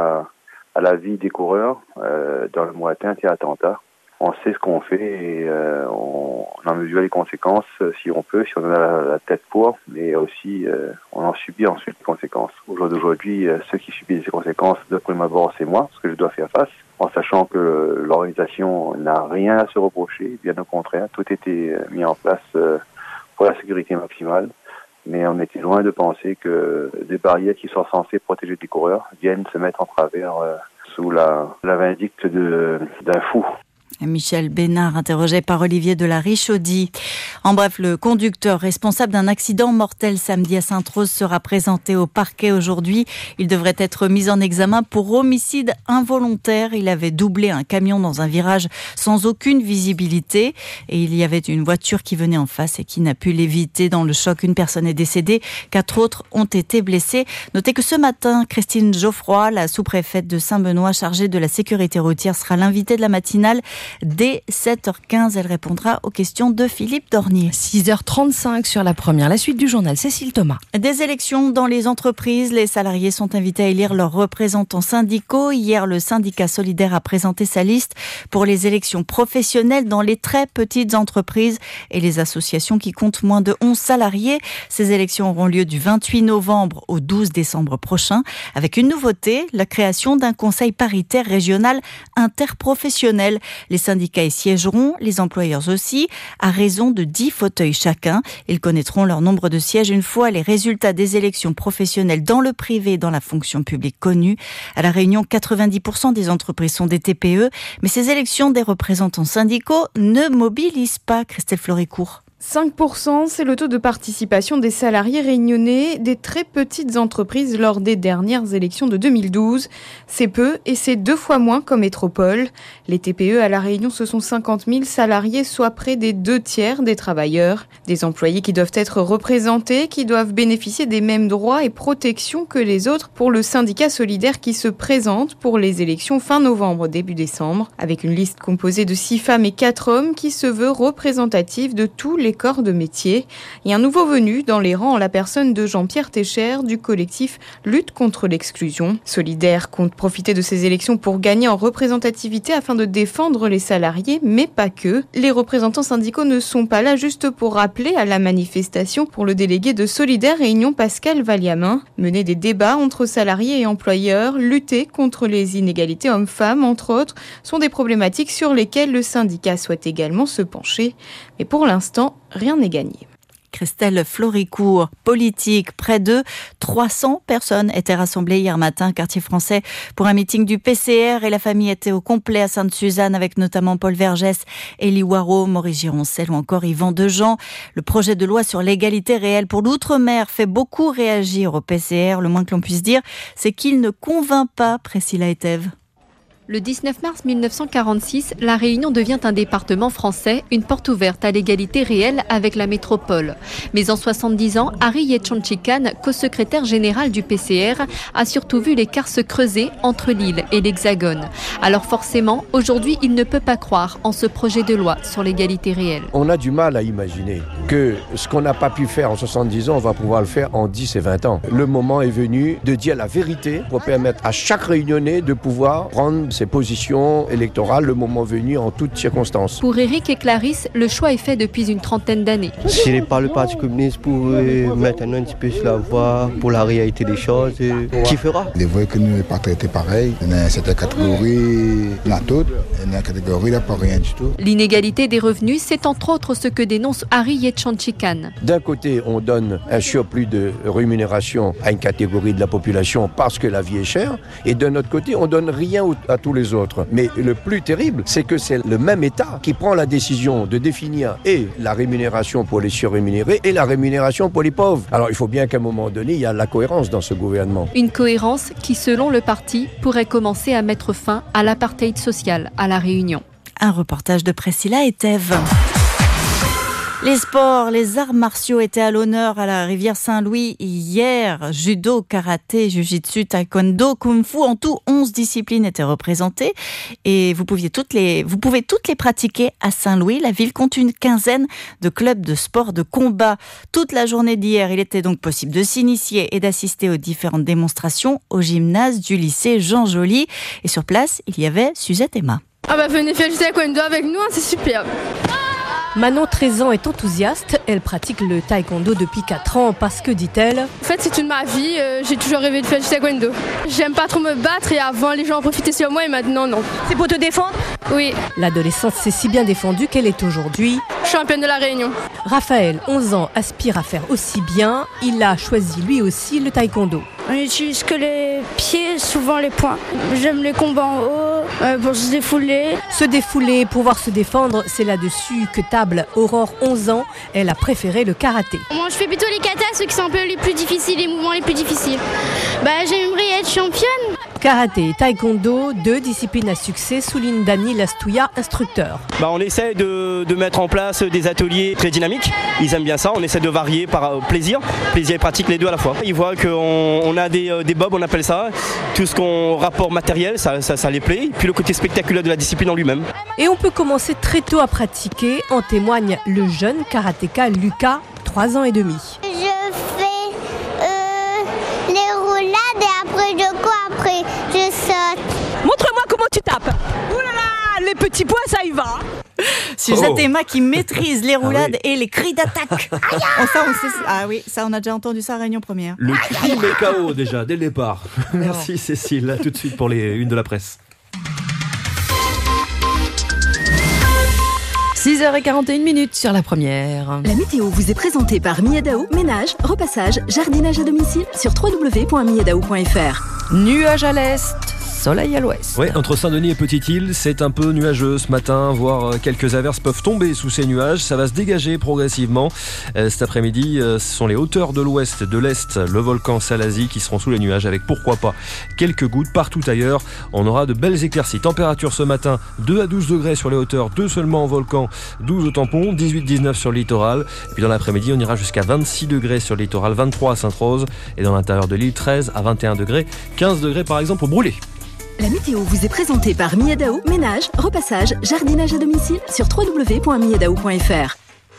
à la vie des coureurs, dans le mot atteinte et attentat, on sait ce qu'on fait et on en mesure les conséquences si on peut, si on en a la tête pour, mais aussi on en subit ensuite les conséquences. Au jour d'aujourd'hui, ceux qui subissent ces conséquences de prime abord, c'est moi, parce que je dois faire face, en sachant que l'organisation n'a rien à se reprocher, bien au contraire, tout était mis en place pour la sécurité maximale. Mais on était loin de penser que des barrières qui sont censées protéger des coureurs viennent se mettre en travers sous la vindicte d'un fou. Michel Bénard, interrogé par Olivier de la Richaudy. En bref, le conducteur responsable d'un accident mortel samedi à Sainte-Rose sera présenté au parquet aujourd'hui. Il devrait être mis en examen pour homicide involontaire. Il avait doublé un camion dans un virage sans aucune visibilité et il y avait une voiture qui venait en face et qui n'a pu l'éviter. Dans le choc, une personne est décédée, 4 autres ont été blessés. Notez que ce matin, Christine Geoffroy, la sous-préfète de Saint-Benoît chargée de la sécurité routière, sera l'invitée de la matinale. Dès 7h15, elle répondra aux questions de Philippe Dornier. 6h35 sur la première. La suite du journal, Cécile Thomas. Des élections dans les entreprises. Les salariés sont invités à élire leurs représentants syndicaux. Hier, le syndicat solidaire a présenté sa liste pour les élections professionnelles dans les très petites entreprises et les associations qui comptent moins de 11 salariés. Ces élections auront lieu du 28 novembre au 12 décembre prochain avec une nouveauté, la création d'un conseil paritaire régional interprofessionnel. Les syndicats y siégeront, les employeurs aussi, à raison de 10 fauteuils chacun. Ils connaîtront leur nombre de sièges une fois les résultats des élections professionnelles dans le privé et dans la fonction publique connus. À La Réunion, 90% des entreprises sont des TPE, mais ces élections des représentants syndicaux ne mobilisent pas. Christelle Floricourt. 5%, c'est le taux de participation des salariés réunionnais des très petites entreprises lors des dernières élections de 2012. C'est peu et c'est 2 fois moins qu'en métropole. Les TPE à La Réunion, ce sont 50 000 salariés, soit près des 2/3 des travailleurs. Des employés qui doivent être représentés, qui doivent bénéficier des mêmes droits et protections que les autres pour le syndicat solidaire qui se présente pour les élections fin novembre, début décembre, avec une liste composée de 6 femmes et 4 hommes qui se veut représentative de tous les corps de métier. Et un nouveau venu dans les rangs, la personne de Jean-Pierre Técher du collectif Lutte contre l'exclusion. Solidaire compte profiter de ces élections pour gagner en représentativité afin de défendre les salariés, mais pas que. Les représentants syndicaux ne sont pas là juste pour rappeler à la manifestation pour le délégué de Solidaire Réunion Pascal Valiamin. Mener des débats entre salariés et employeurs, lutter contre les inégalités hommes-femmes, entre autres, sont des problématiques sur lesquelles le syndicat souhaite également se pencher. Mais pour l'instant, rien n'est gagné. Christelle Floricourt, politique. Près de 300 personnes étaient rassemblées hier matin, quartier français, pour un meeting du PCR et la famille était au complet à Sainte-Suzanne avec notamment Paul Vergès, Élie Waro, Maurice Gironcel ou encore Yvan Dejean. Le projet de loi sur l'égalité réelle pour l'outre-mer fait beaucoup réagir au PCR. Le moins que l'on puisse dire, c'est qu'il ne convainc pas Priscilla Etève. Le 19 mars 1946, La Réunion devient un département français, une porte ouverte à l'égalité réelle avec la métropole. Mais en 70 ans, Harry Yetchanchikan, co-secrétaire général du PCR, a surtout vu l'écart se creuser entre l'île et l'Hexagone. Alors forcément, aujourd'hui, il ne peut pas croire en ce projet de loi sur l'égalité réelle. On a du mal à imaginer que ce qu'on n'a pas pu faire en 70 ans, on va pouvoir le faire en 10 et 20 ans. Le moment est venu de dire la vérité pour permettre à chaque Réunionnais de pouvoir prendre ses positions électorales le moment venu en toutes circonstances. Pour Éric et Clarisse, le choix est fait depuis une trentaine d'années. Ce n'est pas le Parti communiste pour maintenant un petit peu sur la voie pour la réalité des choses. Qui fera? Il est vrai que nous n'est pas traités pareil. Il y a certaines catégories, il y a d'autres. Il y a une catégorie, il n'y a pas rien du tout. L'inégalité des revenus, c'est entre autres ce que dénonce Harry Yetchanchikan. D'un côté, on donne un surplus de rémunération à une catégorie de la population parce que la vie est chère, et d'un autre côté, on donne rien à tous les autres. Mais le plus terrible, c'est que c'est le même État qui prend la décision de définir et la rémunération pour les surrémunérés et la rémunération pour les pauvres. Alors il faut bien qu'à un moment donné, il y a la cohérence dans ce gouvernement. Une cohérence qui, selon le parti, pourrait commencer à mettre fin à l'apartheid social à La Réunion. Un reportage de Priscilla et Thèves. Les sports, les arts martiaux étaient à l'honneur à la rivière Saint-Louis hier. Judo, karaté, jiu-jitsu, taekwondo, kung-fu, en tout 11 disciplines étaient représentées. Et vous pouvez toutes les pratiquer à Saint-Louis. La ville compte une quinzaine de clubs de sport de combat. Toute la journée d'hier, il était donc possible de s'initier et d'assister aux différentes démonstrations au gymnase du lycée Jean Joly. Et sur place, il y avait Suzette Emma. Ah bah venez faire du taekwondo avec nous, c'est superbe. Manon, 13 ans, est enthousiaste. Elle pratique le taekwondo depuis 4 ans parce que, dit-elle... En fait, c'est toute ma vie. J'ai toujours rêvé de faire du taekwondo. J'aime pas trop me battre et avant, les gens en profitaient sur moi et maintenant, non. C'est pour te défendre ? Oui. L'adolescente s'est si bien défendue qu'elle est aujourd'hui... championne de la Réunion. Raphaël, 11 ans, aspire à faire aussi bien. Il a choisi lui aussi le taekwondo. On n'utilise que les pieds, souvent les poings. J'aime les combats en haut, pour se défouler. Se défouler, pouvoir se défendre, c'est là-dessus que table Aurore, 11 ans. Elle a préféré le karaté. Moi, je fais plutôt les katas, ceux qui sont un peu les plus difficiles, les mouvements les plus difficiles. J'aimerais être championne. Karaté et taekwondo, 2 disciplines à succès, souligne Dany Lastouya, instructeur. On essaie de mettre en place des ateliers très dynamiques. Ils aiment bien ça, on essaie de varier par plaisir et pratique, les deux à la fois. Ils voient qu'on a des bobs, on appelle ça, tout ce qu'on rapport matériel, ça les plaît, et puis le côté spectaculaire de la discipline en lui-même. Et on peut commencer très tôt à pratiquer, en témoigne le jeune karatéka Lucas, 3 ans et demi. Je fais les roulades et après je cours, après je saute. Montre-moi comment tu tapes. Ouh là là, les petits points, ça y va. Suzette Emma qui maîtrise les roulades et les cris d'attaque. Ça on a déjà entendu ça à Réunion Première. Le cri met KO déjà, dès le départ. Merci Cécile, là tout de suite pour les unes de la presse. 6h41 sur la première. La météo vous est présentée par Miadaou, ménage, repassage, jardinage à domicile sur www.miadaou.fr. Nuages à l'est, soleil à l'ouest. Oui, entre Saint-Denis et Petite-Île, c'est un peu nuageux ce matin, voire quelques averses peuvent tomber sous ces nuages. Ça va se dégager progressivement. Cet après-midi, ce sont les hauteurs de l'ouest, de l'est, le volcan Salazie qui seront sous les nuages avec pourquoi pas quelques gouttes partout ailleurs. On aura de belles éclaircies. Température ce matin, 2 à 12 degrés sur les hauteurs, 2 seulement au volcan, 12 au tampon, 18-19 sur le littoral. Et puis dans l'après-midi, on ira jusqu'à 26 degrés sur le littoral, 23 à Sainte-Rose. Et dans l'intérieur de l'île, 13 à 21 degrés, 15 degrés par exemple au Brûlé. La météo vous est présentée par Miadaou, ménage, repassage, jardinage à domicile sur www.miadaou.fr.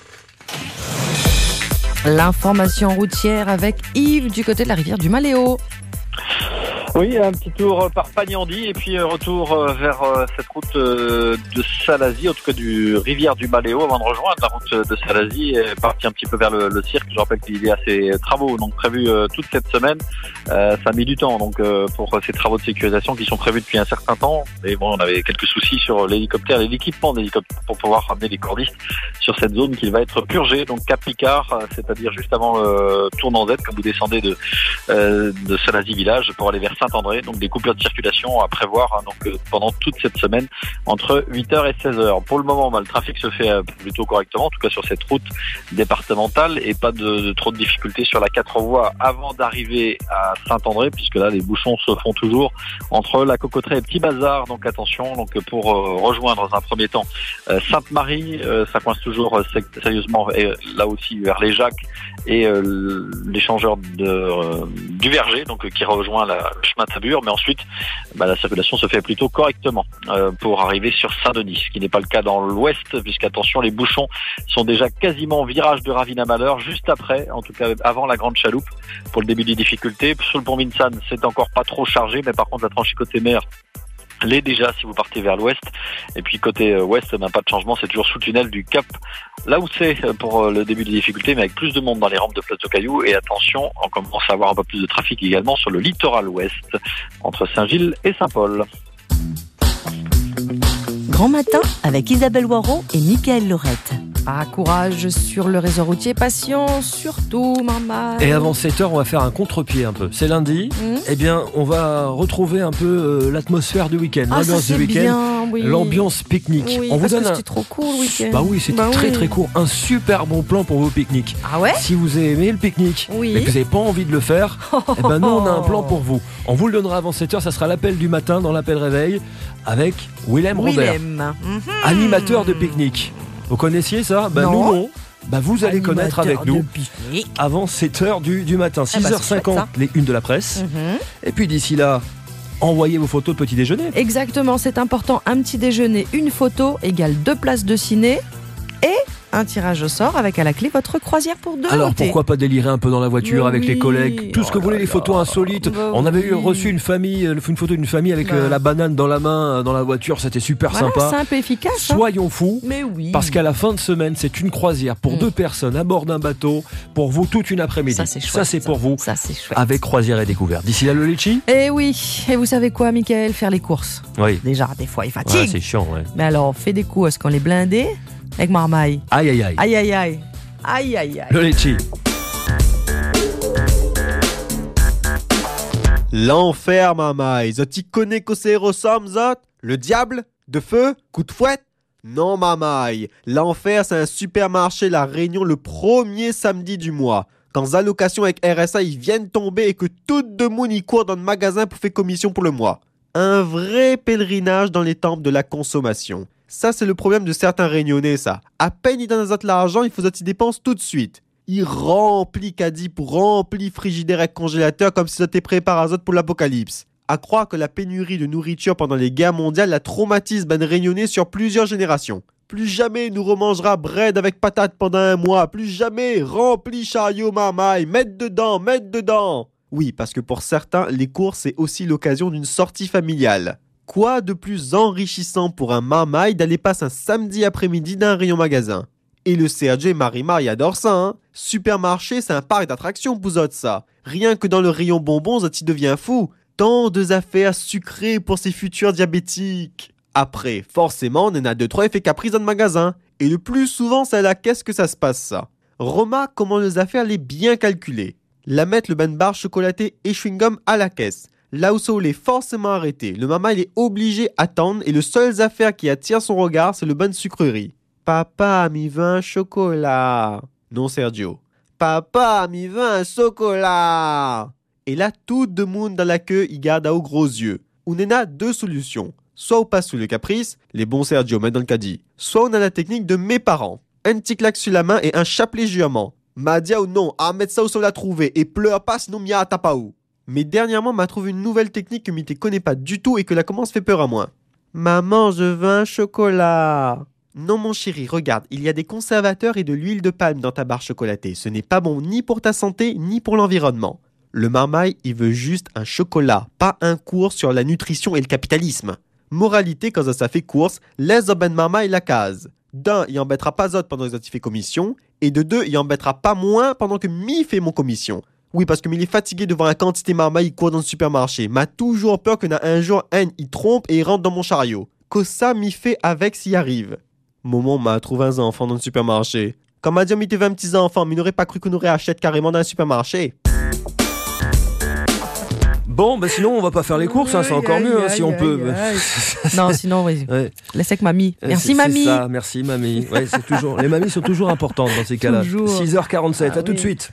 L'information routière avec Yves du côté de la rivière du Maléo. Oui, un petit tour par Pagnandy et puis retour vers cette route de Salazie, en tout cas du rivière du Maléo, avant de rejoindre la route de Salazie et partir un petit peu vers le cirque. Je rappelle qu'il y a ces travaux donc prévus toute cette semaine. Ça a mis du temps donc pour ces travaux de sécurisation qui sont prévus depuis un certain temps. Et bon, on avait quelques soucis sur l'hélicoptère et l'équipement d'hélicoptère pour pouvoir ramener les cordistes sur cette zone qui va être purgée. Donc Cap Picard, c'est-à-dire juste avant le tournant Z quand vous descendez de Salazie village pour aller vers Sainte Saint-André. Donc des coupures de circulation à prévoir pendant toute cette semaine entre 8h et 16h. Pour le moment, le trafic se fait plutôt correctement, en tout cas sur cette route départementale, et pas de trop de difficultés sur la 4 voies avant d'arriver à Saint-André, puisque là les bouchons se font toujours entre la Cocoterie et Petit Bazar. Donc attention, pour rejoindre dans un premier temps Sainte-Marie, ça coince toujours sérieusement là aussi vers les Jacques et l'échangeur du Verger, qui rejoint le chemin de Sabure. Mais ensuite, la circulation se fait plutôt correctement pour arriver sur Saint-Denis, ce qui n'est pas le cas dans l'ouest, puisqu'attention, les bouchons sont déjà quasiment virage de Ravine-à-Malheur, juste après, en tout cas avant la Grande Chaloupe, pour le début des difficultés. Sur le pont Vincennes, c'est encore pas trop chargé, mais par contre la tranchée côté mer l'est déjà si vous partez vers l'ouest. Et puis côté ouest, pas de changement, c'est toujours sous le tunnel du Cap, là où c'est pour le début des difficultés, mais avec plus de monde dans les rampes de Place aux Cailloux. Et attention, on commence à avoir un peu plus de trafic également sur le littoral ouest, entre Saint-Gilles et Saint-Paul. Grand matin avec Isabelle Waro et Mickaël Laurette. Courage sur le réseau routier, patience surtout, maman. Et avant 7h, on va faire un contre-pied un peu. C'est lundi, eh bien, on va retrouver un peu l'atmosphère du week-end, l'ambiance du week-end, l'ambiance pique-nique. Oui, on vous donne c'était trop court le week-end. C'était très très court. Un super bon plan pour vos pique-niques. Ah ouais ? Si vous aimez le pique-nique, mais que vous n'avez pas envie de le faire, nous on a un plan pour vous. On vous le donnera avant 7h, ça sera l'appel du matin dans l'appel réveil avec Willem Robert, animateur de pique-nique. Vous connaissiez ça ? Nous non. Vous allez connaître avec nous avant 7h du matin. 6h50, les unes de la presse. Et puis d'ici là, envoyez vos photos de petit déjeuner. Exactement, c'est important. Un petit déjeuner, une photo égale 2 places de ciné et un tirage au sort avec à la clé votre croisière pour 2. Alors pourquoi pas délirer un peu dans la voiture avec les collègues, tout ce que vous voulez, les photos insolites. On avait reçu une photo d'une famille avec la banane dans la main dans la voiture, c'était super sympa. Simple et efficace. Soyons fous, mais oui. Parce qu'à la fin de semaine, c'est une croisière pour 2 personnes à bord d'un bateau, pour vous toute une après-midi. Ça c'est chouette. Ça c'est pour vous. Ça c'est chouette. Avec croisière et découverte. D'ici là le litchi. Eh oui. Et vous savez quoi, Mickaël, faire les courses. Oui. Déjà des fois il fatigue. C'est chiant, ouais. Mais alors on fait des coups, est-ce qu'on les blindé avec marmaille. Aïe aïe aïe. Aïe aïe aïe. Aïe aïe aïe. Le litchi. L'enfer, mamaï. Zoti connaît que c'est ressemble, zot? Le diable? De feu? Coup de fouette? Non, mamaï. L'enfer, c'est un supermarché La Réunion le premier samedi du mois. Quand les allocations avec RSA ils viennent tomber et que tout le monde y court dans le magasin pour faire commission pour le mois. Un vrai pèlerinage dans les temples de la consommation. Ça, c'est le problème de certains Réunionnais, ça. À peine ils donnent à l'argent, il faut qu'ils dépensent tout de suite. Ils remplissent caddie pour remplir frigidaire et congélateur comme si c'était préparé pour l'apocalypse. À croire que la pénurie de nourriture pendant les guerres mondiales la traumatise ben Réunionnais sur plusieurs générations. Plus jamais nous remangera bread avec patate pendant un mois. Plus jamais rempli chariot mamaï. Mettre dedans. Oui, parce que pour certains, les courses, c'est aussi l'occasion d'une sortie familiale. Quoi de plus enrichissant pour un mamaï d'aller passer un samedi après-midi dans un rayon magasin? Et le Sergio et Marie-Marie adorent ça, hein. Supermarché, c'est un parc d'attractions pour eux, ça. Rien que dans le rayon bonbons, ça t'y devient fou. Tant de affaires sucrées pour ces futurs diabétiques. Après, forcément, on en a 2-3 effets caprices dans le magasin. Et le plus souvent, c'est à la caisse que ça se passe, ça. Remarque comment les affaires les bien calculées. La mettre le ben barre chocolaté et chewing-gum à la caisse. Là où ça est forcément arrêté, le maman il est obligé d'attendre et le seul affaire qui attire son regard, c'est le bon sucrerie. Papa, m'y veut un chocolat. Non, Sergio. Papa, m'y veut un chocolat. Et là, tout le monde dans la queue, il garde à aux gros yeux. On en a 2 solutions. Soit on passe sous le caprice, les bons Sergio mettent dans le caddie. Soit on a la technique de mes parents. Un petit claque sur la main et un chapelet jurement. M'a dit ou non, à mettre ça où ça l'a trouvé et pleure pas sinon m'y a pas où. Mais dernièrement, m'a trouvé une nouvelle technique que m'y te connais pas du tout et que la commence fait peur à moi. Maman, je veux un chocolat. Non mon chéri, regarde, il y a des conservateurs et de l'huile de palme dans ta barre chocolatée. Ce n'est pas bon ni pour ta santé, ni pour l'environnement. Le marmaille, il veut juste un chocolat, pas un cours sur la nutrition et le capitalisme. Moralité, quand ça fait course, laisse ben marmaille la case. D'un, il embêtera pas autre pendant que il fait commission, et de 2, il embêtera pas moins pendant que mi fait mon commission. Oui, parce que il est fatigué devant la quantité marmaille, il court dans le supermarché. M'a toujours peur que un jour, il trompe et il rentre dans mon chariot. Que ça m'y fait avec s'y arrive. Maman m'a trouvé un enfant dans le supermarché. Quand m'a dit m'y t'avais un petit enfant, mais il n'aurait pas cru qu'on aurait acheté carrément dans le supermarché. Bon, bah sinon on va pas faire les courses, c'est encore mieux si on peut. Non, sinon, oui. Ouais. Laisse avec mamie. Merci, c'est mamie. ça, merci mamie. Ouais, c'est toujours. Les mamies sont toujours importantes dans ces cas-là. Toujours. 6h47, à tout de suite.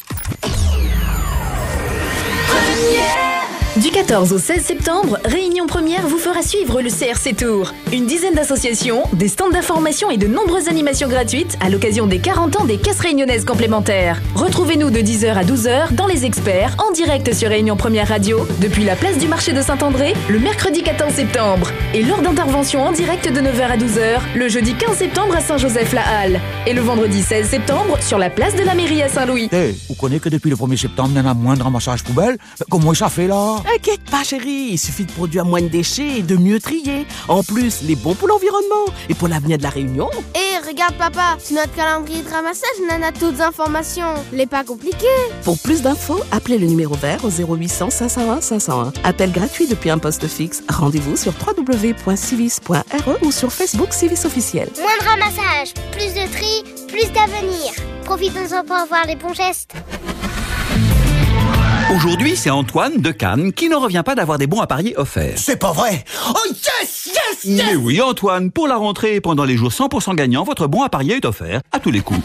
Du 14 au 16 septembre, Réunion Première vous fera suivre le CRC Tour. Une dizaine d'associations, des stands d'information et de nombreuses animations gratuites à l'occasion des 40 ans des caisses réunionnaises complémentaires. Retrouvez-nous de 10h à 12h dans Les Experts, en direct sur Réunion Première Radio, depuis la place du marché de Saint-André, le mercredi 14 septembre. Et lors d'interventions en direct de 9h à 12h, le jeudi 15 septembre à Saint-Joseph-la-Halle. Et le vendredi 16 septembre, sur la place de la mairie à Saint-Louis. Vous connaissez que depuis le 1er septembre, il y en a moins de ramassage poubelle. Comment ça fait là? Inquiète pas chérie, il suffit de produire moins de déchets et de mieux trier. En plus, il est bon pour l'environnement et pour l'avenir de la Réunion. Regarde papa, sur notre calendrier de ramassage, on en a toutes les informations. Il n'est pas compliqué. Pour plus d'infos, appelez le numéro vert au 0800 501 501. Appel gratuit depuis un poste fixe. Rendez-vous sur www.civis.re ou sur Facebook Civis officiel. Moins de ramassage, plus de tri, plus d'avenir. Profitons-en pour avoir les bons gestes. Aujourd'hui, c'est Antoine de Cannes qui ne revient pas d'avoir des bons à parier offerts. C'est pas vrai! Oh yes! Mais oui, Antoine, pour la rentrée et pendant les jours 100% gagnants, votre bon à parier est offert à tous les coups.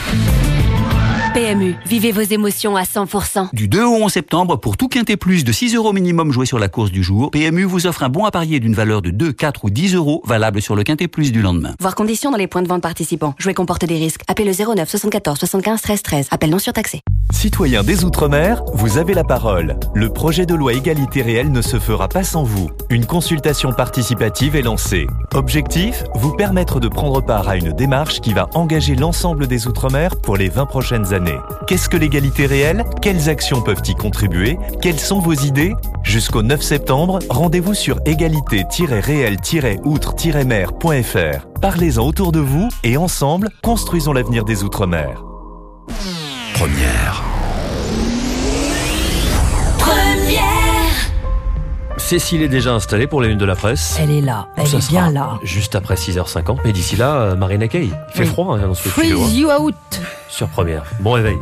PMU, vivez vos émotions à 100%. Du 2 au 11 septembre, pour tout quintet plus de 6 € minimum joué sur la course du jour, PMU vous offre un bon à parier d'une valeur de 2, 4 ou 10 € valable sur le quintet plus du lendemain. Voir conditions dans les points de vente participants. Jouer comporte des risques. Appelez le 09 74 75 13 13. Appel non surtaxé. Citoyens des Outre-mer, vous avez la parole. Le projet de loi égalité réelle ne se fera pas sans vous. Une consultation participative est lancée. Objectif, vous permettre de prendre part à une démarche qui va engager l'ensemble des Outre-mer pour les 20 prochaines années. Qu'est-ce que l'égalité réelle? Quelles actions peuvent y contribuer? Quelles sont vos idées? Jusqu'au 9 septembre, rendez-vous sur égalité-réelle-outre-mer.fr. Parlez-en autour de vous et ensemble, construisons l'avenir des Outre-mer. Première. Cécile est déjà installée pour les unes de la presse. Elle est là, elle est bien là. Juste après 6h50, mais d'ici là, Marina Kaye. Il fait froid dans ce studio. Freeze you out. Sur Première. Bon réveil.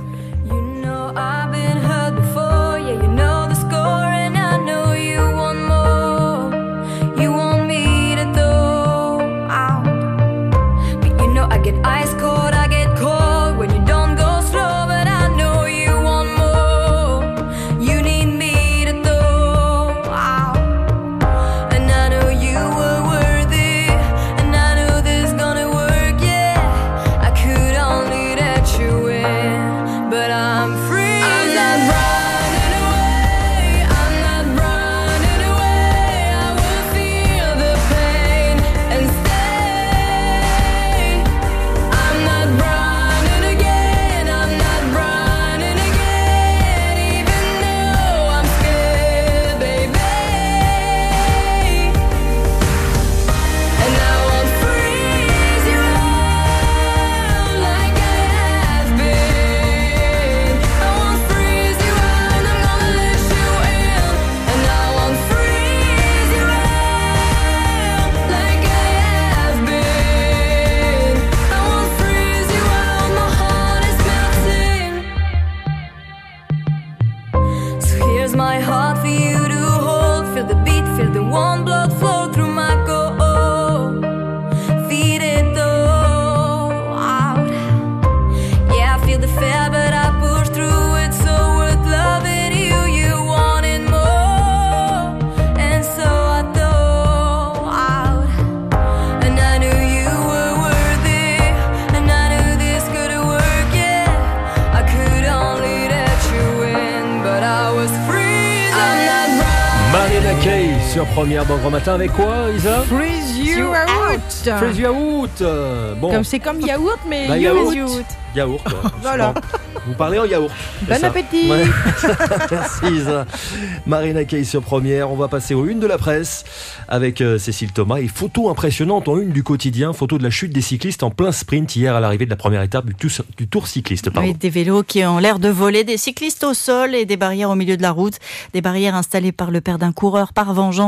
Sur Première, bon grand matin avec quoi, Isa? Freeze you out. Freeze you out. Bon. Comme c'est comme yaourt, mais yaourt. Yaourt. Voilà. Vous parlez en yaourt. Bon appétit. Ouais. Merci Isa. Marina Kaye sur Première. On va passer aux unes de la presse avec Cécile Thomas. Et photo impressionnante en une du quotidien. Photo de la chute des cyclistes en plein sprint hier à l'arrivée de la première étape du tour cycliste. Oui, des vélos qui ont l'air de voler, des cyclistes au sol et des barrières au milieu de la route. Des barrières installées par le père d'un coureur par vengeance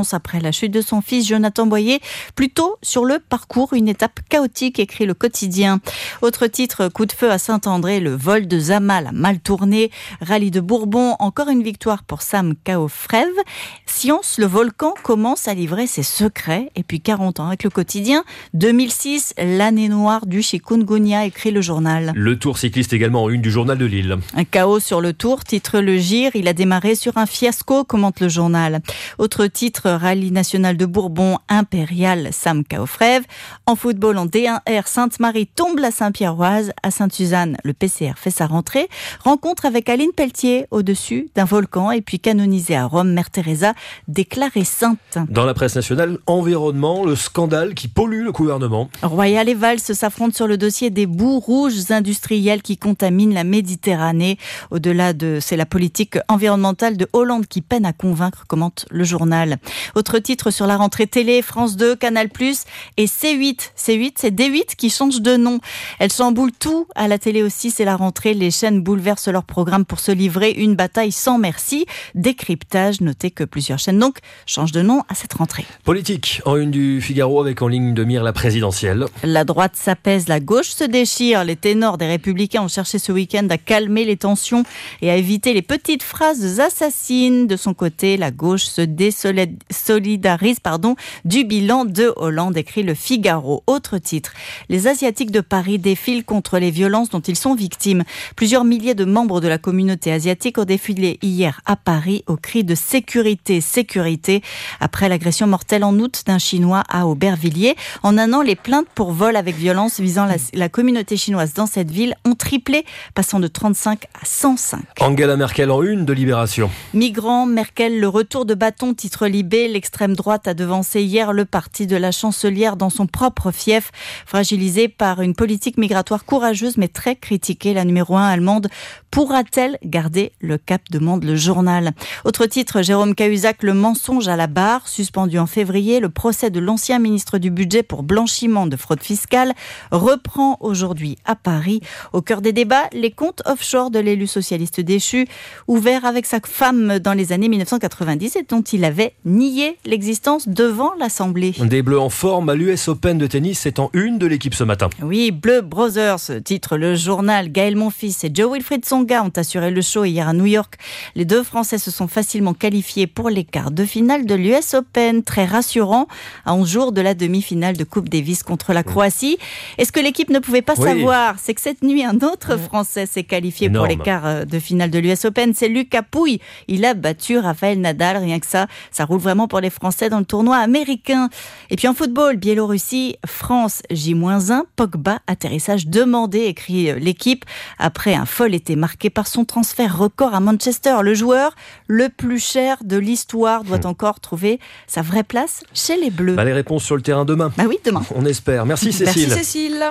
violence après la chute de son fils Jonathan Boyer. Plutôt sur le parcours, une étape chaotique, écrit le quotidien. Autre titre, coup de feu à Saint-André, le vol de Zama a mal tourné. Rallye de Bourbon, encore une victoire pour Sam Kaofrev. Science, le volcan commence à livrer ses secrets. Et puis 40 ans avec le quotidien. 2006, l'année noire du chikungunya, écrit le journal. Le Tour cycliste également en une du journal de Lille. Un chaos sur le Tour, titre le GIR. Il a démarré sur un fiasco, commente le journal. Autre titre, rallye national de Bourbon, impérial, Sam Kaofrev. En football, en D1R, Sainte-Marie tombe la Saint-Pierroise. À Sainte-Suzanne, le PCR fait sa rentrée. Rencontre avec Aline Pelletier au-dessus d'un volcan. Et puis canonisée à Rome, Mère Teresa déclarée sainte. Dans la presse nationale, environnement, le scandale qui pollue le gouvernement. Royal et Valls s'affrontent sur le dossier des boues rouges industrielles qui contaminent la Méditerranée. Au-delà de, c'est la politique environnementale de Hollande qui peine à convaincre, commente le journal. Autre titre sur la rentrée télé, France 2, Canal+, et C8. C8, c'est D8 qui change de nom. Elle chamboule tout à la télé aussi, c'est la rentrée. Les chaînes bouleversent leur programme pour se livrer une bataille sans merci. Décryptage, notez que plusieurs chaînes donc changent de nom à cette rentrée. Politique, en une du Figaro avec en ligne de mire la présidentielle. La droite s'apaise, la gauche se déchire. Les ténors des Républicains ont cherché ce week-end à calmer les tensions et à éviter les petites phrases assassines. De son côté, la gauche se désolidarise du bilan de Hollande, écrit le Figaro. Autre titre, les Asiatiques de Paris défilent contre les violences dont ils sont victimes. Plusieurs milliers de membres de la communauté asiatique ont défilé hier à Paris au cri de sécurité, sécurité, après l'agression mortelle en août d'un Chinois à Aubervilliers. En un an, les plaintes pour vol avec violence visant la communauté chinoise dans cette ville ont triplé, passant de 35 à 105. Angela Merkel en une de Libération. Migrants, Merkel, le retour de bâton, titre Libé. L'extrême droite a devancé hier le parti de la chancelière dans son propre fief. Fragilisée par une politique migratoire courageuse mais très critiquée, la numéro 1 allemande pourra-t-elle garder le cap, demande le journal. Autre titre, Jérôme Cahuzac, le mensonge à la barre. Suspendu en février, le procès de l'ancien ministre du Budget pour blanchiment de fraude fiscale reprend aujourd'hui à Paris. Au cœur des débats, les comptes offshore de l'élu socialiste déchu, ouvert avec sa femme dans les années 1990 et dont il avait nié l'existence devant l'Assemblée. Des Bleus en forme à l'US Open de tennis, c'est en une de l'équipe ce matin. Oui, Bleu Brothers, titre le journal. Gaël Monfils et Joe Wilfried Tsonga ont assuré le show hier à New York. Les deux Français se sont facilement qualifiés pour les quarts de finale de l'US Open. Très rassurant, à 11 jours de la demi-finale de Coupe Davis contre la Croatie. Et ce que l'équipe ne pouvait pas savoir, c'est que cette nuit, un autre Français s'est qualifié pour les quarts de finale de l'US Open. C'est Lucas Pouille. Il a battu Rafael Nadal. Rien que ça roule vraiment pour les Français dans le tournoi américain. Et puis en football, Biélorussie, France, J-1, Pogba, atterrissage demandé, écrit l'équipe. Après un fol été marqué par son transfert record à Manchester. Le joueur le plus cher de l'histoire doit encore trouver sa vraie place chez les Bleus. Les réponses sur le terrain demain. Oui, demain. On espère. Merci Cécile. Merci Cécile.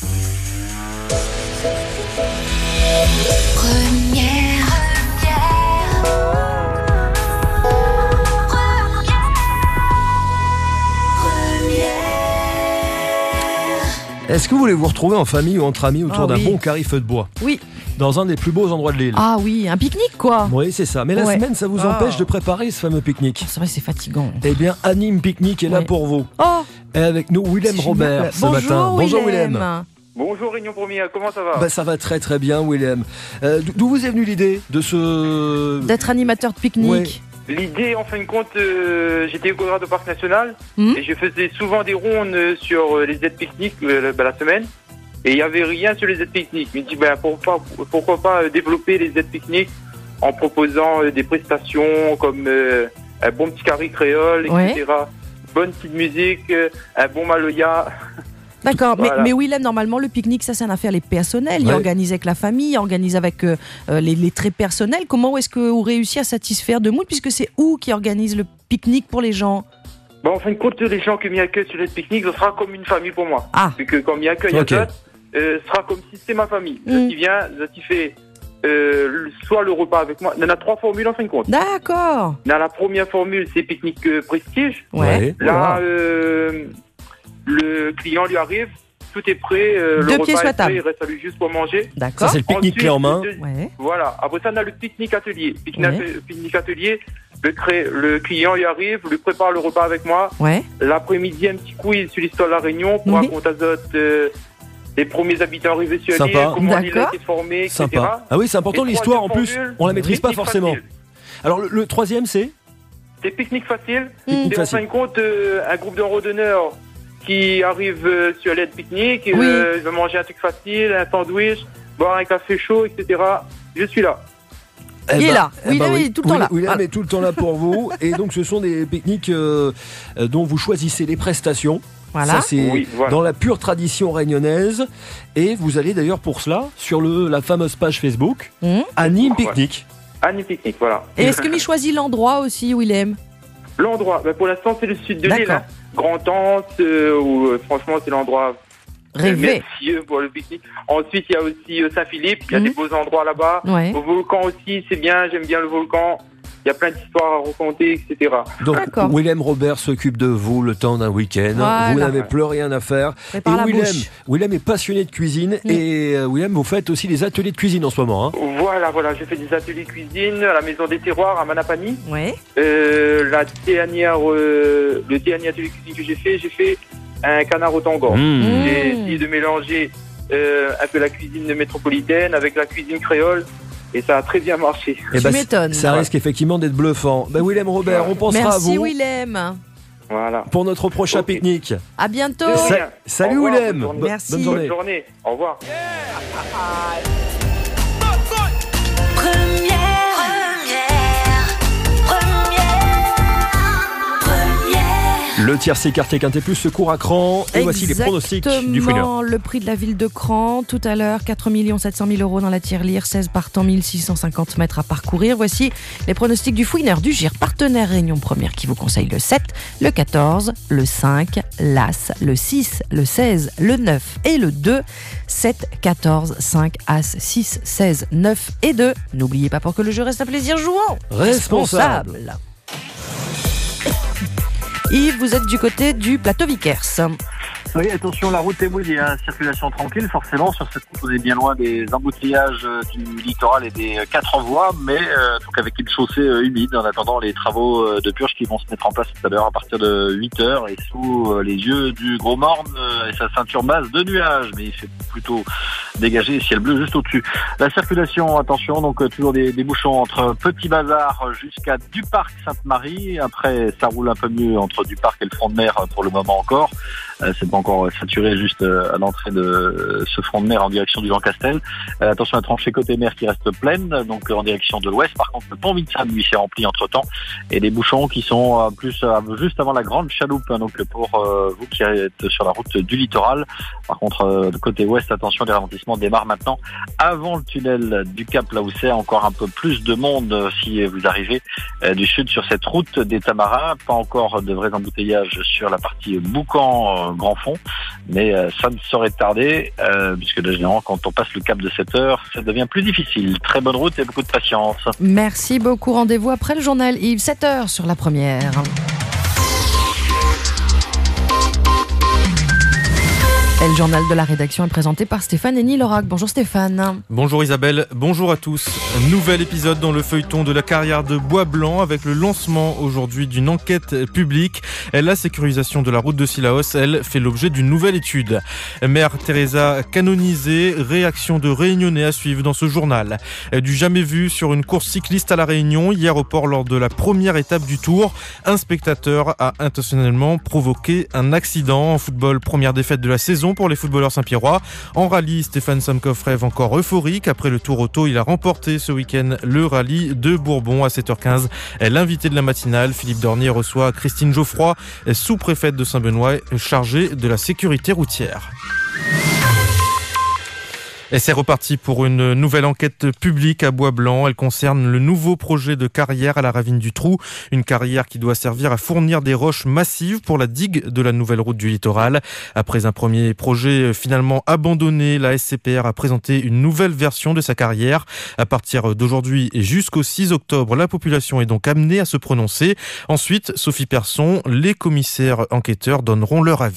Est-ce que vous voulez vous retrouver en famille ou entre amis autour d'un bon carré feu de bois ? Oui. Dans un des plus beaux endroits de l'île. Ah oui, un pique-nique quoi. Oui, c'est ça. Mais la semaine, ça vous empêche de préparer ce fameux pique-nique. C'est vrai, c'est fatigant. Eh bien, Anime Pique-nique est là pour vous. Et avec nous, Willem Robert ce matin. Bonjour Willem. Bonjour Réunion Première, comment ça va ? Ça va très très bien Willem. D'où vous est venue l'idée de d'être animateur de pique-nique ? L'idée, en fin de compte, j'étais au Colorado Parc National et je faisais souvent des rondes sur les aides pique-nique la semaine. Et il n'y avait rien sur les aides pique-nique. Je me dis, pourquoi pas développer les aides pique-nique en proposant des prestations comme un bon petit carré créole, etc. Bonne petite musique, un bon maloya. D'accord, mais Willem, normalement, le pique-nique, ça, c'est une affaire les personnels. Il organise avec la famille, il organise avec les traits personnels. Comment est-ce que vous réussissez à satisfaire de moule, puisque c'est où qui organise le pique-nique pour les gens ? En fin de compte, les gens qui m'y accueillent sur le pique-nique, ce sera comme une famille pour moi. Vu que quand m'y accueille ce sera comme si c'était ma famille. Je qui viens, je qui fais soit le repas avec moi. Il y en a 3 formules en fin de compte. D'accord. Dans la première formule, c'est pique-nique prestige. Ouais. Là, le client lui arrive, tout est prêt, le repas est prêt, il reste à lui juste pour manger. D'accord. Ça, c'est le pique-nique clé en main. Voilà. Après ça, on a le pique-nique atelier. Pique-nique atelier, Le client y arrive, lui prépare le repas avec moi. Ouais. L'après-midi, un petit quiz sur l'histoire de la Réunion pour raconter à Zot les premiers habitants arrivés sur l'île, comment l'île a été formée, etc. Sympa. Ah oui, c'est important l'histoire en plus. On la maîtrise pas forcément. Facile. Alors le troisième, c'est pique-nique facile. C'est en fin de compte un groupe de randonneurs qui arrive sur l'aide pique-nique. Il va manger un truc facile, un sandwich, boire un café chaud, etc. Je suis là. Il est là. Willem est tout le temps là. Willem est tout le temps là pour vous. Et donc, ce sont des pique-niques dont vous choisissez les prestations. Voilà. Ça, c'est dans la pure tradition réunionnaise. Et vous allez d'ailleurs pour cela sur la fameuse page Facebook Anime Pique-nique. Anime Pique-nique, voilà. Et est-ce que tu choisis l'endroit aussi, Willem? L'endroit, pour l'instant, c'est le sud de l'île. Grand-Anse, où franchement, c'est l'endroit rêvé pour le pique-nique. Ensuite, il y a aussi Saint-Philippe. Il y a des beaux endroits là-bas. Ouais. Au volcan aussi, c'est bien. J'aime bien le volcan. Il y a plein d'histoires à raconter, etc. Donc, Willem Robert s'occupe de vous le temps d'un week-end. Voilà. Vous n'avez plus rien à faire. Et Willem est passionné de cuisine. Et Willem, vous faites aussi des ateliers de cuisine en ce moment. Voilà. J'ai fait des ateliers de cuisine à la Maison des Terroirs à Manapani. Ouais. Le dernier atelier de cuisine que j'ai fait un canard au tango. J'ai essayé de mélanger un peu la cuisine métropolitaine avec la cuisine créole. Et ça a très bien marché. Tu m'étonnes. Ça risque effectivement d'être bluffant. Willem Robert, on pensera à vous. Merci Willem. Voilà. Pour notre prochain pique-nique. À bientôt. Salut Willem. Merci. Bonne journée. Au revoir. Le tiercé quartier Quintet Plus se court à cran. Et voici les pronostics du Fouiner. Le prix de la ville de Cran, tout à l'heure, 4 700 000 € dans la tirelire, 16 partants, 1650 mètres à parcourir. Voici les pronostics du Fouiner, du GIR, partenaire Réunion Première qui vous conseille le 7, le 14, le 5, l'As, le 6, le 16, le 9 et le 2. 7, 14, 5, As, 6, 16, 9 et 2. N'oubliez pas, pour que le jeu reste un plaisir, jouant responsable. Yves, vous êtes du côté du plateau Vickers. Oui, attention, la route est mouillée, circulation tranquille. Forcément, sur cette route, on est bien loin des embouteillages du littoral et des 4 voies, mais donc avec une chaussée humide en attendant les travaux de purge qui vont se mettre en place tout à l'heure à partir de 8h et sous les yeux du Gros Morne et sa ceinture basse de nuages. Mais il fait plutôt dégagé, ciel bleu juste au-dessus. La circulation, attention, donc toujours des bouchons entre Petit Bazar jusqu'à Duparc Sainte-Marie. Après, ça roule un peu mieux entre Duparc et le front de mer pour le moment encore. C'est pas encore saturé juste à l'entrée de ce front de mer en direction du Jean Castel. Attention à la tranchée côté mer qui reste pleine, donc en direction de l'ouest. Par contre, le pont Vincent lui s'est rempli entre temps et des bouchons qui sont plus juste avant la Grande Chaloupe. Donc pour vous qui êtes sur la route du littoral. Par contre, côté ouest, attention, les ralentissements démarrent maintenant avant le tunnel du Cap, là où c'est encore un peu plus de monde si vous arrivez du sud sur cette route des Tamarins. Pas encore de vrais embouteillages sur la partie Boucan Grand Fond, mais ça ne saurait tarder puisque là, généralement, quand on passe le cap de 7 heures, ça devient plus difficile. Très bonne route et beaucoup de patience. Merci beaucoup. Rendez-vous après le journal Yves, 7h sur la première. Et le journal de la rédaction est présenté par Stéphane Henny-Lorac. Bonjour Stéphane. Bonjour Isabelle, bonjour à tous. Nouvel épisode dans le feuilleton de la carrière de Bois-Blanc avec le lancement aujourd'hui d'une enquête publique. La sécurisation de la route de Sillaos, elle, fait l'objet d'une nouvelle étude. Mère Teresa canonisée, réaction de Réunionnais à suivre dans ce journal. Du jamais vu sur une course cycliste à La Réunion, hier au port lors de la première étape du Tour. Un spectateur a intentionnellement provoqué un accident. En football, première défaite de la saison pour les footballeurs saint-pierrois. En rallye, Stéphane Samkov rêve encore euphorique. Après le Tour Auto, il a remporté ce week-end le rallye de Bourbon à 7h15. L'invité de la matinale, Philippe Dornier, reçoit Christine Geoffroy, sous-préfète de Saint-Benoît, chargée de la sécurité routière. Et c'est reparti pour une nouvelle enquête publique à Bois-Blanc. Elle concerne le nouveau projet de carrière à la ravine du Trou. Une carrière qui doit servir à fournir des roches massives pour la digue de la nouvelle route du littoral. Après un premier projet finalement abandonné, la SCPR a présenté une nouvelle version de sa carrière. À partir d'aujourd'hui et jusqu'au 6 octobre, la population est donc amenée à se prononcer. Ensuite, Sophie Persson, les commissaires enquêteurs donneront leur avis.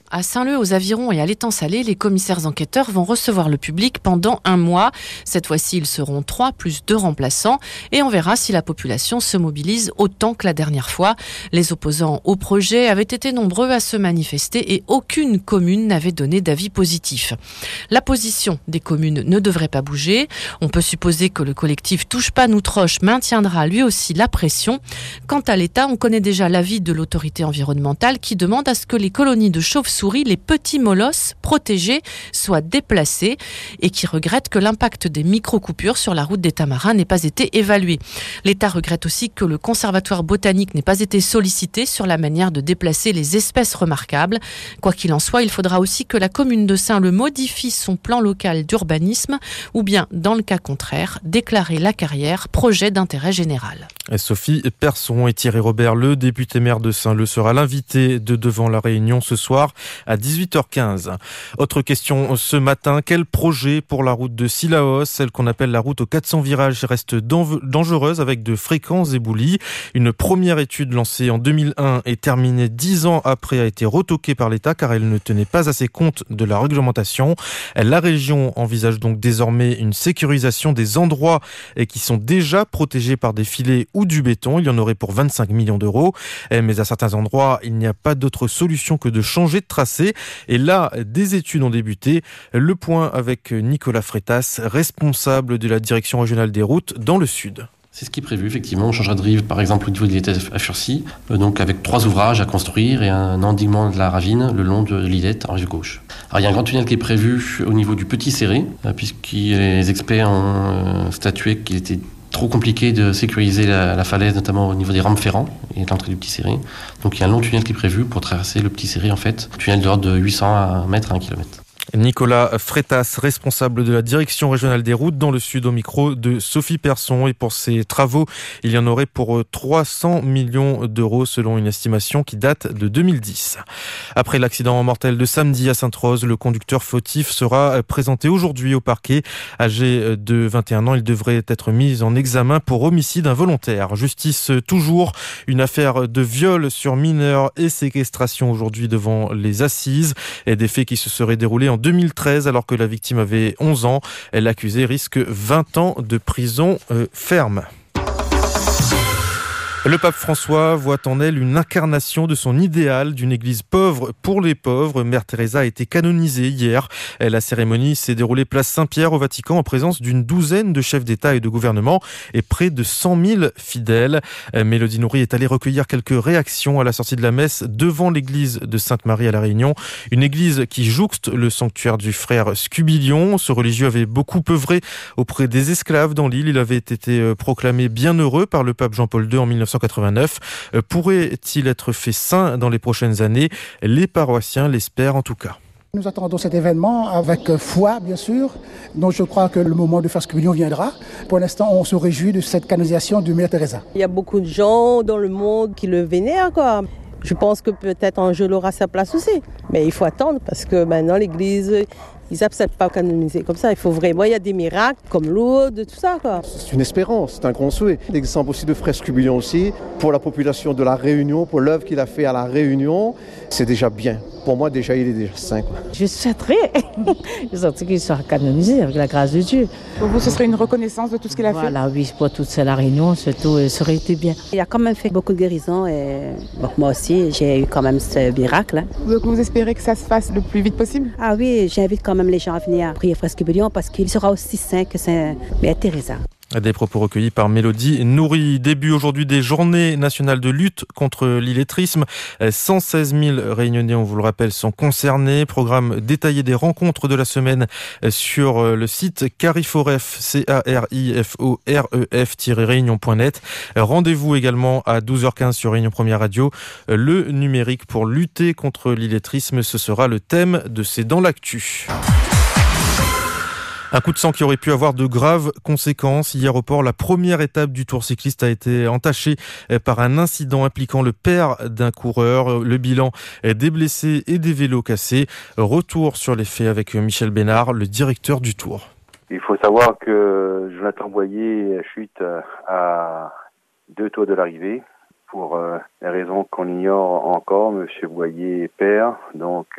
À Saint-Leu, aux Avirons et à l'Étang-Salé, les commissaires enquêteurs vont recevoir le public pendant 1 mois. Cette fois-ci, ils seront 3 plus 2 remplaçants et on verra si la population se mobilise autant que la dernière fois. Les opposants au projet avaient été nombreux à se manifester et aucune commune n'avait donné d'avis positif. La position des communes ne devrait pas bouger. On peut supposer que le collectif Touche pas nous troche maintiendra lui aussi la pression. Quant à l'État, on connaît déjà l'avis de l'autorité environnementale qui demande à ce que les colonies de chauves-souris, les petits molosses protégés, soient déplacés et qui regrette que l'impact des micro-coupures sur la route des Tamarins n'ait pas été évalué. L'État regrette aussi que le conservatoire botanique n'ait pas été sollicité sur la manière de déplacer les espèces remarquables. Quoi qu'il en soit, il faudra aussi que la commune de Saint-Leu modifie son plan local d'urbanisme ou bien, dans le cas contraire, déclarer la carrière projet d'intérêt général. Sophie Persson et Thierry Robert, le député maire de Saint-Leu, sera l'invité de Devant la Réunion ce soir à 18h15. Autre question ce matin, quel projet pour la route de Sillaos, celle qu'on appelle la route aux 400 virages, reste dangereuse avec de fréquents éboulis. Une première étude lancée en 2001 et terminée 10 ans après a été retoquée par l'État car elle ne tenait pas assez compte de la réglementation. La région envisage donc désormais une sécurisation des endroits qui sont déjà protégés par des filets ou du béton. Il y en aurait pour 25 millions d'euros. Mais à certains endroits, il n'y a pas d'autre solution que de changer de tracé. Et là, des études ont débuté. Le point avec Nicolas Freitas, responsable de la direction régionale des routes dans le Sud. C'est ce qui est prévu, effectivement. On changera de rive, par exemple, au niveau de l'Illette à Furcy, donc avec 3 ouvrages à construire et un endiguement de la ravine le long de l'Illette en rive gauche. Alors, il y a un grand tunnel qui est prévu au niveau du Petit Céré, puisque les experts ont statué qu'il était trop compliqué de sécuriser la falaise, notamment au niveau des rampes ferrants et de l'entrée du Petit Céré. Donc, il y a un long tunnel qui est prévu pour traverser le Petit Céré, en fait. Un tunnel de l'ordre de 800 mètres à 1 km. Nicolas Freitas, responsable de la direction régionale des routes dans le Sud, au micro de Sophie Persson. Et pour ces travaux, il y en aurait pour 300 millions d'euros selon une estimation qui date de 2010. Après l'accident mortel de samedi à Sainte-Rose, le conducteur fautif sera présenté aujourd'hui au parquet. Âgé de 21 ans, il devrait être mis en examen pour homicide involontaire. Justice toujours, une affaire de viol sur mineur et séquestration aujourd'hui devant les assises. Et des faits qui se seraient déroulés en 2013 alors que la victime avait 11 ans. L'accusé risque 20 ans de prison ferme. Le pape François voit en elle une incarnation de son idéal d'une église pauvre pour les pauvres. Mère Teresa a été canonisée hier. La cérémonie s'est déroulée place Saint-Pierre au Vatican en présence d'une douzaine de chefs d'État et de gouvernement et près de 100 000 fidèles. Mélodie Nourri est allée recueillir quelques réactions à la sortie de la messe devant l'église de Sainte-Marie à La Réunion. Une église qui jouxte le sanctuaire du frère Scubilion. Ce religieux avait beaucoup œuvré auprès des esclaves dans l'île. Il avait été proclamé bienheureux par le pape Jean-Paul II en 1989. Pourrait-il être fait saint dans les prochaines années? Les paroissiens l'espèrent en tout cas. Nous attendons cet événement avec foi, bien sûr. Donc je crois que le moment de faire Scubilion viendra. Pour l'instant, on se réjouit de cette canonisation de Mère Teresa. Il y a beaucoup de gens dans le monde qui le vénèrent, quoi. Je pense que peut-être un jour il aura sa place aussi. Mais il faut attendre parce que maintenant l'Église, ils n'acceptent pas canoniser comme ça. Il faut vraiment, il y a des miracles comme Lourdes, tout ça, quoi. C'est une espérance, c'est un grand souhait. L'exemple aussi de Frère Scubilion aussi, pour la population de La Réunion, pour l'œuvre qu'il a fait à La Réunion, c'est déjà bien. Pour moi, déjà, il est déjà saint, quoi. Je souhaiterais qu'il soit canonisé avec la grâce de Dieu. Pour vous, ce serait une reconnaissance de tout ce qu'il a fait? Voilà, oui, pour toute La Réunion, surtout, ça aurait été bien. Il a quand même fait beaucoup de guérisons et donc moi aussi, j'ai eu quand même ce miracle. Donc vous espérez que ça se fasse le plus vite possible? Ah oui, j'invite quand même les gens à venir prier Frère Scubilion parce qu'il sera aussi saint que Saint Mère Teresa. Des propos recueillis par Mélodie Nourri. Début aujourd'hui des journées nationales de lutte contre l'illettrisme. 116 000 Réunionnais, on vous le rappelle, sont concernés. Programme détaillé des rencontres de la semaine sur le site cariforef, cariforef-réunion.net. Rendez-vous également à 12h15 sur Réunion Première Radio. Le numérique pour lutter contre l'illettrisme, ce sera le thème de C'est dans l'actu. Un coup de sang qui aurait pu avoir de graves conséquences. Hier au port, la première étape du Tour cycliste a été entachée par un incident impliquant le père d'un coureur. Le bilan des blessés et des vélos cassés. Retour sur les faits avec Michel Bénard, le directeur du Tour. Il faut savoir que Jonathan Boyer chute à 2 tours de l'arrivée. pour des raisons qu'on ignore encore. Monsieur Boyer père, donc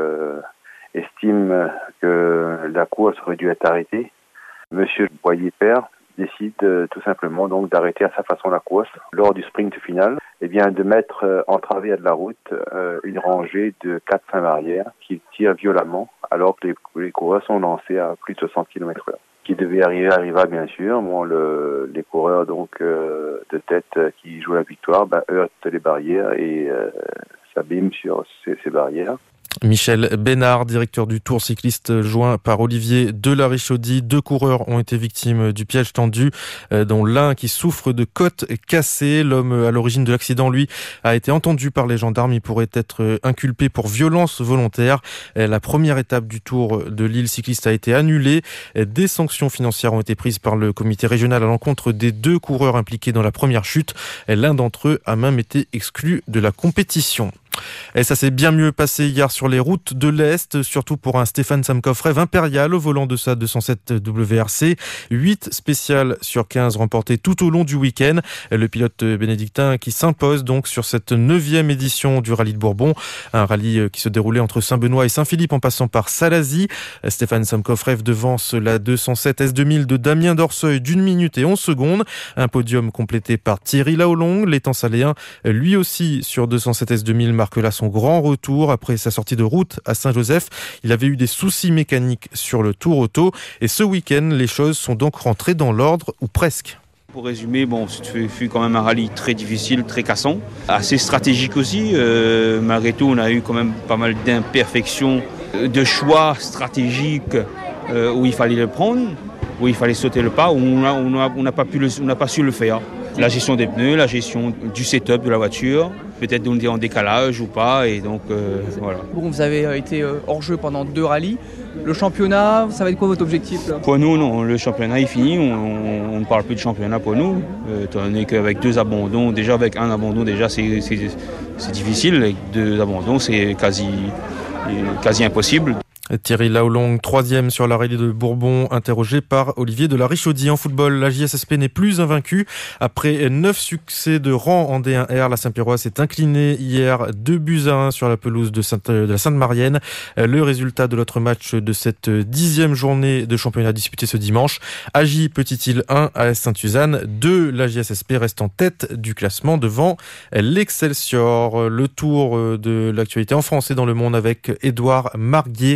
estime que la course aurait dû être arrêtée. Monsieur Boyer père décide tout simplement donc d'arrêter à sa façon la course lors du sprint final, et bien de mettre en travers de la route une rangée de 4-5 barrières qui tirent violemment alors que les coureurs sont lancés à plus de 60 km/h. Qui devait arriva bien sûr. Bon, les coureurs donc de tête qui jouent la victoire heurtent les barrières et s'abîment sur ces barrières. Michel Bénard, directeur du Tour cycliste, joint par Olivier Delarichaudy. 2 coureurs ont été victimes du piège tendu, dont l'un qui souffre de côte cassée. L'homme à l'origine de l'accident, lui, a été entendu par les gendarmes. Il pourrait être inculpé pour violence volontaire. La première étape du Tour de l'île cycliste a été annulée. Des sanctions financières ont été prises par le comité régional à l'encontre des 2 coureurs impliqués dans la première chute. L'un d'entre eux a même été exclu de la compétition. Et ça s'est bien mieux passé hier sur les routes de l'Est, surtout pour un Stéphane Samkov, rêve impérial au volant de sa 207 WRC. 8 spéciales sur 15 remportées tout au long du week-end. Le pilote bénédictin qui s'impose donc sur cette 9e édition du rallye de Bourbon. Un rallye qui se déroulait entre Saint-Benoît et Saint-Philippe en passant par Salazie. Stéphane Samkov rêve devance la 207 S2000 de Damien Dorseuil d'1 minute et 11 secondes. Un podium complété par Thierry Laolong, l'étang saléen, lui aussi sur 207 S2000 marque là son grand retour après sa sortie de route à Saint-Joseph. Il avait eu des soucis mécaniques sur le Tour Auto et ce week-end, les choses sont donc rentrées dans l'ordre ou presque. Pour résumer, ce fut quand même un rallye très difficile, très cassant, assez stratégique aussi. Malgré tout, on a eu quand même pas mal d'imperfections, de choix stratégiques où il fallait le prendre, où il fallait sauter le pas, où on n'a pas su le faire. La gestion des pneus, la gestion du setup de la voiture, peut-être on est en décalage ou pas, et donc voilà. Bon, vous avez été hors jeu pendant 2 rallyes. Le championnat, ça va être quoi votre objectif là ? Pour nous, non, le championnat est fini, on ne parle plus de championnat pour nous, étant donné qu'avec 2 abandons, déjà avec un abandon, déjà c'est difficile, avec 2 abandons c'est quasi impossible. Thierry Laolong, 3e sur la rallye de Bourbon, interrogé par Olivier Delarichaudy. En football, la JSSP n'est plus invaincue. Après 9 succès de rang en D1R, la Saint-Pérois s'est inclinée hier 2-1 sur la pelouse de la Sainte-Marienne. Le résultat de l'autre match de cette 10e journée de championnat disputée ce dimanche. AJ Petit-Île 1, AS Sainte-Suzanne 2. La JSSP reste en tête du classement devant l'Excelsior. Le tour de l'actualité en France et dans le monde avec Édouard Marguier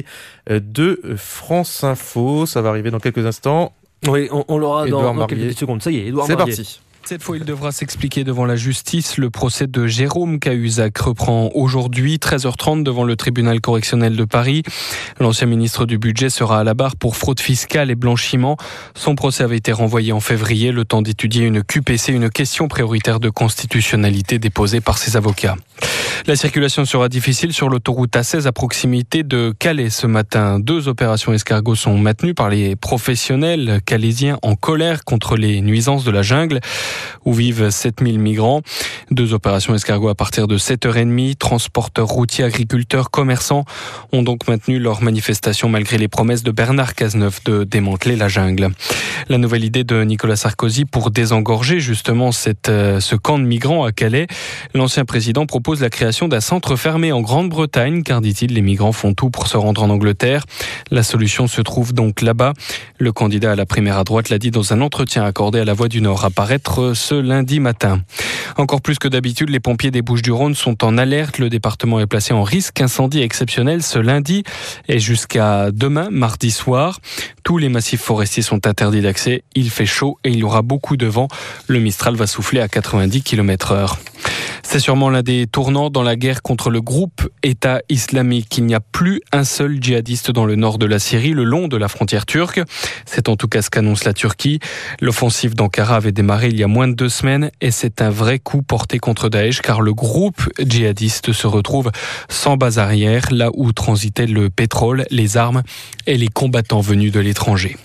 de France Info. Ça va arriver dans quelques instants. Oui, on l'aura dans quelques secondes. Ça y est, Édouard Marguier. C'est parti. Cette fois, il devra s'expliquer devant la justice. Le procès de Jérôme Cahuzac reprend aujourd'hui, 13h30, devant le tribunal correctionnel de Paris. L'ancien ministre du Budget sera à la barre pour fraude fiscale et blanchiment. Son procès avait été renvoyé en février, le temps d'étudier une QPC, une question prioritaire de constitutionnalité déposée par ses avocats. La circulation sera difficile sur l'autoroute A16 à proximité de Calais ce matin. 2 opérations escargots sont maintenues par les professionnels calaisiens en colère contre les nuisances de la jungle où vivent 7000 migrants. 2 opérations escargots à partir de 7h30. Transporteurs routiers, agriculteurs, commerçants ont donc maintenu leur manifestation malgré les promesses de Bernard Cazeneuve de démanteler la jungle. La nouvelle idée de Nicolas Sarkozy pour désengorger justement ce camp de migrants à Calais. L'ancien président propose la création d'un centre fermé en Grande-Bretagne car, dit-il, les migrants font tout pour se rendre en Angleterre. La solution se trouve donc là-bas. Le candidat à la primaire à droite l'a dit dans un entretien accordé à La Voix du Nord à paraître ce lundi matin. Encore plus que d'habitude, les pompiers des Bouches-du-Rhône sont en alerte. Le département est placé en risque incendie exceptionnel ce lundi et jusqu'à demain, mardi soir. Tous les massifs forestiers sont interdits d'accès. Il fait chaud et il y aura beaucoup de vent. Le Mistral va souffler à 90 km/h. C'est sûrement l'un des tournants dans la guerre contre le groupe État islamique. Il n'y a plus un seul djihadiste dans le nord de la Syrie, le long de la frontière turque. C'est en tout cas ce qu'annonce la Turquie. L'offensive d'Ankara avait démarré il y a moins de 2 semaines et c'est un vrai coup porté contre Daesh car le groupe djihadiste se retrouve sans base arrière, là où transitaient le pétrole, les armes et les combattants venus de l'étranger.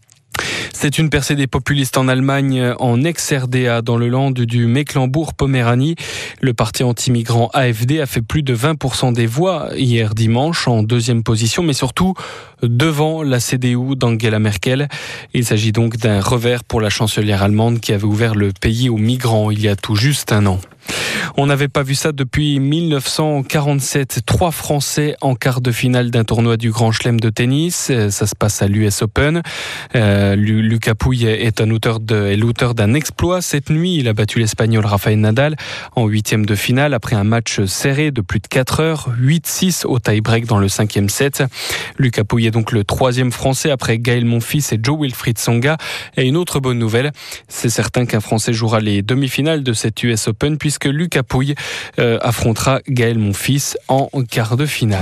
C'est une percée des populistes en Allemagne, en ex-RDA, dans le land du Mecklembourg-Poméranie. Le parti anti-migrant AfD a fait plus de 20% des voix hier dimanche, en 2e position, mais surtout devant la CDU d'Angela Merkel. Il s'agit donc d'un revers pour la chancelière allemande qui avait ouvert le pays aux migrants il y a tout juste 1 an. On n'avait pas vu ça depuis 1947. 3 Français en quart de finale d'un tournoi du Grand Chelem de tennis. Ça se passe à l'US Open. Lucas Pouille est l'auteur d'un exploit cette nuit. Il a battu l'Espagnol Rafael Nadal en 8e de finale après un match serré de plus de 4 heures. 8-6 au tie-break dans le 5e set. Lucas Pouille est donc le 3e Français après Gaël Monfils et Jo-Wilfried Tsonga. Et une autre bonne nouvelle, c'est certain qu'un Français jouera les demi-finales de cette US Open puisque Lucas Pouille affrontera Gaël Monfils en quart de finale.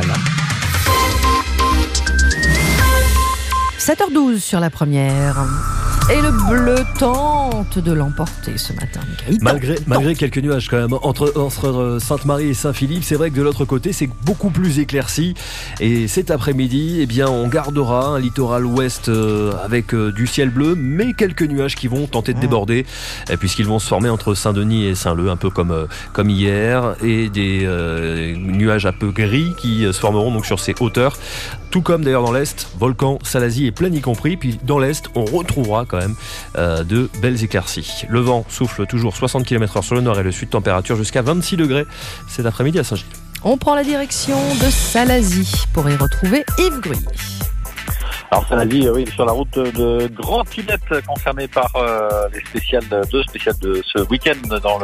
7h12 sur la première. Et le bleu tente de l'emporter ce matin. Malgré quelques nuages quand même. Entre Sainte-Marie et Saint-Philippe, c'est vrai que de l'autre côté, c'est beaucoup plus éclairci. Et cet après-midi, eh bien, on gardera un littoral ouest avec du ciel bleu, mais quelques nuages qui vont tenter de déborder, puisqu'ils vont se former entre Saint-Denis et Saint-Leu, un peu comme hier, et des nuages un peu gris qui se formeront donc sur ces hauteurs. Tout comme d'ailleurs dans l'Est, Volcan, Salazie et Plaine y compris. Puis dans l'Est, on retrouvera quand même de belles éclaircies. Le vent souffle toujours 60 km/h sur le nord et le sud, température jusqu'à 26 degrés cet après-midi à Saint-Gilles. On prend la direction de Salazie pour y retrouver Yves Gruy. Alors Salazie, oui, sur la route de Grand Tulette, concernée par les deux spéciales de ce week-end dans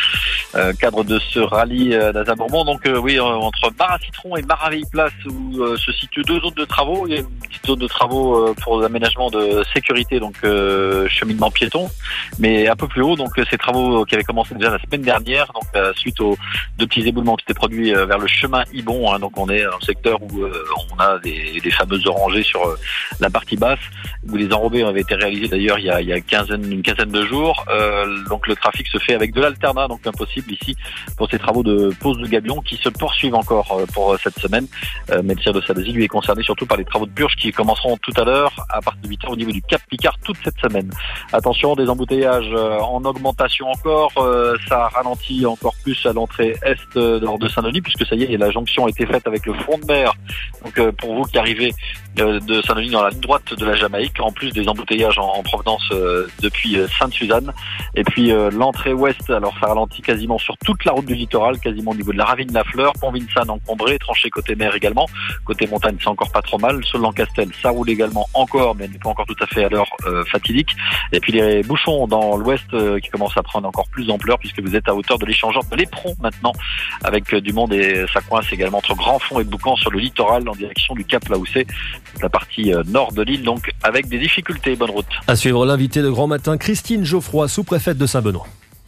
le cadre de ce rallye d'Aza-Bourbon. Donc oui, entre Marat-Citron et Maraveille-Place où se situent 2 zones de travaux. Il y a une petite zone de travaux pour l'aménagement de sécurité, donc cheminement piéton, mais un peu plus haut. Donc ces travaux qui avaient commencé déjà la semaine dernière, donc suite aux 2 petits éboulements qui s'étaient produits vers le chemin Ibon. Donc on est dans le secteur où on a des fameuses orangées sur la partie basse, où les enrobés avaient été réalisés d'ailleurs il y a une quinzaine de jours. Donc le trafic se fait avec de l'alternat, donc impossible ici pour ces travaux de pose de gabion qui se poursuivent encore pour cette semaine. Mais le tir de Salazie lui est concerné surtout par les travaux de purge qui commenceront tout à l'heure à partir de 8h au niveau du Cap Picard toute cette semaine. Attention, des embouteillages en augmentation encore, ça ralentit encore plus à l'entrée est de Saint-Denis puisque ça y est, la jonction a été faite avec le front de mer. Donc pour vous qui arrivez de Saint-Denis dans la ligne droite de la Jamaïque, en plus des embouteillages en provenance depuis Sainte-Suzanne. Et puis l'entrée ouest, alors ça ralentit quasiment sur toute la route du littoral, quasiment au niveau de la ravine La Fleur, Pont-Vincennes encombré, tranché côté mer également, côté montagne c'est encore pas trop mal, Solent-Castel ça roule également encore, mais n'est pas encore tout à fait à l'heure fatidique. Et puis les bouchons dans l'ouest qui commencent à prendre encore plus d'ampleur puisque vous êtes à hauteur de l'échangeur de l'Éperon maintenant, avec du monde et ça coince également entre Grandfond et Boucan sur le littoral en direction du Cap Laoussé, la partie nord de l'île, donc avec des difficultés. Bonne route. À suivre l'invité de Grand Matin, Christine Geoffroy, sous-préfète de Saint-Benoît.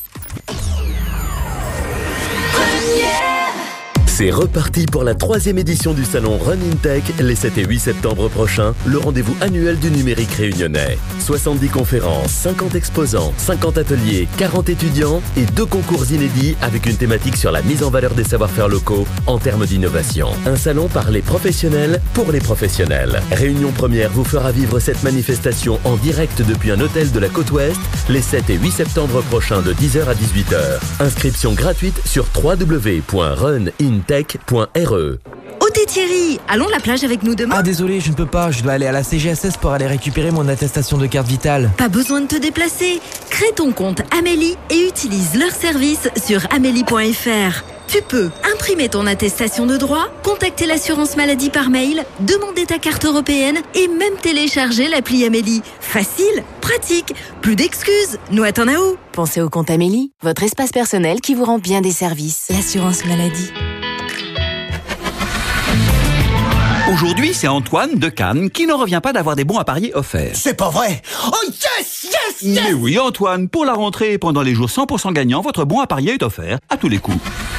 C'est reparti pour la 3e édition du salon Run in Tech les 7 et 8 septembre prochains, le rendez-vous annuel du numérique réunionnais. 70 conférences, 50 exposants, 50 ateliers, 40 étudiants et 2 concours inédits avec une thématique sur la mise en valeur des savoir-faire locaux en termes d'innovation. Un salon par les professionnels pour les professionnels. Réunion Première vous fera vivre cette manifestation en direct depuis un hôtel de la côte ouest les 7 et 8 septembre prochains de 10h à 18h. Inscription gratuite sur www.runintech.re. Oh t'es Thierry, allons la plage avec nous demain. Ah désolé, je ne peux pas, je dois aller à la CGSS pour aller récupérer mon attestation de carte vitale. Pas besoin de te déplacer, crée ton compte Amélie et utilise leur service sur amélie.fr. Tu peux imprimer ton attestation de droit, contacter l'assurance maladie par mail, demander ta carte européenne et même télécharger l'appli Amélie. Facile, pratique, plus d'excuses. Nous attendons à où ? Pensez au compte Amélie, votre espace personnel qui vous rend bien des services. L'assurance maladie. Aujourd'hui, c'est Antoine de Cannes qui ne revient pas d'avoir des bons à parier offerts. C'est pas vrai! Oh yes, yes, yes! Mais oui, Antoine, pour la rentrée et pendant les jours 100% gagnants, votre bon à parier est offert à tous les coups.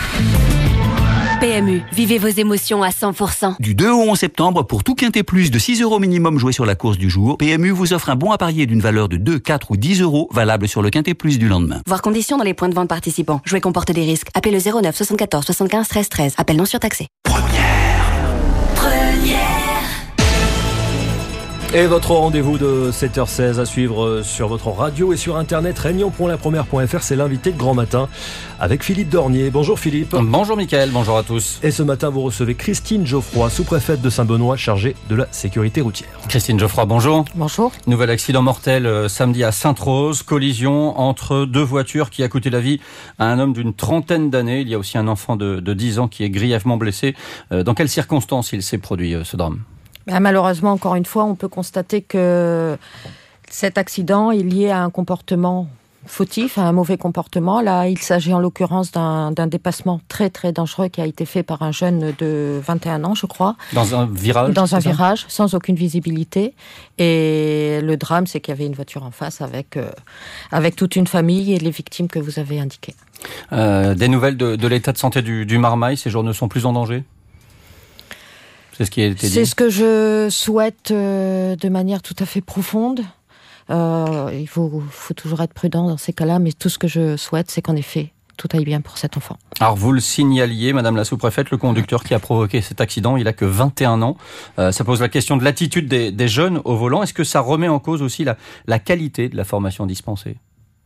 PMU, vivez vos émotions à 100%. Du 2 au 11 septembre, pour tout quintet plus de 6 € minimum joué sur la course du jour, PMU vous offre un bon à parier d'une valeur de 2, 4 ou 10 € valable sur le quintet plus du lendemain. Voir conditions dans les points de vente participants. Jouer comporte des risques. Appelez le 09 74 75 13 13. Appel non surtaxé. Et votre rendez-vous de 7h16 à suivre sur votre radio et sur internet. Réunion.lapremière.fr, c'est l'invité de Grand Matin avec Philippe Dornier. Bonjour Philippe. Bonjour Mickaël, bonjour à tous. Et ce matin, vous recevez Christine Geoffroy, sous-préfète de Saint-Benoît, chargée de la sécurité routière. Christine Geoffroy, bonjour. Bonjour. Nouvel accident mortel samedi à Sainte-Rose, collision entre deux voitures qui a coûté la vie à un homme d'une trentaine d'années. Il y a aussi un enfant de 10 ans qui est grièvement blessé. Dans quelles circonstances il s'est produit ce drame ? Malheureusement, encore une fois, on peut constater que cet accident est lié à un comportement fautif, à un mauvais comportement. Là, il s'agit en l'occurrence d'un dépassement très très dangereux qui a été fait par un jeune de 21 ans, je crois. Dans un virage ? Dans un virage, sans aucune visibilité. Et le drame, c'est qu'il y avait une voiture en face avec toute une famille et les victimes que vous avez indiquées. Des nouvelles de l'état de santé du Marmaille, ces jours ne sont plus en danger ? C'est ce qui a été dit. C'est ce que je souhaite de manière tout à fait profonde. Il faut toujours être prudent dans ces cas-là, mais tout ce que je souhaite, c'est qu'en effet, tout aille bien pour cet enfant. Alors vous le signaliez, Madame la sous-préfète, le conducteur qui a provoqué cet accident, il a que 21 ans. Ça pose la question de l'attitude des jeunes au volant. Est-ce que ça remet en cause aussi la qualité de la formation dispensée ?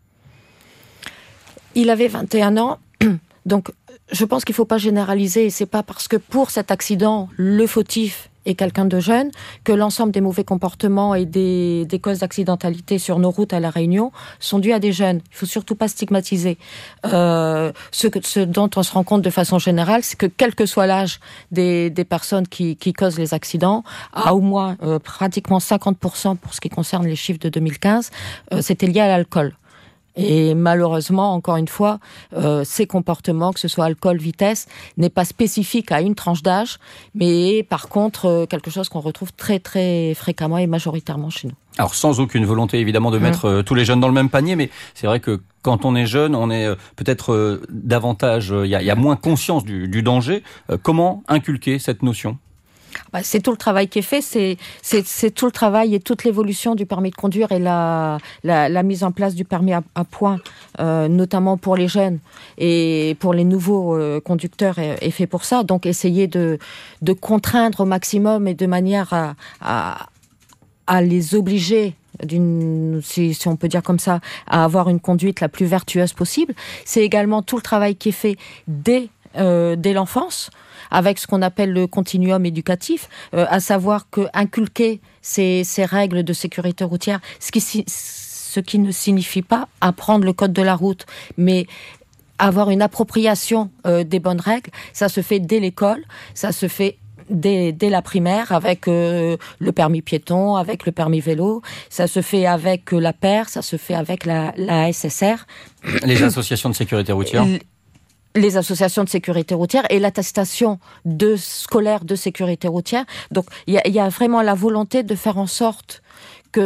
Il avait 21 ans, donc je pense qu'il ne faut pas généraliser. C'est pas parce que pour cet accident, le fautif est quelqu'un de jeune que l'ensemble des mauvais comportements et des causes d'accidentalité sur nos routes à La Réunion sont dus à des jeunes. Il ne faut surtout pas stigmatiser. Ce dont on se rend compte de façon générale, c'est que quel que soit l'âge des personnes qui causent les accidents, à au moins pratiquement 50% pour ce qui concerne les chiffres de 2015, c'était lié à l'alcool. Et malheureusement, encore une fois, ces comportements, que ce soit alcool, vitesse, n'est pas spécifique à une tranche d'âge, mais par contre, quelque chose qu'on retrouve très très fréquemment et majoritairement chez nous. Alors sans aucune volonté évidemment de mettre tous les jeunes dans le même panier, mais c'est vrai que quand on est jeune, on est peut-être davantage, il y a moins conscience du danger. Comment inculquer cette notion ? C'est tout le travail qui est fait, c'est tout le travail et toute l'évolution du permis de conduire et la mise en place du permis à points, notamment pour les jeunes et pour les nouveaux conducteurs est fait pour ça. Donc essayer de contraindre au maximum et de manière à les obliger si on peut dire comme ça, à avoir une conduite la plus vertueuse possible. C'est également tout le travail qui est fait dès l'enfance, avec ce qu'on appelle le continuum éducatif, à savoir que inculquer ces règles de sécurité routière, ce qui ne signifie pas apprendre le code de la route, mais avoir une appropriation des bonnes règles, ça se fait dès l'école, ça se fait dès la primaire, avec le permis piéton, avec le permis vélo, ça se fait avec la PER, ça se fait avec la SSR. Les associations de sécurité routière. Les associations de sécurité routière et l'attestation scolaire de sécurité routière. Donc, il y a vraiment la volonté de faire en sorte que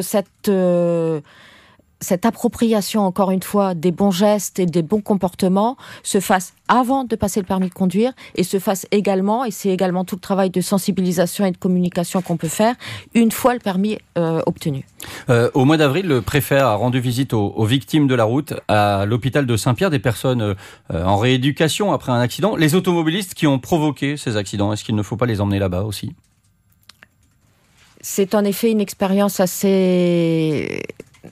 cette appropriation, encore une fois, des bons gestes et des bons comportements se fasse avant de passer le permis de conduire et se fasse également, et c'est également tout le travail de sensibilisation et de communication qu'on peut faire, une fois le permis obtenu. Au mois d'avril, le préfet a rendu visite aux victimes de la route à l'hôpital de Saint-Pierre, des personnes en rééducation après un accident. Les automobilistes qui ont provoqué ces accidents, est-ce qu'il ne faut pas les emmener là-bas aussi ? C'est en effet une expérience assez...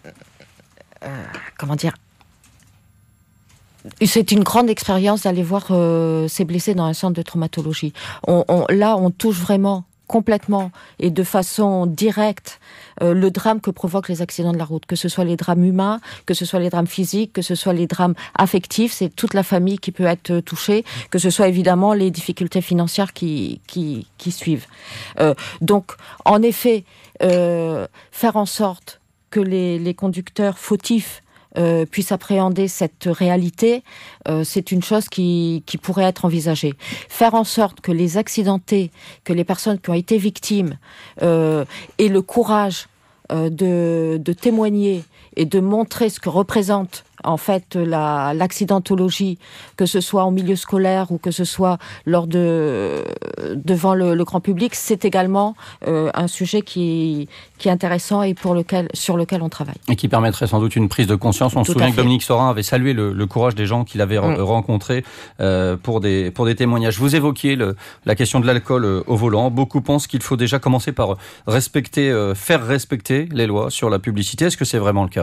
c'est une grande expérience d'aller voir ces blessés dans un centre de traumatologie. Là, on touche vraiment complètement et de façon directe le drame que provoquent les accidents de la route, que ce soit les drames humains, que ce soit les drames physiques, que ce soit les drames affectifs, c'est toute la famille qui peut être touchée, que ce soit évidemment les difficultés financières qui suivent. Donc, en effet, faire en sorte que les conducteurs fautifs puissent appréhender cette réalité, c'est une chose qui pourrait être envisagée. Faire en sorte que les accidentés, que les personnes qui ont été victimes aient le courage de témoigner et de montrer ce que représente en fait l'accidentologie, que ce soit en milieu scolaire ou que ce soit devant le grand public, c'est également un sujet qui est intéressant et sur lequel on travaille. Et qui permettrait sans doute une prise de conscience. On se souvient que Dominique Sorin avait salué le courage des gens qu'il avait rencontrés pour des témoignages. Vous évoquiez la question de l'alcool au volant. Beaucoup pensent qu'il faut déjà commencer par faire respecter les lois sur la publicité. Est-ce que c'est vraiment le cas ?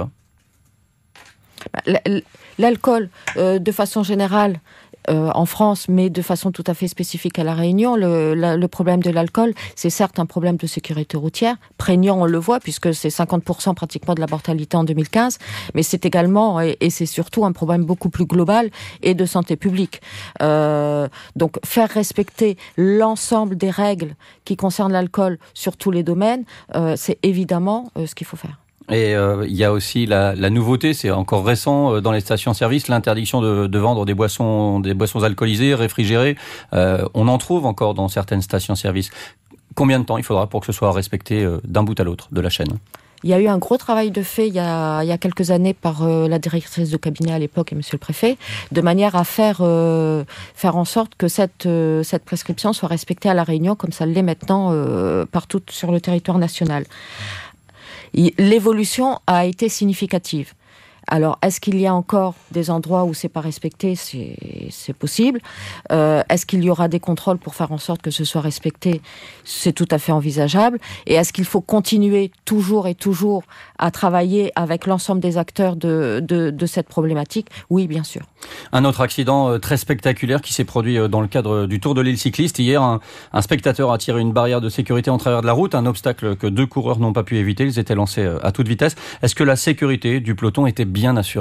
L'alcool, de façon générale, en France, mais de façon tout à fait spécifique à La Réunion, le problème de l'alcool, c'est certes un problème de sécurité routière, prégnant, on le voit, puisque c'est 50% pratiquement de la mortalité en 2015, mais c'est également, et c'est surtout un problème beaucoup plus global et de santé publique. Donc, faire respecter l'ensemble des règles qui concernent l'alcool sur tous les domaines, c'est évidemment ce qu'il faut faire. Et il y a aussi la nouveauté, c'est encore récent dans les stations-service, l'interdiction de vendre des boissons alcoolisées, réfrigérées. On en trouve encore dans certaines stations-service. Combien de temps il faudra pour que ce soit respecté d'un bout à l'autre de la chaîne ? Il y a eu un gros travail de fait il y a quelques années par la directrice de cabinet à l'époque et monsieur le préfet, de manière à faire en sorte que cette prescription soit respectée à La Réunion comme ça l'est maintenant partout sur le territoire national. L'évolution a été significative. Alors, est-ce qu'il y a encore des endroits où c'est pas respecté ? C'est possible. Est-ce qu'il y aura des contrôles pour faire en sorte que ce soit respecté ? C'est tout à fait envisageable. Et est-ce qu'il faut continuer toujours à travailler avec l'ensemble des acteurs de cette problématique ? Oui, bien sûr. Un autre accident très spectaculaire qui s'est produit dans le cadre du Tour de l'île cycliste. Hier, un spectateur a tiré une barrière de sécurité en travers de la route, un obstacle que 2 coureurs n'ont pas pu éviter. Ils étaient lancés à toute vitesse. Est-ce que la sécurité du peloton était bien assurée ?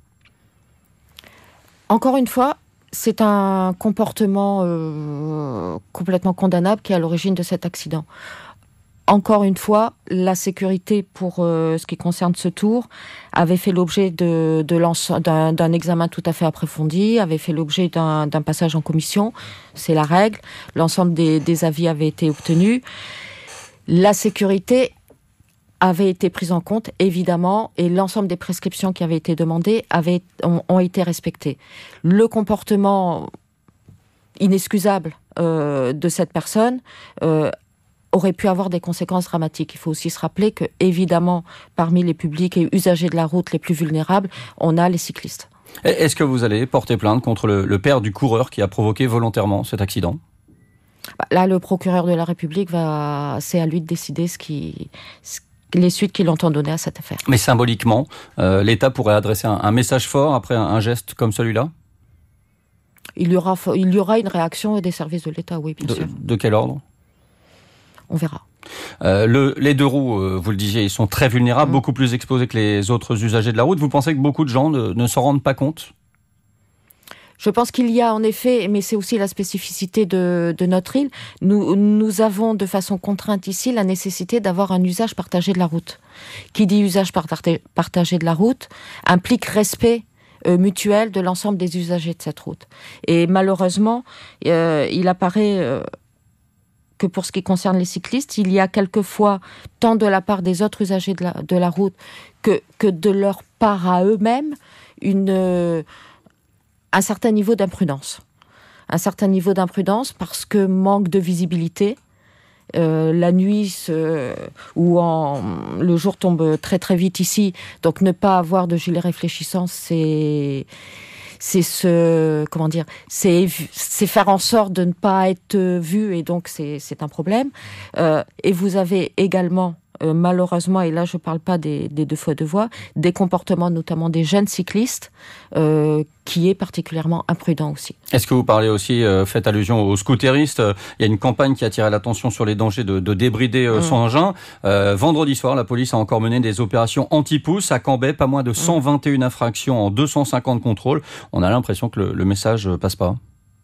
Encore une fois, c'est un comportement complètement condamnable qui est à l'origine de cet accident. Encore une fois, la sécurité pour ce qui concerne ce tour avait fait l'objet d'un examen tout à fait approfondi, avait fait l'objet d'un passage en commission, c'est la règle. L'ensemble des avis avaient été obtenus. La sécurité avait été prise en compte, évidemment, et l'ensemble des prescriptions qui avaient été demandées ont été respectées. Le comportement inexcusable de cette personne aurait pu avoir des conséquences dramatiques. Il faut aussi se rappeler que, évidemment, parmi les publics et usagers de la route les plus vulnérables, on a les cyclistes. Est-ce que vous allez porter plainte contre le père du coureur qui a provoqué volontairement cet accident ? Là, le procureur de la République c'est à lui de décider les suites qu'il entend donner à cette affaire. Mais symboliquement, l'État pourrait adresser un message fort après un geste comme celui-là ? Il y aura une réaction des services de l'État, oui, bien sûr. De quel ordre ? On verra. Les 2 roues, vous le disiez, ils sont très vulnérables, beaucoup plus exposés que les autres usagers de la route. Vous pensez que beaucoup de gens ne s'en rendent pas compte ? Je pense qu'il y a en effet, mais c'est aussi la spécificité de notre île, nous avons de façon contrainte ici la nécessité d'avoir un usage partagé de la route. Qui dit usage partagé de la route implique respect mutuel de l'ensemble des usagers de cette route. Et malheureusement, il apparaît que pour ce qui concerne les cyclistes, il y a quelquefois, tant de la part des autres usagers de la route que de leur part à eux-mêmes, un certain niveau d'imprudence. Un certain niveau d'imprudence parce que manque de visibilité. La nuit ou le jour tombe très très vite ici, donc ne pas avoir de gilet réfléchissant, c'est faire en sorte de ne pas être vu, et donc c'est un problème. Et vous avez également malheureusement, et là je ne parle pas des 2 fois 2 voies, des comportements notamment des jeunes cyclistes qui est particulièrement imprudent aussi. Est-ce que vous parlez aussi, faites allusion aux scooteristes, il y a une campagne qui a attiré l'attention sur les dangers de débrider son engin. Vendredi soir, la police a encore mené des opérations anti-pouces à Cambrai, pas moins de 121 infractions en 250 contrôles. On a l'impression que le message passe pas.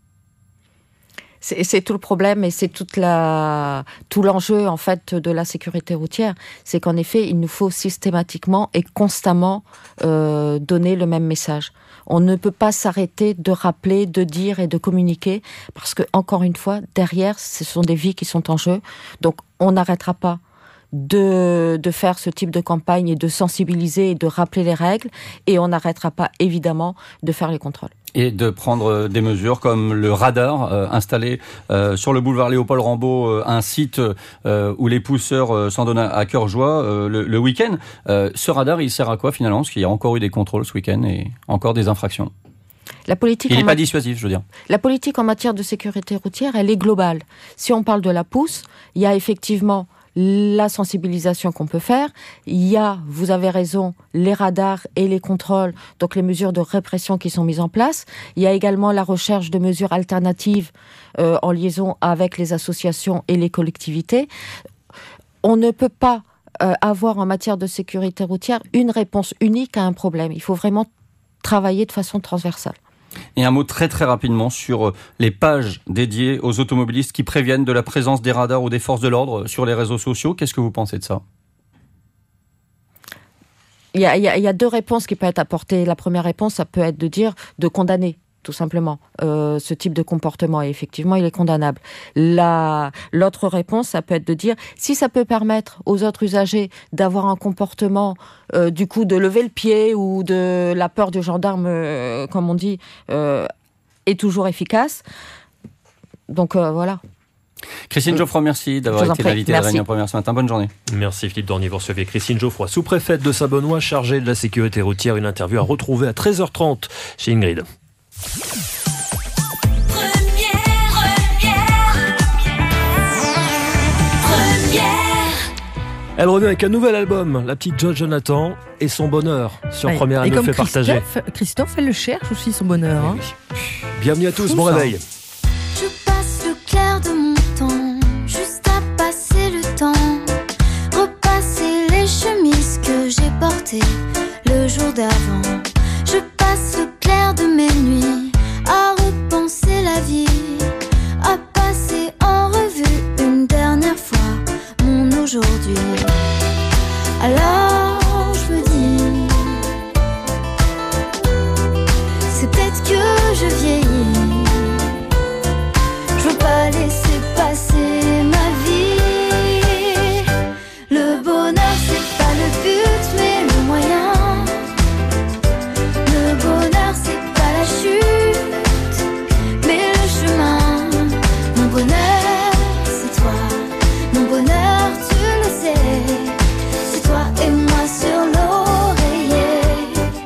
C'est tout le problème et c'est tout l'enjeu en fait de la sécurité routière. C'est qu'en effet, il nous faut systématiquement et constamment donner le même message. On ne peut pas s'arrêter de rappeler, de dire et de communiquer parce que, encore une fois, derrière, ce sont des vies qui sont en jeu. Donc, on n'arrêtera pas de faire ce type de campagne et de sensibiliser et de rappeler les règles, et on n'arrêtera pas évidemment de faire les contrôles. Et de prendre des mesures comme le radar installé sur le boulevard Léopold Rambaud, un site où les pousseurs s'en donnent à cœur joie le week-end. Ce radar, il sert à quoi finalement? Parce qu'il y a encore eu des contrôles ce week-end et encore des infractions. La politique, il n'est pas dissuasif, je veux dire. La politique en matière de sécurité routière, elle est globale. Si on parle de la pousse, il y a effectivement la sensibilisation qu'on peut faire. Il y a, vous avez raison, les radars et les contrôles, donc les mesures de répression qui sont mises en place. Il y a également la recherche de mesures alternatives en liaison avec les associations et les collectivités. On ne peut pas avoir en matière de sécurité routière une réponse unique à un problème. Il faut vraiment travailler de façon transversale. Et un mot très très rapidement sur les pages dédiées aux automobilistes qui préviennent de la présence des radars ou des forces de l'ordre sur les réseaux sociaux. Qu'est-ce que vous pensez de ça ? Il y a deux réponses qui peuvent être apportées. La première réponse, ça peut être de condamner tout simplement ce type de comportement, et effectivement il est condamnable. L'autre réponse, ça peut être de dire si ça peut permettre aux autres usagers d'avoir un comportement du coup de lever le pied ou de la peur du gendarme, comme on dit, est toujours efficace. Donc voilà. Christine Geoffroy, merci d'avoir été l'invitée de Réunion Première ce matin. Bonne journée. Merci Philippe Dornier. Vous recevez Christine Geoffroy, sous-préfète de Saint-Benoît, chargée de la sécurité routière. Une interview à retrouver à 13h30 chez Ingrid. Elle revient avec un nouvel album, la petite Jo Jonathan et son bonheur sur Première à nous fait partager. Christophe, elle le cherche aussi son bonheur. Hein. Bienvenue à tous, bon réveil. Je passe le clair de mon temps, juste à passer le temps, repasser les chemises que j'ai portées le jour d'avant. Je passe le clair de mes nuits à repenser la vie, à passer en revue une dernière fois mon aujourd'hui. Alors je me dis, c'est peut-être que je vieillis. Je veux pas laisser passer ma vie. Le bonheur c'est pas le but mais le moyen. Le bonheur c'est pas la chute mais le chemin. Mon bonheur c'est toi. Mon bonheur tu le sais. C'est toi et moi sur l'oreiller.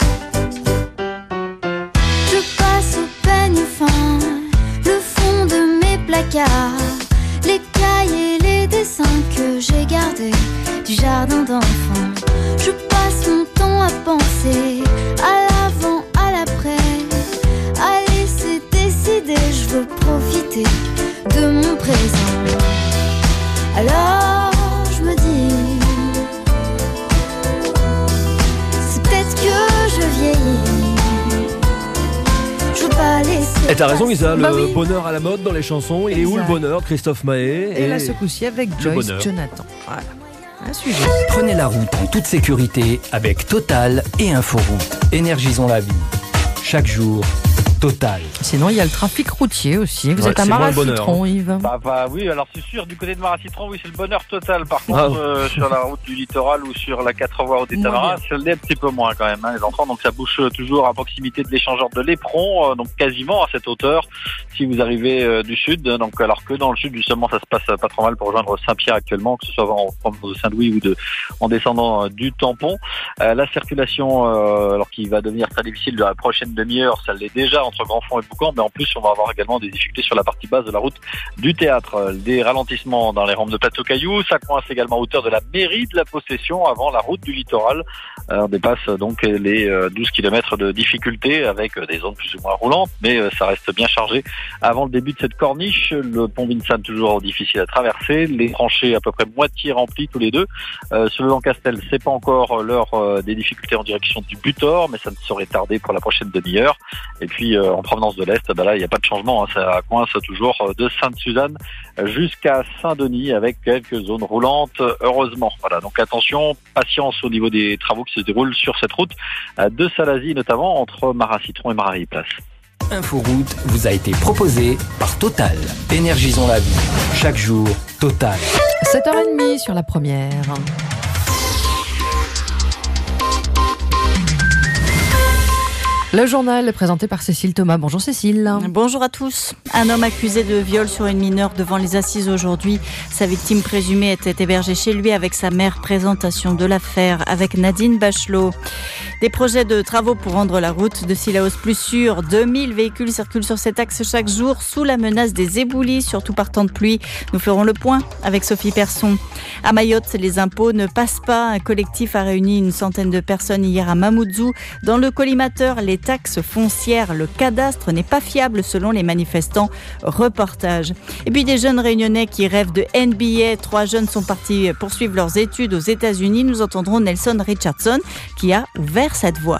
Je passe au peigne fin le fond de mes placards, les cahiers, les dessins que j'ai gardés du jardin d'enfants. Je passe mon temps à penser à l'avant, à l'après, à laisser décider. Je veux profiter de mon présent. Alors je me dis, c'est peut-être que je vieillis. Je veux pas laisser. Et t'as raison Isa, le oui. bonheur à la mode dans les chansons. Il est où le bonheur, Christophe Mahé? Et là ce coup-ci avec Joyce bonheur. Jonathan. Voilà. Un sujet. Prenez la route en toute sécurité avec Total et Inforoute. Énergisons la vie. Chaque jour, Total. Sinon, il y a le trafic routier aussi. Vous êtes à c'est moins le Marat-Citron, bonheur. Yves. Oui, alors c'est sûr, du côté de Marat-Citron, oui, c'est le bonheur total. Par contre, sur la route du littoral ou sur la 4 voies des Tamaras, ça l'est un petit peu moins quand même, hein, les enfants. Donc ça bouge toujours à proximité de l'échangeur de l'Éperon, donc quasiment à cette hauteur, si vous arrivez du sud. Donc alors que dans le sud, justement, ça se passe pas trop mal pour rejoindre Saint-Pierre actuellement, que ce soit en provenance de Saint-Louis ou en descendant du tampon. La circulation, alors qui va devenir très difficile de la prochaine demi-heure, ça l'est déjà entre Grandfond et Boucan, mais en plus on va avoir également des difficultés sur la partie basse de la route du théâtre. Des ralentissements dans les rampes de plateau cailloux, ça coince également à hauteur de la mairie de la Possession avant la route du littoral. On dépasse donc les 12 km de difficulté avec des zones plus ou moins roulantes, mais ça reste bien chargé avant le début de cette corniche. Le pont Vincennes toujours difficile à traverser, les tranchées à peu près moitié remplies tous les deux. Sur le Lancastel, c'est pas encore l'heure des difficultés en direction du Butor, mais ça ne saurait tarder pour la prochaine demi-heure. Et puis en provenance de l'Est, là il n'y a pas de changement, hein, ça coince toujours de Sainte-Suzanne jusqu'à Saint-Denis avec quelques zones roulantes, heureusement. Voilà, donc attention, patience au niveau des travaux qui se déroulent sur cette route de Salazie, notamment entre Marat-Citron et Marais-Place. Inforoute vous a été proposé par Total. Énergisons la vie. Chaque jour, Total. 7h30 sur la première. Le journal est présenté par Cécile Thomas. Bonjour Cécile. Bonjour à tous. Un homme accusé de viol sur une mineure devant les assises aujourd'hui. Sa victime présumée était hébergée chez lui avec sa mère. Présentation de l'affaire avec Nadine Bachelot. Des projets de travaux pour rendre la route de Cilaos plus sûre. 2000 véhicules circulent sur cet axe chaque jour sous la menace des éboulis, surtout par temps de pluie. Nous ferons le point avec Sophie Persson. À Mayotte, les impôts ne passent pas. Un collectif a réuni une centaine de personnes hier à Mamoudzou. Dans le collimateur, les taxes foncières, le cadastre n'est pas fiable selon les manifestants. Reportage. Et puis des jeunes réunionnais qui rêvent de NBA. 3 jeunes sont partis poursuivre leurs études aux États-Unis. Nous entendrons Nelson Richardson qui a ouvert cette voie.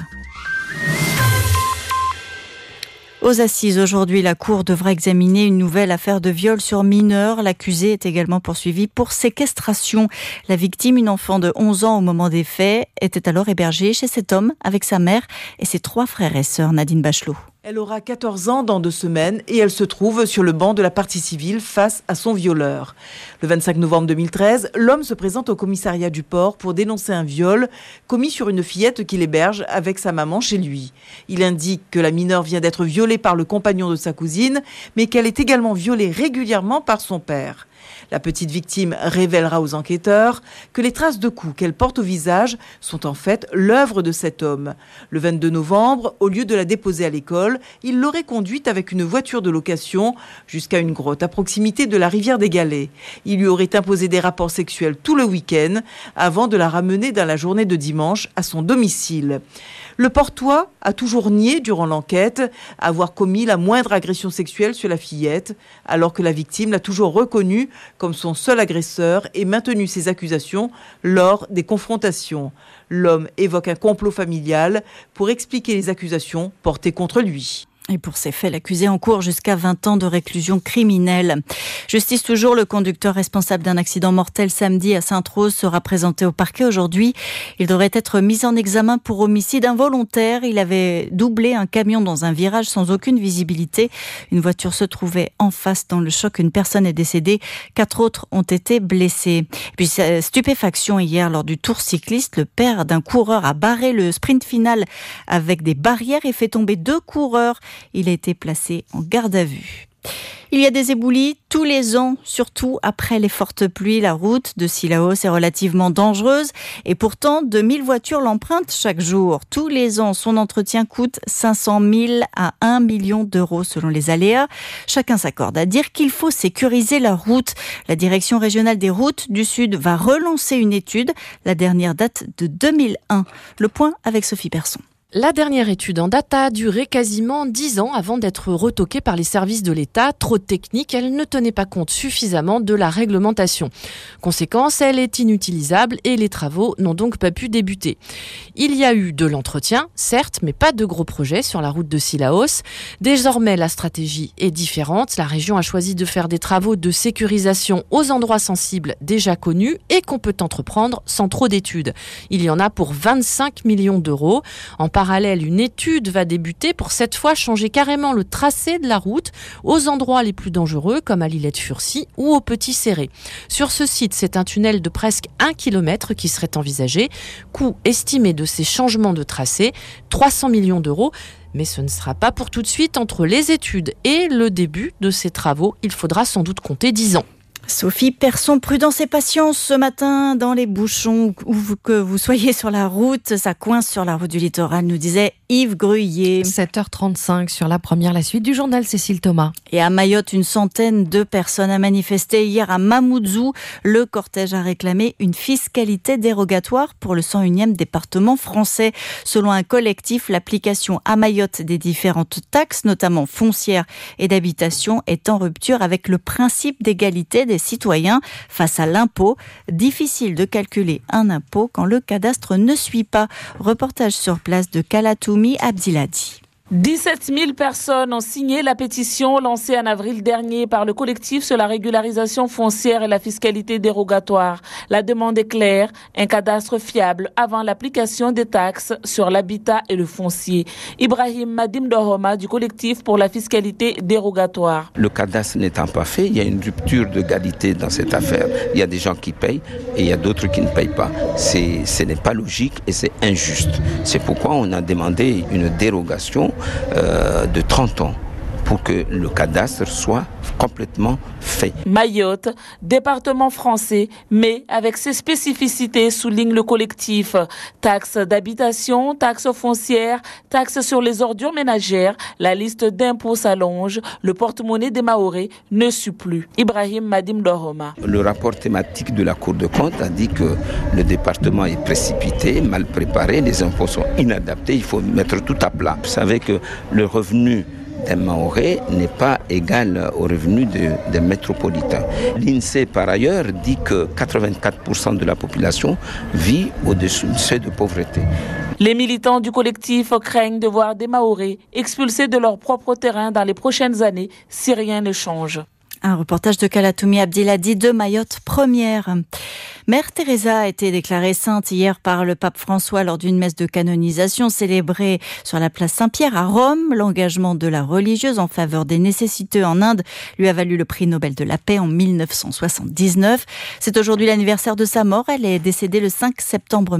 Aux assises, aujourd'hui, la Cour devra examiner une nouvelle affaire de viol sur mineur. L'accusé est également poursuivi pour séquestration. La victime, une enfant de 11 ans au moment des faits, était alors hébergée chez cet homme avec sa mère et ses 3 frères et sœurs. Nadine Bachelot. Elle aura 14 ans dans 2 semaines et elle se trouve sur le banc de la partie civile face à son violeur. Le 25 novembre 2013, l'homme se présente au commissariat du port pour dénoncer un viol commis sur une fillette qu'il héberge avec sa maman chez lui. Il indique que la mineure vient d'être violée par le compagnon de sa cousine, mais qu'elle est également violée régulièrement par son père. La petite victime révélera aux enquêteurs que les traces de coups qu'elle porte au visage sont en fait l'œuvre de cet homme. Le 22 novembre, au lieu de la déposer à l'école, il l'aurait conduite avec une voiture de location jusqu'à une grotte à proximité de la rivière des Galets. Il lui aurait imposé des rapports sexuels tout le week-end avant de la ramener dans la journée de dimanche à son domicile. Le portois a toujours nié durant l'enquête avoir commis la moindre agression sexuelle sur la fillette, alors que la victime l'a toujours reconnu comme son seul agresseur et maintenu ses accusations lors des confrontations. L'homme évoque un complot familial pour expliquer les accusations portées contre lui. Et pour ces faits, l'accusé encourt jusqu'à 20 ans de réclusion criminelle. Justice toujours, le conducteur responsable d'un accident mortel samedi à Sainte-Rose sera présenté au parquet aujourd'hui. Il devrait être mis en examen pour homicide involontaire. Il avait doublé un camion dans un virage sans aucune visibilité. Une voiture se trouvait en face dans le choc. Une personne est décédée. 4 autres ont été blessés. Et puis, stupéfaction hier lors du tour cycliste. Le père d'un coureur a barré le sprint final avec des barrières et fait tomber 2 coureurs. Il a été placé en garde à vue. Il y a des éboulis tous les ans, surtout après les fortes pluies. La route de Cilaos est relativement dangereuse et pourtant 2000 voitures l'empruntent chaque jour. Tous les ans, son entretien coûte 500 000 à 1 million d'euros selon les aléas. Chacun s'accorde à dire qu'il faut sécuriser la route. La direction régionale des routes du Sud va relancer une étude. La dernière date de 2001. Le point avec Sophie Persson. La dernière étude en date a duré quasiment 10 ans avant d'être retoquée par les services de l'État. Trop technique, elle ne tenait pas compte suffisamment de la réglementation. Conséquence, elle est inutilisable et les travaux n'ont donc pas pu débuter. Il y a eu de l'entretien, certes, mais pas de gros projets sur la route de Cilaos. Désormais, la stratégie est différente. La région a choisi de faire des travaux de sécurisation aux endroits sensibles déjà connus et qu'on peut entreprendre sans trop d'études. Il y en a pour 25 millions d'euros. En parallèle, une étude va débuter pour cette fois changer carrément le tracé de la route aux endroits les plus dangereux comme à l'Illette-Furcy ou au Petit Céré. Sur ce site, c'est un tunnel de presque 1 km qui serait envisagé. Coût estimé de ces changements de tracé, 300 millions d'euros. Mais ce ne sera pas pour tout de suite. Entre les études et le début de ces travaux, il faudra sans doute compter 10 ans. Sophie Persson, prudence et patience ce matin dans les bouchons, où que vous soyez sur la route, ça coince sur la route du littoral, nous disait Yves Gruyer. 7h35 sur la première, la suite du journal Cécile Thomas. Et à Mayotte, une centaine de personnes a manifesté hier à Mamoudzou. Le cortège a réclamé une fiscalité dérogatoire pour le 101e département français. Selon un collectif, l'application à Mayotte des différentes taxes, notamment foncières et d'habitation, est en rupture avec le principe d'égalité des citoyens face à l'impôt. Difficile de calculer un impôt quand le cadastre ne suit pas. Reportage sur place de Kalatoumi Abdiladi. 17 000 personnes ont signé la pétition lancée en avril dernier par le collectif sur la régularisation foncière et la fiscalité dérogatoire. La demande est claire, un cadastre fiable avant l'application des taxes sur l'habitat et le foncier. Ibrahim Madim Dohoma du collectif pour la fiscalité dérogatoire. Le cadastre n'étant pas fait, il y a une rupture d'égalité dans cette affaire. Il y a des gens qui payent et il y a d'autres qui ne payent pas. Ce n'est pas logique et c'est injuste. C'est pourquoi on a demandé une dérogation de 30 ans pour que le cadastre soit complètement fait. Mayotte, département français, mais avec ses spécificités, souligne le collectif. Taxes d'habitation, taxes foncières, taxes sur les ordures ménagères, la liste d'impôts s'allonge, le porte-monnaie des Mahorais ne suit plus. Ibrahim Madim Dohoma. Le rapport thématique de la Cour de compte a dit que le département est précipité, mal préparé, les impôts sont inadaptés, il faut mettre tout à plat. Vous savez que le revenu d'un Mahorais n'est pas égal au revenu des métropolitains. L'INSEE, par ailleurs, dit que 84% de la population vit au-dessous du seuil de pauvreté. Les militants du collectif craignent de voir des Mahorais expulsés de leur propre terrain dans les prochaines années si rien ne change. Un reportage de Kalatoumi Abdelhadi de Mayotte première. Mère Teresa a été déclarée sainte hier par le pape François lors d'une messe de canonisation célébrée sur la place Saint-Pierre à Rome. L'engagement de la religieuse en faveur des nécessiteux en Inde lui a valu le prix Nobel de la paix en 1979. C'est aujourd'hui l'anniversaire de sa mort. Elle est décédée le 5 septembre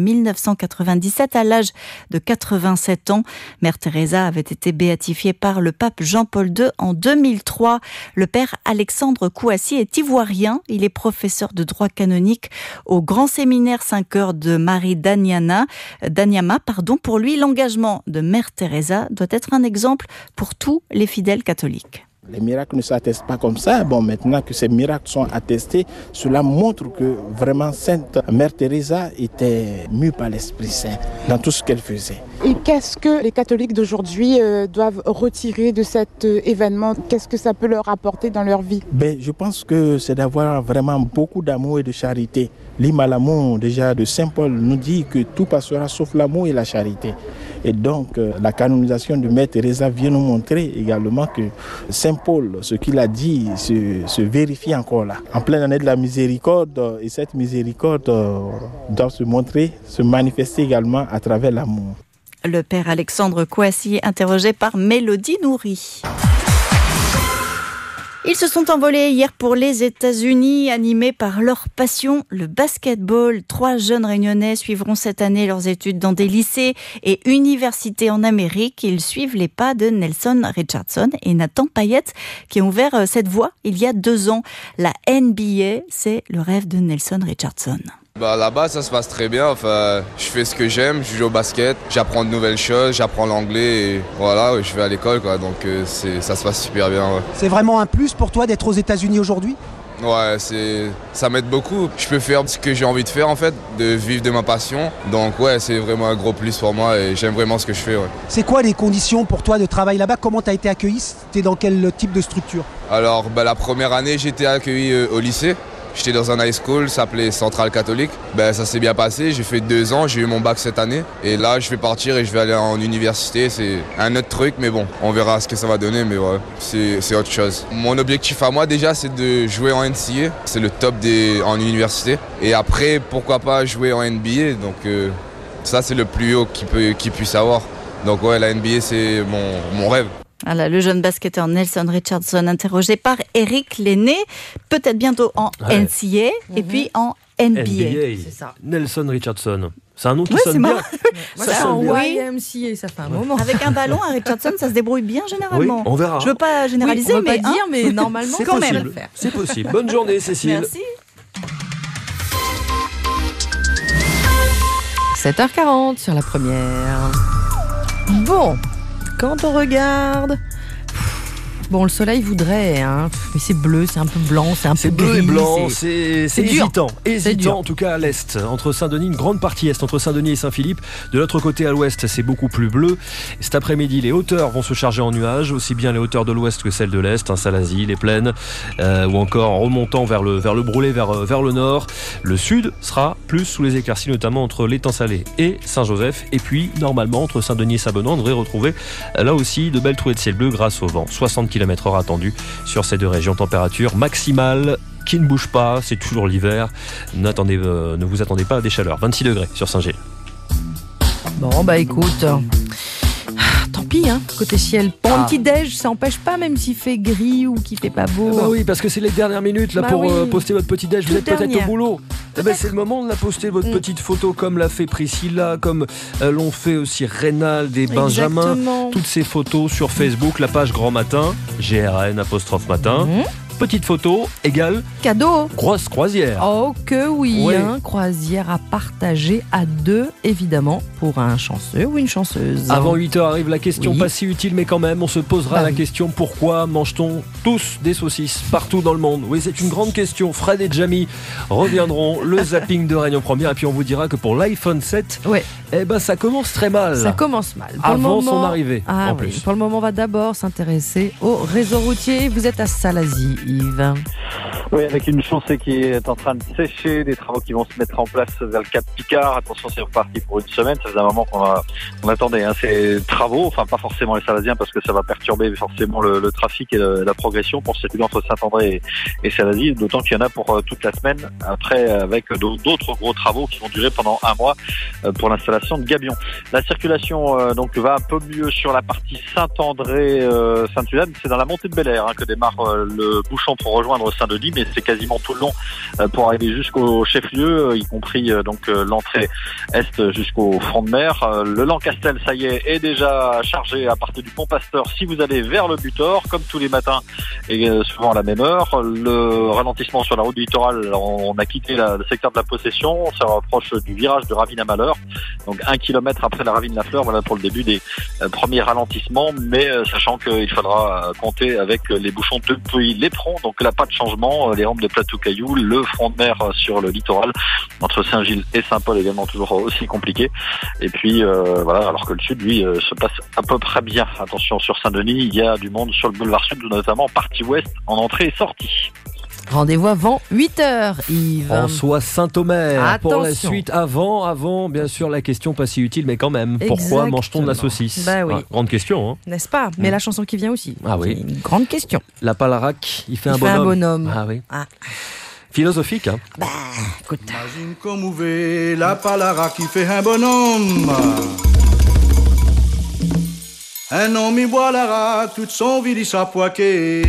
1997 à l'âge de 87 ans. Mère Teresa avait été béatifiée par le pape Jean-Paul II en 2003. Le père Alexandre Kouassi est ivoirien. Il est professeur de droit canonique au Grand Séminaire 5 heures de Marie Danyama. Pour lui, l'engagement de Mère Teresa doit être un exemple pour tous les fidèles catholiques. Les miracles ne s'attestent pas comme ça. Bon, maintenant que ces miracles sont attestés, cela montre que vraiment Sainte Mère Teresa était mue par l'Esprit Saint dans tout ce qu'elle faisait. Et qu'est-ce que les catholiques d'aujourd'hui doivent retirer de cet événement? Qu'est-ce que ça peut leur apporter dans leur vie? Je pense que c'est d'avoir vraiment beaucoup d'amour et de charité. L'hymne à l'amour déjà de Saint Paul nous dit que tout passera sauf l'amour et la charité. Et donc la canonisation de Mère Teresa vient nous montrer également que Saint Paul, ce qu'il a dit, se vérifie encore là. En pleine année de la miséricorde, et cette miséricorde doit se montrer, se manifester également à travers l'amour. Le père Alexandre Kouassi, interrogé par Mélodie Nourri. Ils se sont envolés hier pour les États-Unis, animés par leur passion, le basketball. 3 jeunes réunionnais suivront cette année leurs études dans des lycées et universités en Amérique. Ils suivent les pas de Nelson Richardson et Nathan Payet qui ont ouvert cette voie il y a 2 ans. La NBA, c'est le rêve de Nelson Richardson. Là-bas, ça se passe très bien. Enfin, je fais ce que j'aime, je joue au basket, j'apprends de nouvelles choses, j'apprends l'anglais et voilà, je vais à l'école, quoi. Donc ça se passe super bien. Ouais. C'est vraiment un plus pour toi d'être aux États-Unis aujourd'hui ? Ouais, ça m'aide beaucoup. Je peux faire ce que j'ai envie de faire en fait, de vivre de ma passion. Donc ouais, c'est vraiment un gros plus pour moi et j'aime vraiment ce que je fais. Ouais. C'est quoi les conditions pour toi de travail là-bas ? Comment tu as été accueilli ? T'es dans quel type de structure ? Alors la première année, j'étais accueilli au lycée. J'étais dans un high school, ça s'appelait Centrale Catholique. Ça s'est bien passé, j'ai fait 2 ans, j'ai eu mon bac cette année. Et là, je vais partir et je vais aller en université. C'est un autre truc, mais bon, on verra ce que ça va donner, mais ouais, c'est autre chose. Mon objectif à moi déjà, c'est de jouer en NCAA. C'est le top en université. Et après, pourquoi pas jouer en NBA. Donc ça, c'est le plus haut qu'il puisse avoir. Donc ouais, la NBA, c'est mon rêve. Voilà, le jeune basketteur Nelson Richardson, interrogé par Eric Lenné, peut-être bientôt en NCAA et puis en NBA. C'est ça. Nelson Richardson. C'est un nom qui sonne bien. Ça sonne bien. YMCA, ça fait un moment. Avec un ballon, à Richardson, ça se débrouille bien généralement. Oui, on verra. Je veux pas généraliser, on va pas dire, mais normalement, c'est quand possible. même le faire. C'est possible. Bonne journée, Cécile. Merci. 7h40 sur la première. Bon, quand on regarde Bon, le soleil voudrait, hein, mais c'est bleu, c'est un peu blanc, c'est un peu bleu gris, et blanc, c'est dur. hésitant en tout cas à l'est. Entre Saint-Denis, une grande partie est, entre Saint-Denis et Saint-Philippe. De l'autre côté à l'ouest, c'est beaucoup plus bleu. Cet après-midi, les hauteurs vont se charger en nuages, aussi bien les hauteurs de l'ouest que celles de l'est, hein, Salazie, les plaines, ou encore en remontant vers le brûlé, vers le nord. Le sud sera plus sous les éclaircies, notamment entre l'étang Salé et Saint-Joseph. Et puis, normalement, entre Saint-Denis et Saint-Benoît, on devrait retrouver là aussi de belles trouées de ciel bleu grâce au vent. 60 km/h attendu sur ces deux régions. Température maximale qui ne bouge pas, c'est toujours l'hiver. Ne vous attendez pas à des chaleurs. 26 degrés sur Saint-Gilles. Bon, bah écoute, tant pis, hein, côté ciel. Bon, un petit déj, ça n'empêche pas, même s'il fait gris ou qu'il fait pas beau. Bah oui, parce que c'est les dernières minutes là pour poster votre petit déj. Vous êtes peut-être au boulot. C'est le moment de la poster, votre petite photo, comme l'a fait Priscilla, comme l'ont fait aussi Reynald et Benjamin. Exactement. Toutes ces photos sur Facebook, la page Grand Matin, GRN_matin. Petite photo égale cadeau. Grosse croisière. Oh que oui, Ouais. hein, croisière à partager à deux, évidemment, pour un chanceux ou une chanceuse. Avant 8h arrive la question, Oui. pas si utile, mais quand même, on se posera la question, pourquoi mange-t-on tous des saucisses partout dans le monde? Oui, c'est une grande question. Fred et Jamie reviendront, le zapping de Réunion Première, et puis on vous dira que pour l'iPhone 7, ça commence très mal. Ça commence mal. Pour Avant le moment, son arrivée, en plus. Pour le moment, on va d'abord s'intéresser au réseau routier. Vous êtes à Salazie, Yves. Oui, avec une chaussée qui est en train de sécher, des travaux qui vont se mettre en place vers le Cap Picard. Attention, c'est reparti pour une semaine. Ça faisait un moment qu'on attendait ces travaux. Enfin, pas forcément les Salaziens parce que ça va perturber forcément le trafic et la progression pour circuler entre Saint-André et Salazie. D'autant qu'il y en a pour toute la semaine. Après, avec d'autres gros travaux qui vont durer pendant un mois pour l'installation de gabions. La circulation donc va un peu mieux sur la partie Saint-André, Sainte-Suzanne. C'est dans la montée de Bel-Air que démarre le bouchon pour rejoindre Saint-Denis, mais c'est quasiment tout le long pour arriver jusqu'au chef-lieu, y compris donc l'entrée est jusqu'au front de mer. Le Lancastel, ça y est déjà chargé à partir du Pont Pasteur si vous allez vers le Butor, comme tous les matins et souvent à la même heure. Le ralentissement sur la route du littoral, on a quitté le secteur de la Possession, on se rapproche du virage de Ravine à Malheur, donc 1 kilomètre après la Ravine La Fleur, voilà pour le début des premiers ralentissements, mais sachant qu'il faudra compter avec les bouchons depuis l'Éperon, donc là pas de changement, les rampes de Plateau-Caillou, le front de mer sur le littoral, entre Saint-Gilles et Saint-Paul également toujours aussi compliqué. Et puis voilà, alors que le sud, lui, se passe à peu près bien. Attention sur Saint-Denis, il y a du monde sur le boulevard sud, notamment partie ouest, en entrée et sortie. Rendez-vous avant 8h, Yves. François Saint-Omer pour la Attention. suite. Avant, bien sûr, la question pas si utile, mais quand même. Pourquoi Exactement. mange-t-on de la saucisse? Bah oui. Grande question. Hein. N'est-ce pas? Mais la chanson qui vient aussi. Ah oui. C'est une grande question. La Palarac, il fait Il un fait un bonhomme. bonhomme. Ah oui. Ah. Philosophique. Hein. Écoute. Imagine comme ouvert la Palarac qui fait un bonhomme. Un homme il boit la rac, toute son ville il s'appoiquait.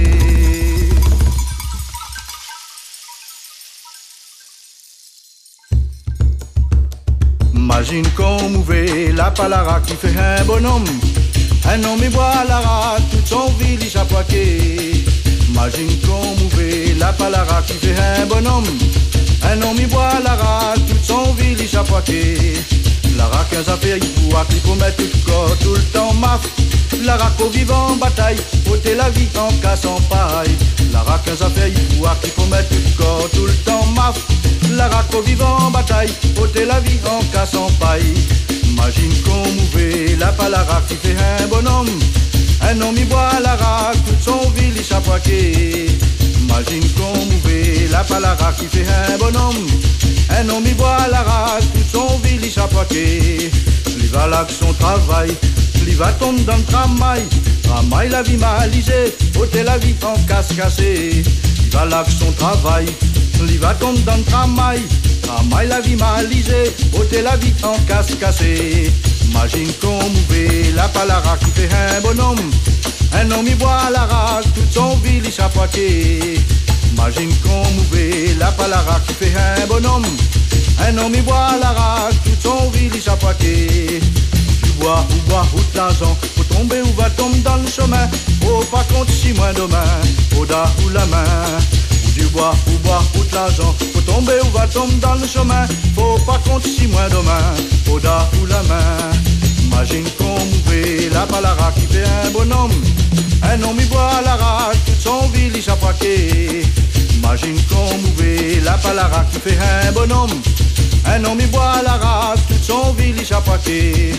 Imagine comme ouvert la Palarac qui fait un bonhomme. Un homme il boit la rac, toute son ville il s'appoiquait. Imagine comme ouvert la Palarac qui fait un bonhomme. Un homme il boit la rac, toute son ville il s'appoiquait. La rac un affaire il faut mettre tout le corps tout le temps maf. La rac au vivant en bataille, ôter la vie en casse en paille. La rac un affaire il faut mettre tout le corps tout le temps maf. La rac au vivant en bataille, ôter la vie en casse en paille. Imagine qu'on mouvait la Palarac qui fait un bonhomme. Un homme il boit la rac, toute son ville il s'appoiquait. Imagine qu'on mouvait la Palarac qui fait un bonhomme. Un homme il boit la rac, toute son ville il s'appoiquait. Il va là que son travail, il va tomber dans le tramway. Tramway la vie malisée, ôter la vie en casse cassée. Il va là que son travail, il va tomber dans le tramway. Tramway la vie malisée, ôter la vie en casse cassée. Imagine qu'on mouvait la Palarac qui fait un bonhomme. Un homme il boit la rac, toute son ville il s'appoiquait. Imagine qu'on mouvait la Palarac qui fait un bonhomme. Un homme il boit la rac, toute son ville il s'appoiquait. Tu bois ou l'argent, faut tomber ou va tomber dans le chemin. Oh pas compte si moins demain, au da ou la main. Du bois ou l'argent, faut tomber ou va tomber dans le chemin. Faut pas compte si moins demain, au da ou la main. Imagine qu'on mouvait la Palarac qui fait un bonhomme. Un homme y voit la rage, tout son village a braqué. Imagine qu'on mouvait la palara qui fait un bonhomme. Un homme y voit la rage, tout son village a braqué.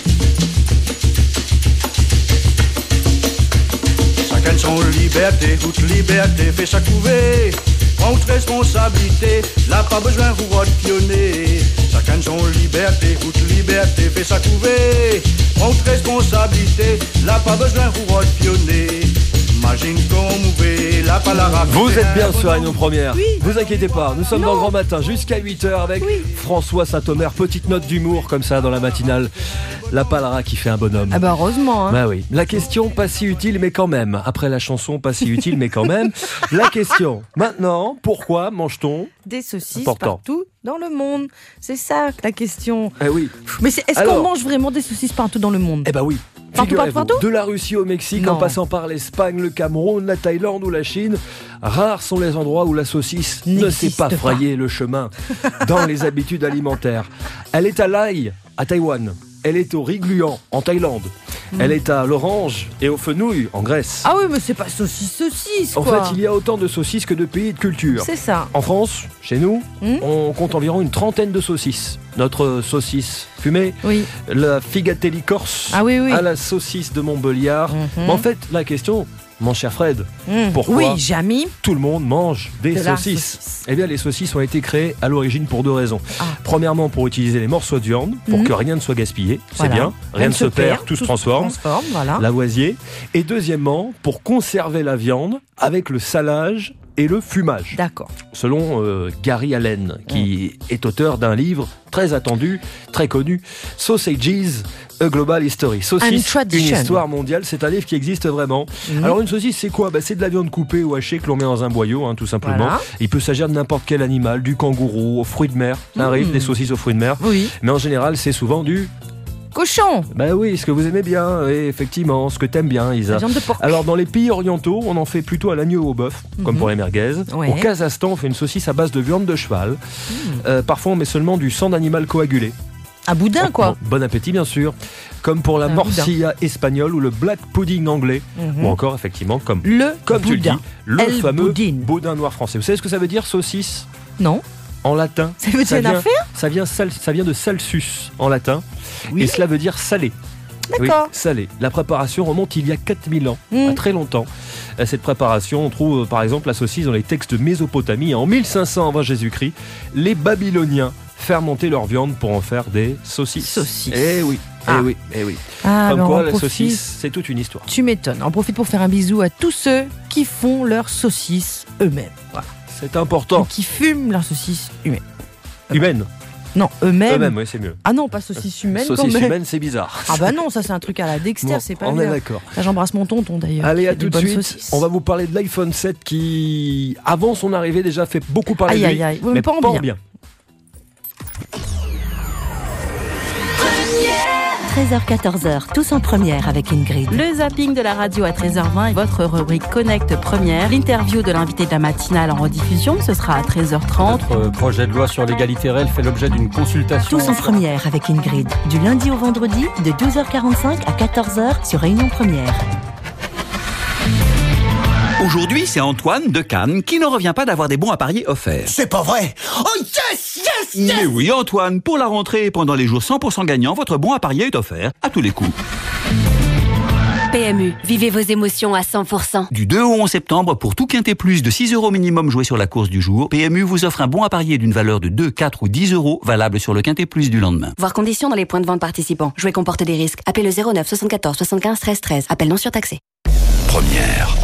Chacun son liberté, toute liberté fait sa couvée. Contre responsabilité, là pas besoin de pionner. Chacun son liberté, toute liberté fait sa couvée. Contre responsabilité, là pas besoin de pionner. Imagine qu'on mouvait la palara. Vous êtes bien sur Réunion Première. Oui. Vous inquiétez pas, nous sommes dans le grand matin jusqu'à 8h avec François Saint-Omer. Petite note d'humour comme ça dans la matinale. La palara qui fait un bonhomme. Ah bah heureusement. Hein. Bah oui. La question pas si utile mais quand même. Après la chanson pas si utile mais quand même. La question maintenant, pourquoi mange-t-on des saucisses important partout dans le monde? C'est ça la question. Eh oui. Mais est-ce qu'on mange vraiment des saucisses partout dans le monde? Eh bah oui. Partout. De la Russie au Mexique, en passant par l'Espagne, le Cameroun, la Thaïlande ou la Chine, rares sont les endroits où la saucisse ne sait pas frayer le chemin dans les habitudes alimentaires. Elle est à l'ail à Taïwan. Elle est au riz gluant en Thaïlande. Elle est à l'orange et au fenouil en Grèce. Ah oui, mais c'est pas saucisse, En quoi. fait, il y a autant de saucisses que de pays et de cultures. C'est ça. En France, chez nous, on compte environ une trentaine de saucisses. Notre saucisse fumée, la figatelli corse, à la saucisse de Montbéliard. Mais en fait, la question, mon cher Fred, pourquoi Jamy, tout le monde mange des saucisses? Eh bien, les saucisses ont été créées à l'origine pour deux raisons. Premièrement, pour utiliser les morceaux de viande, pour que rien ne soit gaspillé, c'est bien, rien ne se perd, tout se transforme, Lavoisier. Et deuxièmement, pour conserver la viande avec le salage et le fumage. D'accord. Selon Gary Allen, qui est auteur d'un livre très attendu, très connu, Sausages, A Global History. Saucisse, une histoire mondiale. C'est un livre qui existe vraiment. Alors une saucisse, c'est quoi? C'est de la viande coupée ou hachée que l'on met dans un boyau, tout simplement. Il peut s'agir de n'importe quel animal, du kangourou aux fruits de mer. Ça arrive, des saucisses aux fruits de mer. Mais en général, c'est souvent du cochon. Ben oui, ce que vous aimez bien, et effectivement, ce que t'aimes bien, Isa. La viande de porc. Alors dans les pays orientaux, on en fait plutôt à l'agneau ou au bœuf, comme pour les merguez. Au Kazakhstan, on fait une saucisse à base de viande de cheval. Parfois, on met seulement du sang d'animal coagulé. Un boudin, quoi. Bon appétit, bien sûr. Comme pour la morcilla espagnole ou le black pudding anglais. Ou encore, effectivement, comme tu le dis, le fameux boudin noir français. Vous savez ce que ça veut dire, saucisse? Non. En latin. Ça veut dire une affaire? Ça vient de salsus en latin. Et cela veut dire salé. D'accord. Oui, salé. La préparation remonte il y a 4000 ans, à très longtemps. Cette préparation, on trouve par exemple la saucisse dans les textes de Mésopotamie. En 1500 avant Jésus-Christ, les Babyloniens fermentaient leur viande pour en faire des saucisses. Eh oui. Eh oui. Comme quoi, la saucisse, c'est toute une histoire. Tu m'étonnes. On profite pour faire un bisou à tous ceux qui font leurs saucisses eux-mêmes. Voilà. C'est important. Et qui fument leurs saucisses humaines. Humaines? Non, eux-mêmes. Eux-mêmes, oui, c'est mieux. Ah non, pas saucisse humaine. Saucisse humaine, c'est bizarre. Ah bah non, ça c'est un truc à la Dexter, c'est pas bien. On est d'accord. Là, j'embrasse mon tonton d'ailleurs. Allez, à tout de suite. Saucisses. On va vous parler de l'iPhone 7 qui, avant son arrivée, déjà fait beaucoup parler de lui. Aïe, mais pas en bien. 13h-14h, tous en première avec Ingrid. Le zapping de la radio à 13h20 et votre rubrique Connect Première. L'interview de l'invité de la matinale en rediffusion, ce sera à 13h30. Notre projet de loi sur l'égalité réelle fait l'objet d'une consultation. Tous en première avec Ingrid. Du lundi au vendredi, de 12h45 à 14h sur Réunion Première. Aujourd'hui, c'est Antoine de Cannes qui ne revient pas d'avoir des bons à parier offerts. C'est pas vrai! Oh yes, yes, yes! Mais oui, Antoine, pour la rentrée et pendant les jours 100% gagnants, votre bon à parier est offert à tous les coups. PMU, vivez vos émotions à 100%. Du 2 au 11 septembre, pour tout quintet plus de 6 € minimum joué sur la course du jour, PMU vous offre un bon à parier d'une valeur de 2, 4 ou 10 € valable sur le quintet plus du lendemain. Voir conditions dans les points de vente participants. Jouer comporte des risques. Appelez le 09 74 75 13 13. Appel non surtaxé. Première.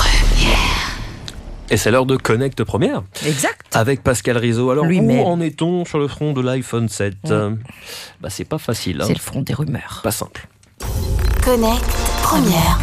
Et c'est l'heure de Connect Première. Exact. Avec Pascal Rizzo. Alors, lui-même. où en est-on sur le front de l'iPhone 7 c'est pas facile. C'est le front des rumeurs. Pas simple. Connect Première.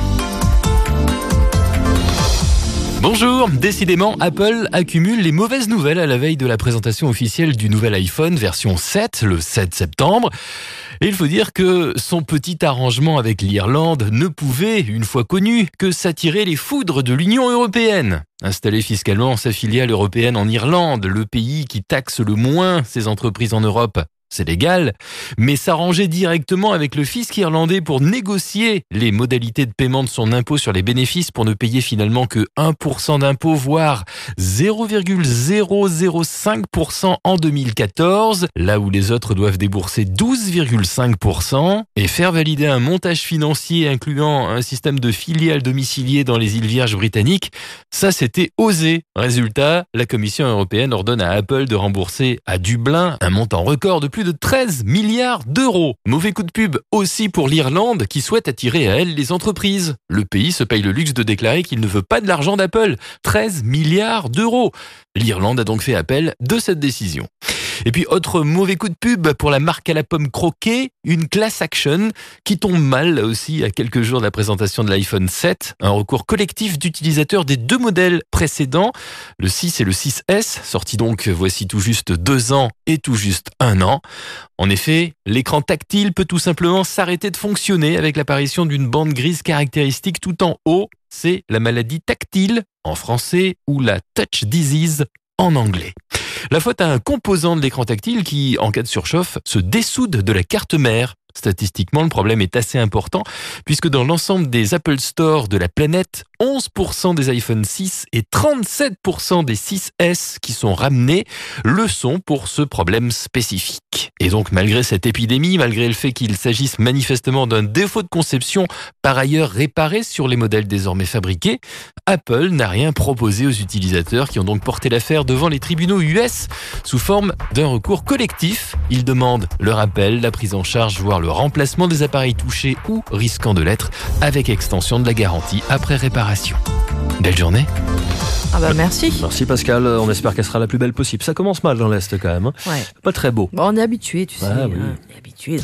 Bonjour, décidément, Apple accumule les mauvaises nouvelles à la veille de la présentation officielle du nouvel iPhone version 7, le 7 septembre. Et il faut dire que son petit arrangement avec l'Irlande ne pouvait, une fois connu, que s'attirer les foudres de l'Union européenne. Installer fiscalement sa filiale européenne en Irlande, le pays qui taxe le moins ses entreprises en Europe. c'est légal, mais s'arranger directement avec le fisc irlandais pour négocier les modalités de paiement de son impôt sur les bénéfices pour ne payer finalement que 1% d'impôt, voire 0,005% en 2014, là où les autres doivent débourser 12,5%, et faire valider un montage financier incluant un système de filiales domiciliées dans les îles Vierges britanniques, ça c'était osé. Résultat, la Commission européenne ordonne à Apple de rembourser à Dublin un montant record de plus de 13 milliards d'euros. Mauvais coup de pub aussi pour l'Irlande qui souhaite attirer à elle les entreprises. Le pays se paye le luxe de déclarer qu'il ne veut pas de l'argent d'Apple. 13 milliards d'euros. L'Irlande a donc fait appel de cette décision. Et puis, autre mauvais coup de pub pour la marque à la pomme croquée, une class action qui tombe mal là aussi à quelques jours de la présentation de l'iPhone 7. Un recours collectif d'utilisateurs des 2 modèles précédents, le 6 et le 6S, sortis donc voici tout juste 2 ans et tout juste 1 an. En effet, l'écran tactile peut tout simplement s'arrêter de fonctionner avec l'apparition d'une bande grise caractéristique tout en haut. C'est la maladie tactile en français ou la touch disease en anglais. La faute à un composant de l'écran tactile qui, en cas de surchauffe, se dessoude de la carte mère. Statistiquement, le problème est assez important puisque dans l'ensemble des Apple Store de la planète, 11% des iPhone 6 et 37% des 6S qui sont ramenés le sont pour ce problème spécifique. Et donc, malgré cette épidémie, malgré le fait qu'il s'agisse manifestement d'un défaut de conception par ailleurs réparé sur les modèles désormais fabriqués, Apple n'a rien proposé aux utilisateurs qui ont donc porté l'affaire devant les tribunaux US sous forme d'un recours collectif. Ils demandent le rappel, la prise en charge, voire le remplacement des appareils touchés ou risquant de l'être avec extension de la garantie après réparation. Belle journée. Ah bah merci. Merci Pascal, on espère qu'elle sera la plus belle possible. Ça commence mal dans l'Est quand même. Hein. Ouais. Pas très beau. Bon, on est habitué, tu sais. Oui. On est habitué.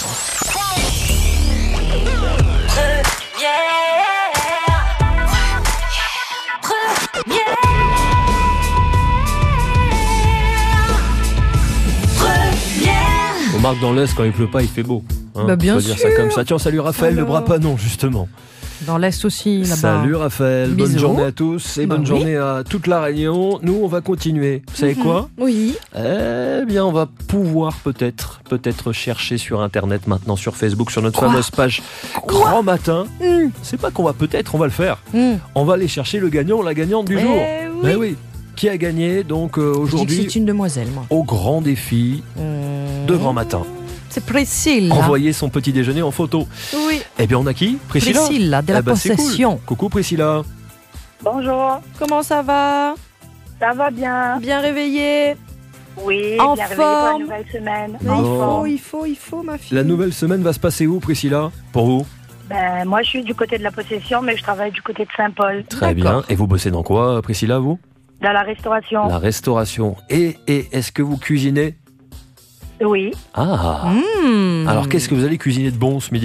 On marque dans l'Est, quand il pleut pas, il fait beau. Hein, bah bien sûr. dire ça comme ça. Tiens, salut Raphaël de Brapanon, justement. Dans l'Est aussi, là-bas. Salut Raphaël, Bisous. bonne journée à tous et bonne journée à toute la Réunion. Nous, on va continuer. Vous savez quoi ? Oui. Eh bien, on va pouvoir peut-être chercher sur Internet maintenant, sur Facebook, sur notre fameuse page Grand Matin. C'est pas qu'on va peut-être, on va le faire. On va aller chercher le gagnant ou la gagnante du jour. Oui. Eh oui. Qui a gagné donc aujourd'hui ? Je dis que c'est une demoiselle, moi. Au grand défi de Grand Matin. C'est Priscilla. Envoyer son petit déjeuner en photo. Oui. Eh bien, on a qui ? Priscilla. Priscilla, de la Possession. Cool. Coucou Priscilla. Bonjour. Comment ça va ? Ça va bien. Bien réveillé ? Oui, en bien réveillé forme. pour la nouvelle semaine. Il faut, ma fille. La nouvelle semaine va se passer où, Priscilla ? Pour vous ? Ben, moi, je suis du côté de la Possession, mais je travaille du côté de Saint-Paul. Très bien. Et vous bossez dans quoi, Priscilla, vous ? Dans la restauration. La restauration. Et est-ce que vous cuisinez ? Oui. Ah. Alors, qu'est-ce que vous allez cuisiner de bon ce midi ?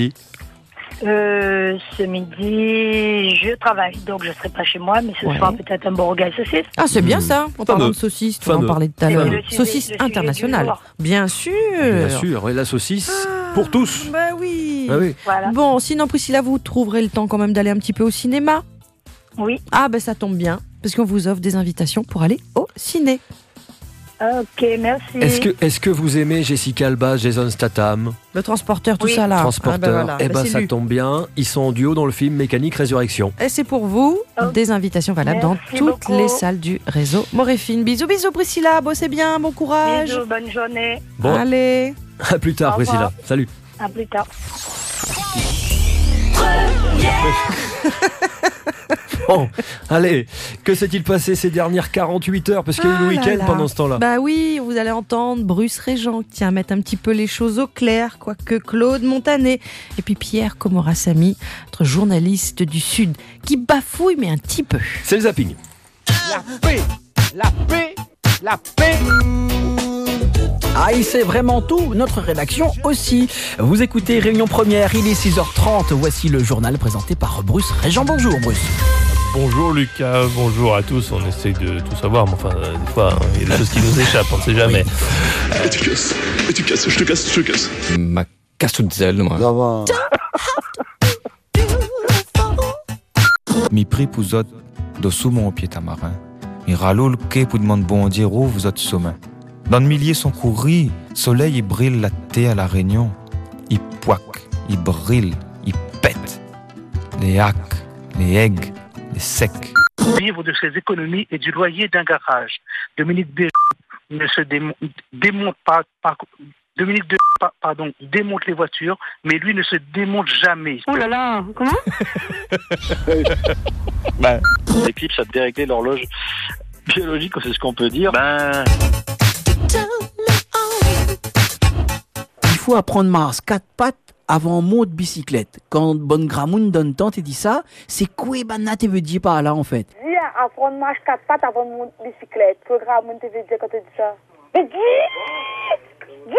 Ce midi, je travaille, donc je ne serai pas chez moi, mais ce soir peut-être un bourguet saucisse. Ah, c'est bien ça. En parlant de saucisse, tu en parlais tout à l'heure. Saucisse internationale. Bien sûr. Bien sûr. Et la saucisse pour tous. Bah oui. Ah oui. Voilà. Bon, sinon, Priscilla, vous trouverez le temps quand même d'aller un petit peu au cinéma ? Oui. Ah, ben ça tombe bien, parce qu'on vous offre des invitations pour aller au ciné. Ok, merci. Est-ce que vous aimez Jessica Alba, Jason Statham ? Le transporteur, tout ça là. Transporteur. Ah ben voilà. Ça tombe bien. Ils sont en duo dans le film Mécanique Résurrection. Et c'est pour vous des invitations valables dans toutes les salles du réseau Moréfine. Bisous, Priscilla. Bossez bien, bon courage. Bisous, bonne journée. Bon. Allez. À plus tard, Priscilla. Salut. À plus tard. Bon, allez, que s'est-il passé ces dernières 48 heures ? Parce qu'il y a eu le week-end pendant ce temps-là. Bah oui, vous allez entendre Bruce Régent qui tient à mettre un petit peu les choses au clair, quoique Claude Montané. Et puis Pierre Comorasamy, notre journaliste du Sud, qui bafouille mais un petit peu. C'est le zapping. La paix, la paix, la paix. Ah, il sait vraiment tout, notre rédaction aussi. Vous écoutez Réunion Première, il est 6h30. Voici le journal présenté par Bruce Régent. Bonjour Bruce. Bonjour Lucas, bonjour à tous. On essaye de tout savoir, mais enfin, des fois, il y a des choses qui nous échappent, on ne sait jamais. Et tu casses, je te casse. Ma casse toute zèle, moi. Ça va. Mi prie pour vous de saumon au pied tamarin. Mi râle le quai pour demander bon Dieu où vous êtes sommet. Dans le millier sont couris, Soleil, il brille la thé à la Réunion. Il poique, il brille, il pète. Les hacks, les aigues, les secs. Vivre de ses économies et du loyer d'un garage. Dominique D ne se démonte pas. Dominique D démonte les voitures, mais lui ne se démonte jamais. Oh là là, comment? L'éclipse a déréglé l'horloge biologique, c'est ce qu'on peut dire. Il faut apprendre marche 4 pattes avant mot de bicyclette. Quand Bonne Gramoun donne tant et dit ça, c'est quoi Banna te veut dire par là en fait? Dis, apprendre marche 4 pattes avant mon bicyclette. Programme, te veut dire quand tu dis ça. Mais dis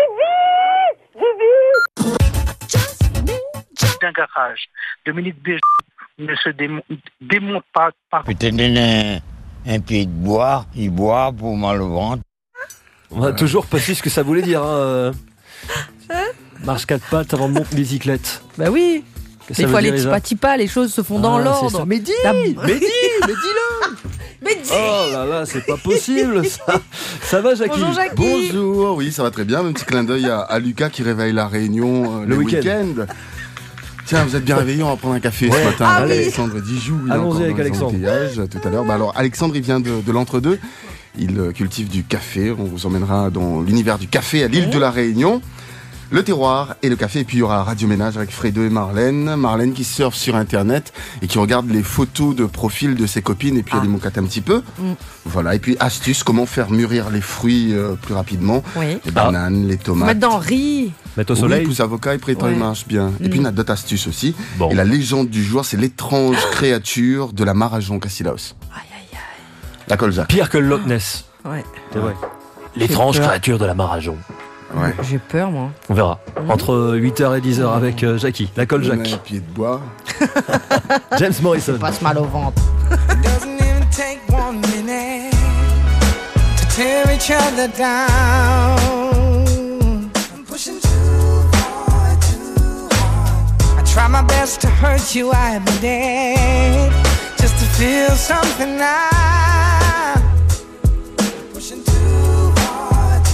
d'un garage. Dominique D ne se démonte pas. Putain, un pied de bois, il boit pour mal au ventre. On va toujours pas su ce que ça voulait dire. Marche 4 pattes avant de monter bicyclette. Bah oui. Que il faut aller petit pas, les choses se font dans l'ordre. Mais dis-le. Mais dis. Oh là là, c'est pas possible ça. Ça va, Jackie? Bonjour, Jackie. Bonjour, oui, ça va très bien. Un petit clin d'œil à Lucas qui réveille la Réunion le week-end. Tiens, vous êtes bien réveillés, on va prendre un café ce matin avec Alexandre Dijoux. Allons-y avec Alexandre. Tout à l'heure. Alors, Alexandre, il vient de l'Entre-deux. Il cultive du café. On vous emmènera dans l'univers du café à l'île de la Réunion. Le terroir et le café. Et puis, il y aura Radio Ménage avec Fredo et Marlène. Marlène qui surfe sur Internet et qui regarde les photos de profil de ses copines et puis elle les mocate un petit peu. Voilà. Et puis, astuce, comment faire mûrir les fruits plus rapidement. Oui. Les bananes, les tomates. Mettre dans riz. Mettre au soleil. Oui, pousse avocat et prétend il marche bien. Et puis, une d'autres astuces aussi. Bon. Et la légende du jour, c'est l'étrange créature de la Marajon Cassilaos. La colzac. Pire que le Loch Ness. Ouais. C'est vrai. L'étrange créature de la Marajon. Ouais. J'ai peur, moi. On verra. Entre 8h et 10h avec Jackie, la colzac. Un pied de bois. James Morrison. Passe mal au ventre. Doesn't even take 1 minute to tear each other down. I'm pushing too hard. I try my best to hurt you, I admit, just to feel something now. Pushing too hard.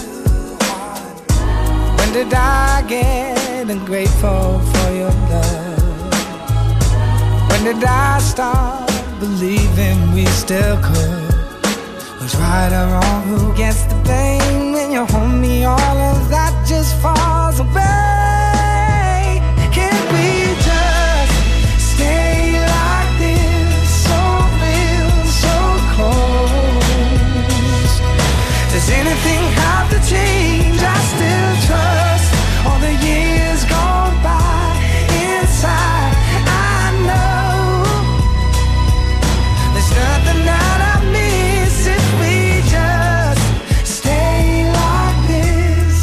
When did I get ungrateful for your love? When did I start believing we still could? Who's right or wrong, who gets the blame? When you hold me, all of that just falls away. Can't we just stay like this, so real, so close? Does anything have to change? I still trust all the years gone by. Inside I know there's nothing that I miss if we just stay like this.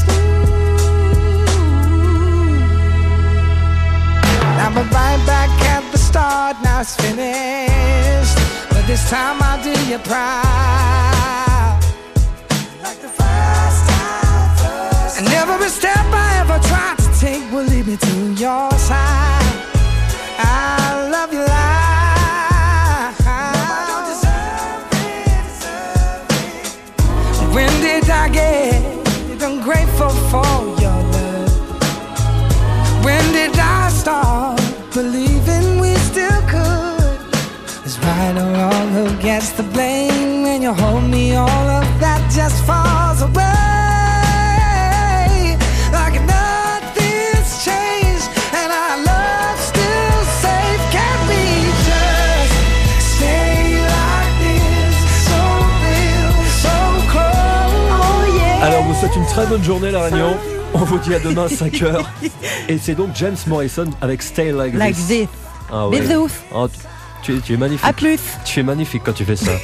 Now we're right back at the start, now it's finished, but this time I'll do you proud. Like the first time. And every step I ever tried to take will lead me to your side. I love you like don't deserve it. When did I get ungrateful for your love? When did I start believing we still could? Is right or wrong, who gets the blame? When you hold me, all of that just falls away. Like nothing's changed and our love's still safe. Can't we just stay like this, so real, so close? Oh yeah. Alors, vous souhaite une très bonne journée, la Réunion. On vous dit à demain 5h. Et c'est donc James Morrison avec Stay Like This. Like this. Ah ouais. Bisous. Oh, tu es magnifique. À plus. Tu es magnifique quand tu fais ça.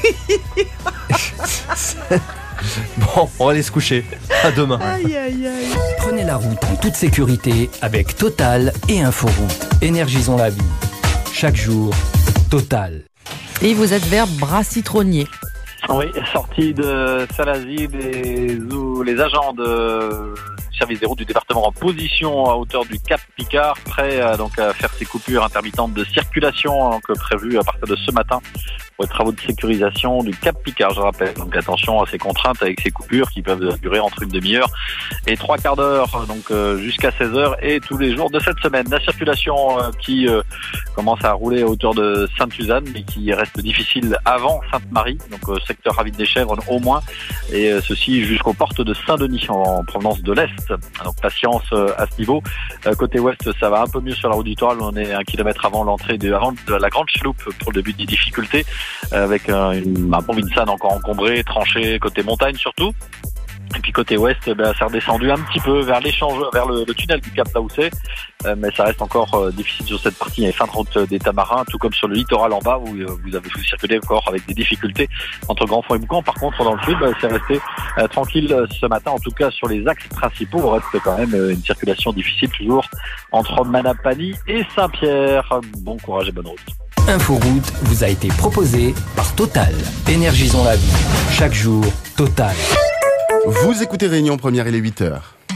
Bon, on va aller se coucher. À demain. Aïe, aïe, aïe. Prenez la route en toute sécurité avec Total et Inforoute. Énergisons la vie. Chaque jour, Total. Et vous êtes vers bras citronnier. Oui, sortie de Salazie, les agents de service des routes du département en position à hauteur du Cap Picard, prêts donc à faire ces coupures intermittentes de circulation donc prévues à partir de ce matin pour les travaux de sécurisation du Cap Picard, je rappelle. Donc attention à ces contraintes avec ces coupures qui peuvent durer entre une demi-heure et 3/4 d'heure, donc jusqu'à 16h et tous les jours de cette semaine. La circulation qui commence à rouler à hauteur de Sainte-Suzanne mais qui reste difficile avant Sainte-Marie, donc secteur Ravine-des-Chèvres au moins, et ceci jusqu'aux portes de Saint-Denis en provenance de l'Est. Donc patience à ce niveau. Côté ouest, ça va un peu mieux sur la route du Littoral. On est 1 kilomètre avant l'entrée de la Grande Chaloupe pour le début des difficultés, avec un pont Vincennes encore encombré, tranché côté montagne surtout. Et puis côté ouest, ça redescendu un petit peu vers vers le tunnel du Cap là où c'est, mais ça reste encore difficile sur cette partie. Il y a fin de route des Tamarins, tout comme sur le littoral en bas où vous circulez encore avec des difficultés entre Grandfond et Boucan. Par contre, dans le sud, c'est resté tranquille ce matin, en tout cas sur les axes principaux. Il reste quand même une circulation difficile toujours entre Manapani et Saint-Pierre. Bon courage et bonne route. Inforoute vous a été proposé par Total. Énergisons la vie. Chaque jour, Total. Vous écoutez Réunion Première, il est 8h.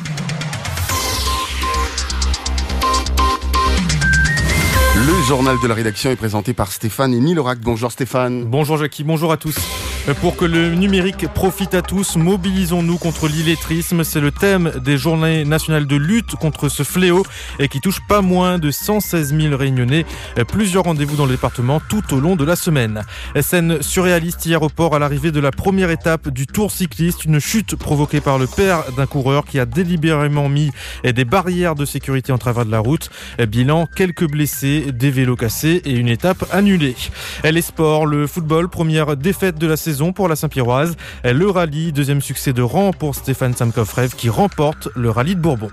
Le journal de la rédaction est présenté par Stéphane et Nilorac. Bonjour Stéphane. Bonjour Jackie, bonjour à tous. Pour que le numérique profite à tous, mobilisons-nous contre l'illettrisme. C'est le thème des journées nationales de lutte contre ce fléau et qui touche pas moins de 116 000 Réunionnais. Plusieurs rendez-vous dans le département tout au long de la semaine. Scène surréaliste hier au port à l'arrivée de la première étape du Tour cycliste. Une chute provoquée par le père d'un coureur qui a délibérément mis des barrières de sécurité en travers de la route. Bilan, quelques blessés, des vélos cassés et une étape annulée. Les sports, le football, première défaite de la saison pour la Saint-Pierroise. Le rallye, deuxième succès de rang pour Stéphane Samkov-Rev qui remporte le rallye de Bourbon.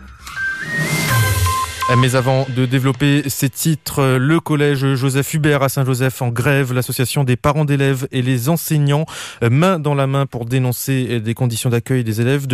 Mais avant de développer ces titres, le collège Joseph Hubert à Saint-Joseph en grève, l'association des parents d'élèves et les enseignants main dans la main pour dénoncer des conditions d'accueil des élèves.